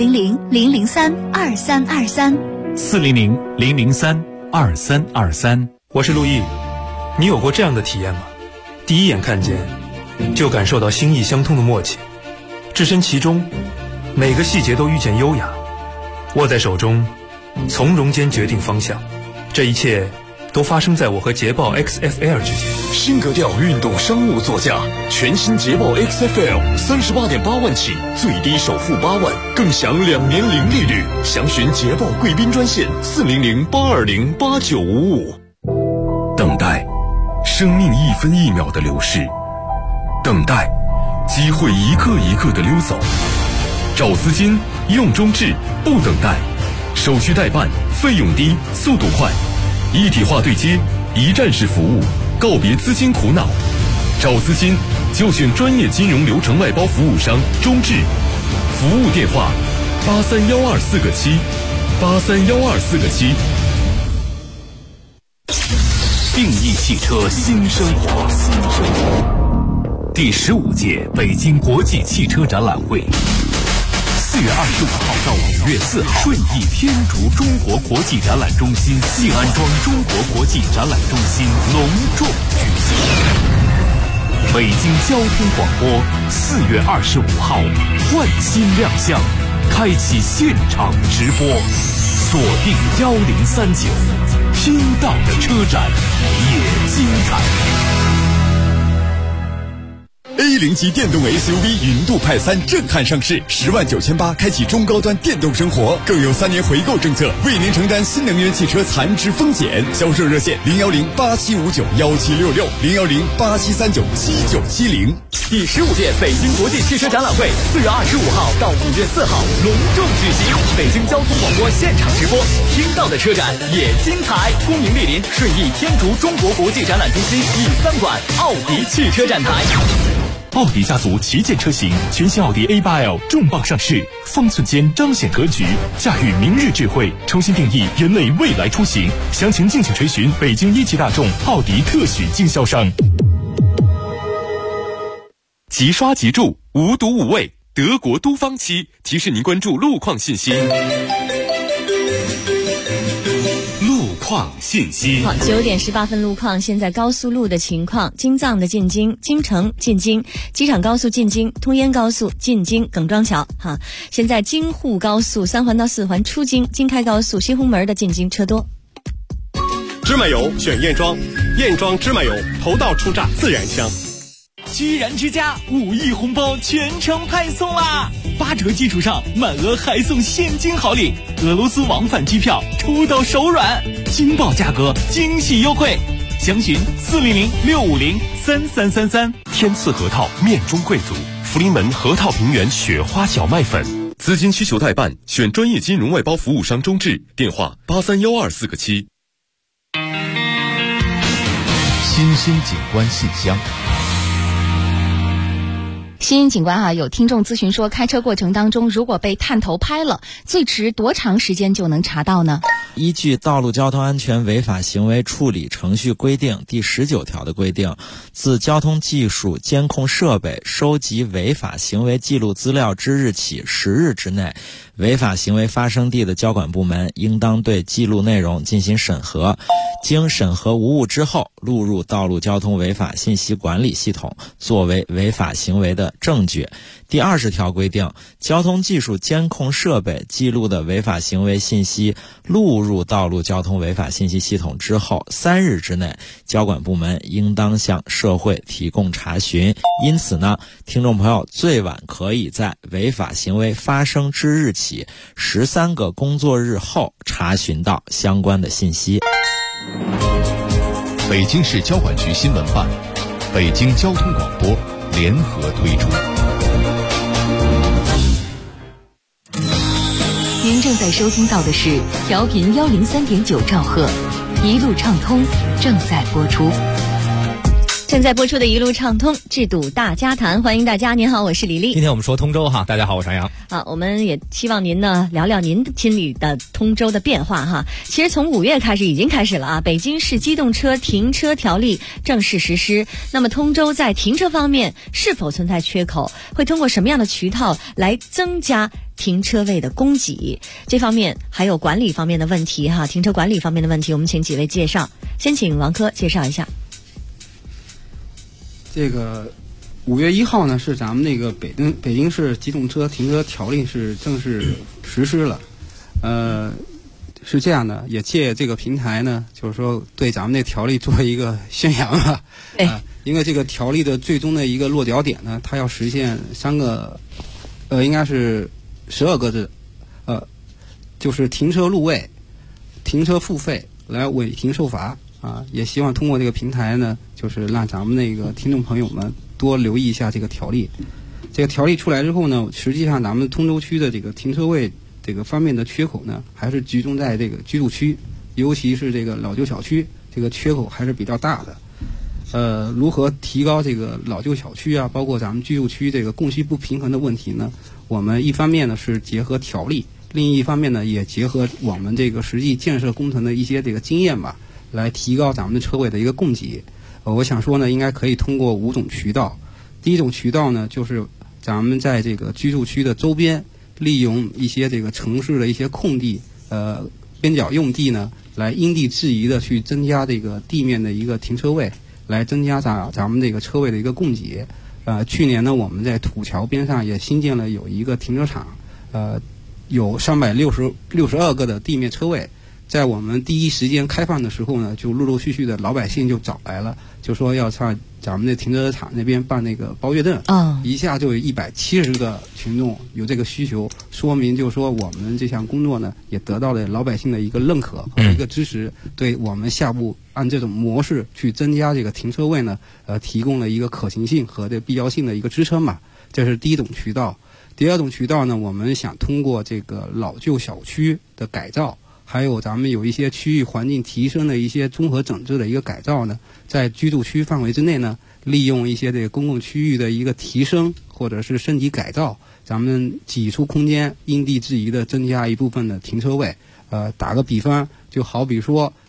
A: 400-003-2323，400-003-2323。
G: 我是陆毅，你有过这样的体验吗？第一眼看见，就感受到心意相通的默契，置身其中，每个细节都遇见优雅，握在手中，从容间决定方向。这一切都发生在我和捷豹 XFL 之间。
B: 新格调运动商务座驾，全新捷豹 XFL 38.8万起，最低首付8万，更享2年零利率。详询捷豹贵宾专线400-820-8955。等待，生命一分一秒的流逝；等待，机会一个一个的溜走。找资金，用中置，不等待，手续代办，费用低，速度快，一体化对接，一站式服务，告别资金苦恼。找资金就选专业金融流程外包服务商中置，服务电话83124个7，83124个7。
A: 定义汽车新生活，第15届北京国际汽车展览会，4月25号到5月4号，顺义天竺中国国际展览中心西安庄中国国际展览中心隆重举行。北京交通广播4月25号焕新亮相，开启现场直播，锁定1039，听到的车展也精彩。
B: A0级电动 SUV 云度派3震撼上市，10.980万开启中高端电动生活，更有3年回购政策，为您承担新能源汽车残值风险。销售热线010-8759-1766，010-8739-7970。
S: 第15届北京国际汽车展览会4月25号到5月4号隆重举行，北京交通广播现场直播，听到的车展也精彩。恭迎莅临顺义天竺中国国际展览中心E3馆奥迪汽车展台。
A: 奥迪家族旗舰车型全新奥迪 A8L 重磅上市，方寸间彰显格局，驾驭明日智慧，重新定义人类未来出行。详情敬请垂询北京一汽大众奥迪特许经销商。即刷即住
B: 无毒无味，德国都芳漆提示您关注路况信息。路况信息。
M: 好，9点18分路况。现在高速路的情况：京藏的进京、京城进京、机场高速进京、通燕高速进京耿庄桥。哈，现在京沪高速3环到4环出京，京开高速西红门的进京车多。
O: 芝麻油选燕庄，燕庄芝麻油头道出榨自然香。
S: 居然之家5亿红包全程派送啦！8折基础上满额还送现金好礼，俄罗斯往返机票抽到手软，惊爆价格，惊喜优惠，详询400-650-3333。
B: 天赐核桃面中贵族，福临门核桃平原雪花小麦粉。资金需求代办，选专业金融外包服务商中智，电话831247个7。
R: 新兴景观信箱。
W: 新兴景观有听众咨询说，开车过程当中如果被探头拍了，最迟多长时间就能查到呢？
X: 依据《道路交通安全违法行为处理程序规定》第19条的规定，自交通技术监控设备收集违法行为记录资料之日起10日之内，违法行为发生地的交管部门应当对记录内容进行审核，经审核无误之后，录入道路交通违法信息管理系统，作为违法行为的证据。第20条规定，交通技术监控设备记录的违法行为信息录入道路交通违法信息系统之后3日之内，交管部门应当向社会提供查询。因此呢，听众朋友最晚可以在违法行为发生之日起13个工作日后查询到相关的信息。
N: 北京市交管局新闻办、北京交通广播联合推出。
W: 您正在收听到的是调频103.9兆赫，一路畅通正在播出。
M: 正在播出的一路畅通制度大家谈，欢迎大家。您好，我是李丽。
P: 今天我们说通州哈，大家好，我是杨洋。
M: 好，我们也希望您呢聊聊您心里的通州的变化哈。其实从5月开始已经开始了啊，北京市机动车停车条例正式实施。那么通州在停车方面是否存在缺口？会通过什么样的渠道来增加停车位的供给？这方面还有管理方面的问题哈，停车管理方面的问题，我们请几位介绍。先请王科介绍一下。
F: 这个5月1号呢，是咱们那个北京市机动车停车条例是正式实施了。是这样的，也借这个平台呢，就是说对咱们那条例做一个宣扬啊。因为这个条例的最终的一个落脚点呢，它要实现3个，应该是12个字，就是停车入位、停车付费、来违停受罚。也希望通过这个平台呢，就是让咱们那个听众朋友们多留意一下这个条例。这个条例出来之后呢，实际上咱们通州区的这个停车位这个方面的缺口呢，还是集中在这个居住区，尤其是这个老旧小区，这个缺口还是比较大的。如何提高这个老旧小区啊，包括咱们居住区这个供需不平衡的问题呢？我们一方面呢是结合条例，另一方面呢也结合我们这个实际建设工程的一些这个经验吧，来提高咱们的车位的一个供给。我想说呢，应该可以通过5种渠道。第一种渠道呢，就是咱们在这个居住区的周边，利用一些这个城市的一些空地、边角用地呢，来因地制宜的去增加这个地面的一个停车位，来增加咱们这个车位的一个供给。去年呢，我们在土桥边上也新建了有一个停车场，有362个的地面车位。在我们第一时间开放的时候呢，就陆陆续续的老百姓就找来了，就说要上咱们的停车场那边办那个包月证，一下就有170个群众有这个需求，说明就是说我们这项工作呢也得到了老百姓的一个认可和一个支持，对我们下步按这种模式去增加这个停车位呢，提供了一个可行性和这必要性的一个支撑吧。这是第一种渠道。第二种渠道呢，我们想通过这个老旧小区的改造，还有咱们有一些区域环境提升的一些综合整治的一个改造呢，在居住区范围之内呢，利用一些这个公共区域的一个提升或者是升级改造，咱们挤出空间，因地制宜的增加一部分的停车位。打个比方，就好比说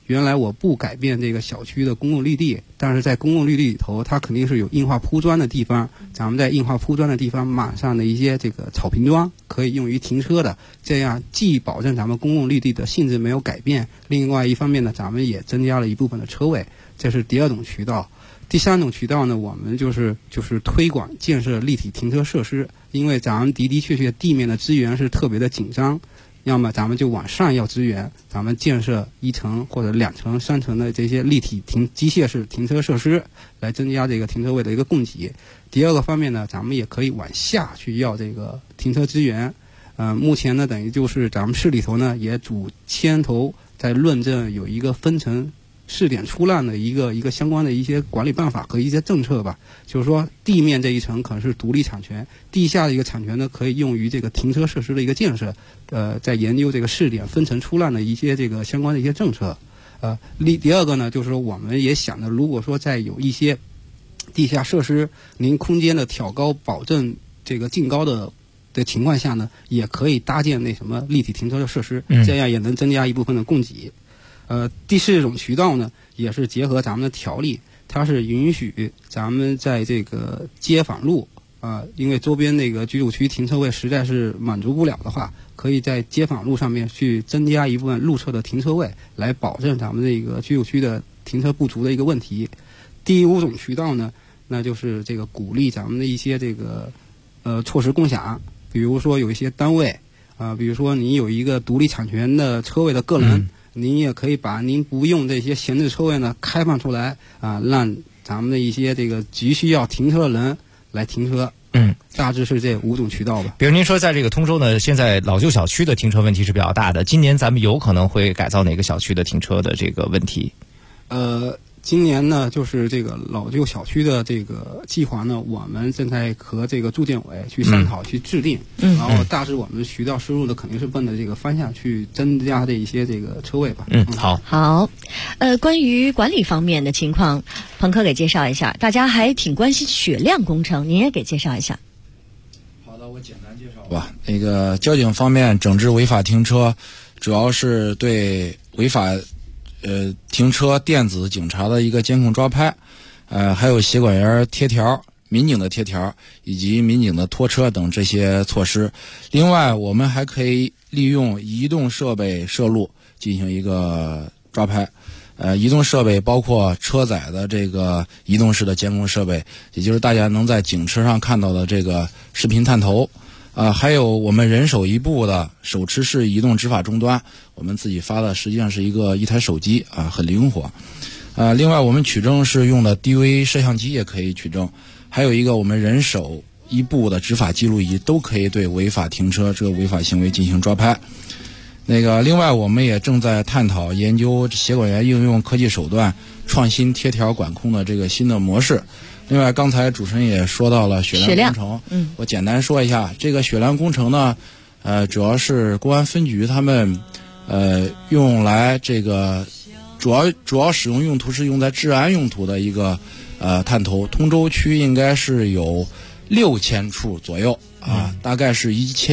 F: 原来我不改变这个小区的公共绿地，但是在公共绿地里头，它肯定是有硬化铺砖的地方，咱们在硬化铺砖的地方码上的一些这个草坪桩可以用于停车的，这样既保证咱们公共绿地的性质没有改变，另外一方面呢，咱们也增加了一部分的车位，这是第二种渠道。第三种渠道呢，我们就是推广建设立体停车设施，因为咱们的确地面的资源是特别的紧张，要么咱们就往上要资源，咱们建设1层或者2层、3层的这些立体机械式停车设施，来增加这个停车位的一个供给。第二个方面呢，咱们也可以往下去要这个停车资源。目前呢，等于就是咱们市里头呢也主牵头在论证有一个分层试点出烂的一个相关的一些管理办法和一些政策吧，就是说地面这一层可能是独立产权，地下的一个产权呢可以用于这个停车设施的一个建设，在研究这个试点分层出烂的一些这个相关的一些政策。第二个呢，就是说我们也想着，如果说在有一些地下设施您空间的挑高保证这个净高的情况下呢，也可以搭建那什么立体停车的设施，这样也能增加一部分的供给。第四种渠道呢，也是结合咱们的条例，它是允许咱们在这个街坊路因为周边那个居住区停车位实在是满足不了的话，可以在街坊路上面去增加一部分路侧的停车位，来保证咱们这个居住区的停车不足的一个问题。第五种渠道呢，那就是这个鼓励咱们的一些这个措施共享，比如说有一些单位比如说你有一个独立产权的车位的个人，您也可以把您不用这些闲置车位呢开放出来让咱们的一些这个急需要停车的人来停车。大致是这5种渠道吧。
P: 比如您说在这个通州呢，现在老旧小区的停车问题是比较大的，今年咱们有可能会改造哪个小区的停车的这个问题？
F: 今年呢，就是这个老旧小区的这个计划呢，我们正在和这个住建委去商讨、去制定。然后大致我们渠道收入的肯定是奔着这个方向去增加的一些这个车位吧。
M: 好。关于管理方面的情况，彭科给介绍一下。大家还挺关心血量工程，您也给介绍一下。
V: 好的，我简单介绍吧。那个交警方面整治违法停车，主要是对违法停车电子警察的一个监控抓拍，还有协管员贴条、民警的贴条以及民警的拖车等这些措施。另外，我们还可以利用移动设备摄录进行一个抓拍。移动设备包括车载的这个移动式的监控设备，也就是大家能在警车上看到的这个视频探头。还有我们人手一部的手持式移动执法终端，我们自己发的实际上是一台手机很灵活。另外我们取证是用的 DV 摄像机也可以取证，还有一个我们人手一部的执法记录仪，都可以对违法停车这个违法行为进行抓拍。另外我们也正在探讨研究协管员应用科技手段创新贴条管控的这个新的模式。另外，刚才主持人也说到了血量工程，我简单说一下，这个血量工程呢，主要是公安分局他们用来这个主要使用用途是用在治安用途的一个探头，通州区应该是有6000处左右大概是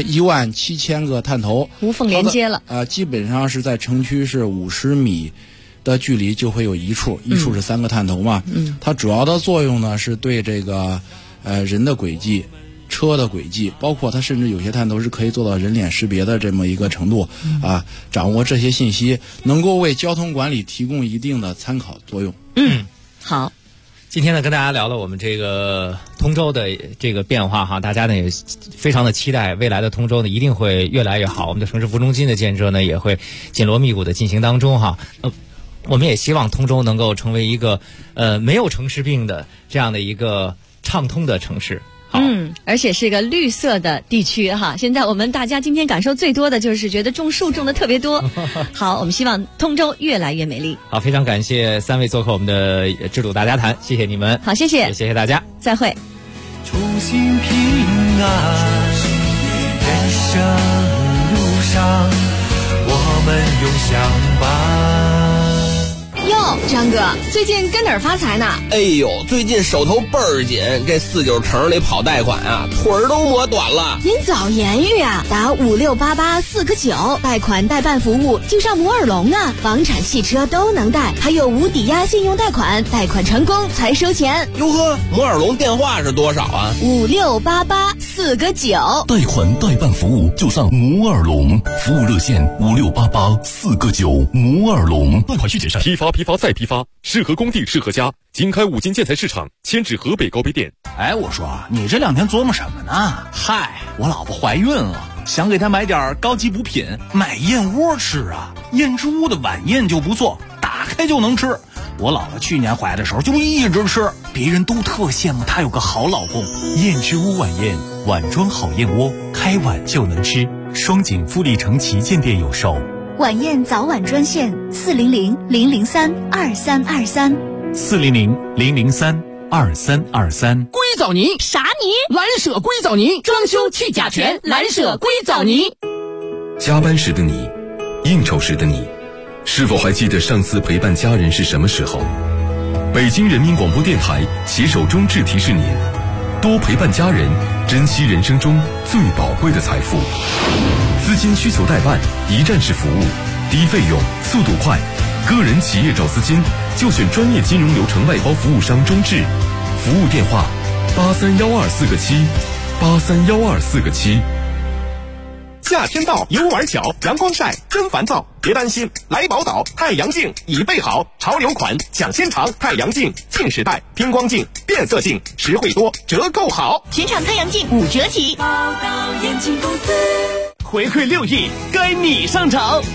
V: 17000个探头，
M: 无缝连接了
V: 基本上是在城区是50米。的距离就会有一处是3个探头嘛。它主要的作用呢是对这个人的轨迹、车的轨迹，包括它甚至有些探头是可以做到人脸识别的这么一个程度掌握这些信息，能够为交通管理提供一定的参考作用。
M: 好。
P: 今天呢，跟大家聊了我们这个通州的这个变化哈，大家呢也非常的期待未来的通州呢一定会越来越好，我们的城市副中心的建设呢也会紧锣密鼓的进行当中哈。我们也希望通州能够成为一个没有城市病的这样的一个畅通的城市。
M: 而且是一个绿色的地区哈。现在我们大家今天感受最多的就是觉得种树种的特别多。好，我们希望通州越来越美丽。
P: 好，非常感谢3位做客我们的制度大家谈，谢谢你们。
M: 好，谢谢，
P: 也谢谢大家，
M: 再会。
I: 重新平安，人生路上我们永相伴。
H: 哟，张哥，最近跟哪儿发财呢？
K: 哎呦，最近手头倍儿紧，这49城里跑贷款啊，腿儿都磨短了。
H: 您早言语啊，打5688-4个9，贷款代办服务就上摩尔龙啊，房产、汽车都能贷，还有无抵押信用贷款，贷款成功才收钱。
K: 哟呵，摩尔龙电话是多少啊
H: ？5688-4个9，
B: 贷款代办服务就上摩尔龙，服务热线5688-4个9，摩尔龙。
A: 贷款需谨慎，批发再批发，适合工地适合家。经开5金建材市场，迁至河北高碑店。
L: 哎，我说你这2天琢磨什么呢？嗨，我老婆怀孕了，想给她买点高级补品，买燕窝吃啊。燕之屋的晚宴就不错，打开就能吃。我老婆去年怀的时候就一直吃，别人都特羡慕她有个好老公。
S: 燕之屋晚宴，碗装好燕窝，开碗就能吃。双井富力城旗舰店有售。
D: 晚宴早晚专线
S: 400-003-2323，400-003-2323。
Q: 硅藻泥啥泥？蓝舍硅藻泥，装修去甲醛，蓝舍硅藻泥。
B: 加班时的你，应酬时的你，是否还记得上次陪伴家人是什么时候？北京人民广播电台携手中智提示您：多陪伴家人，珍惜人生中最宝贵的财富。资金需求代办，一站式服务，低费用，速度快。个人企业找资金，就选专业金融流程外包服务商中智。服务电话：83124个7，83124个7。
J: 夏天到，游玩巧，阳光晒真烦躁，别担心，来宝岛太阳镜已备好，潮流款抢先尝，太阳镜近视带、偏光镜、变色镜，实惠多，折扣好，
H: 全场太阳镜5折起。
Q: 宝岛眼镜公司
L: 回馈6亿，该你上场。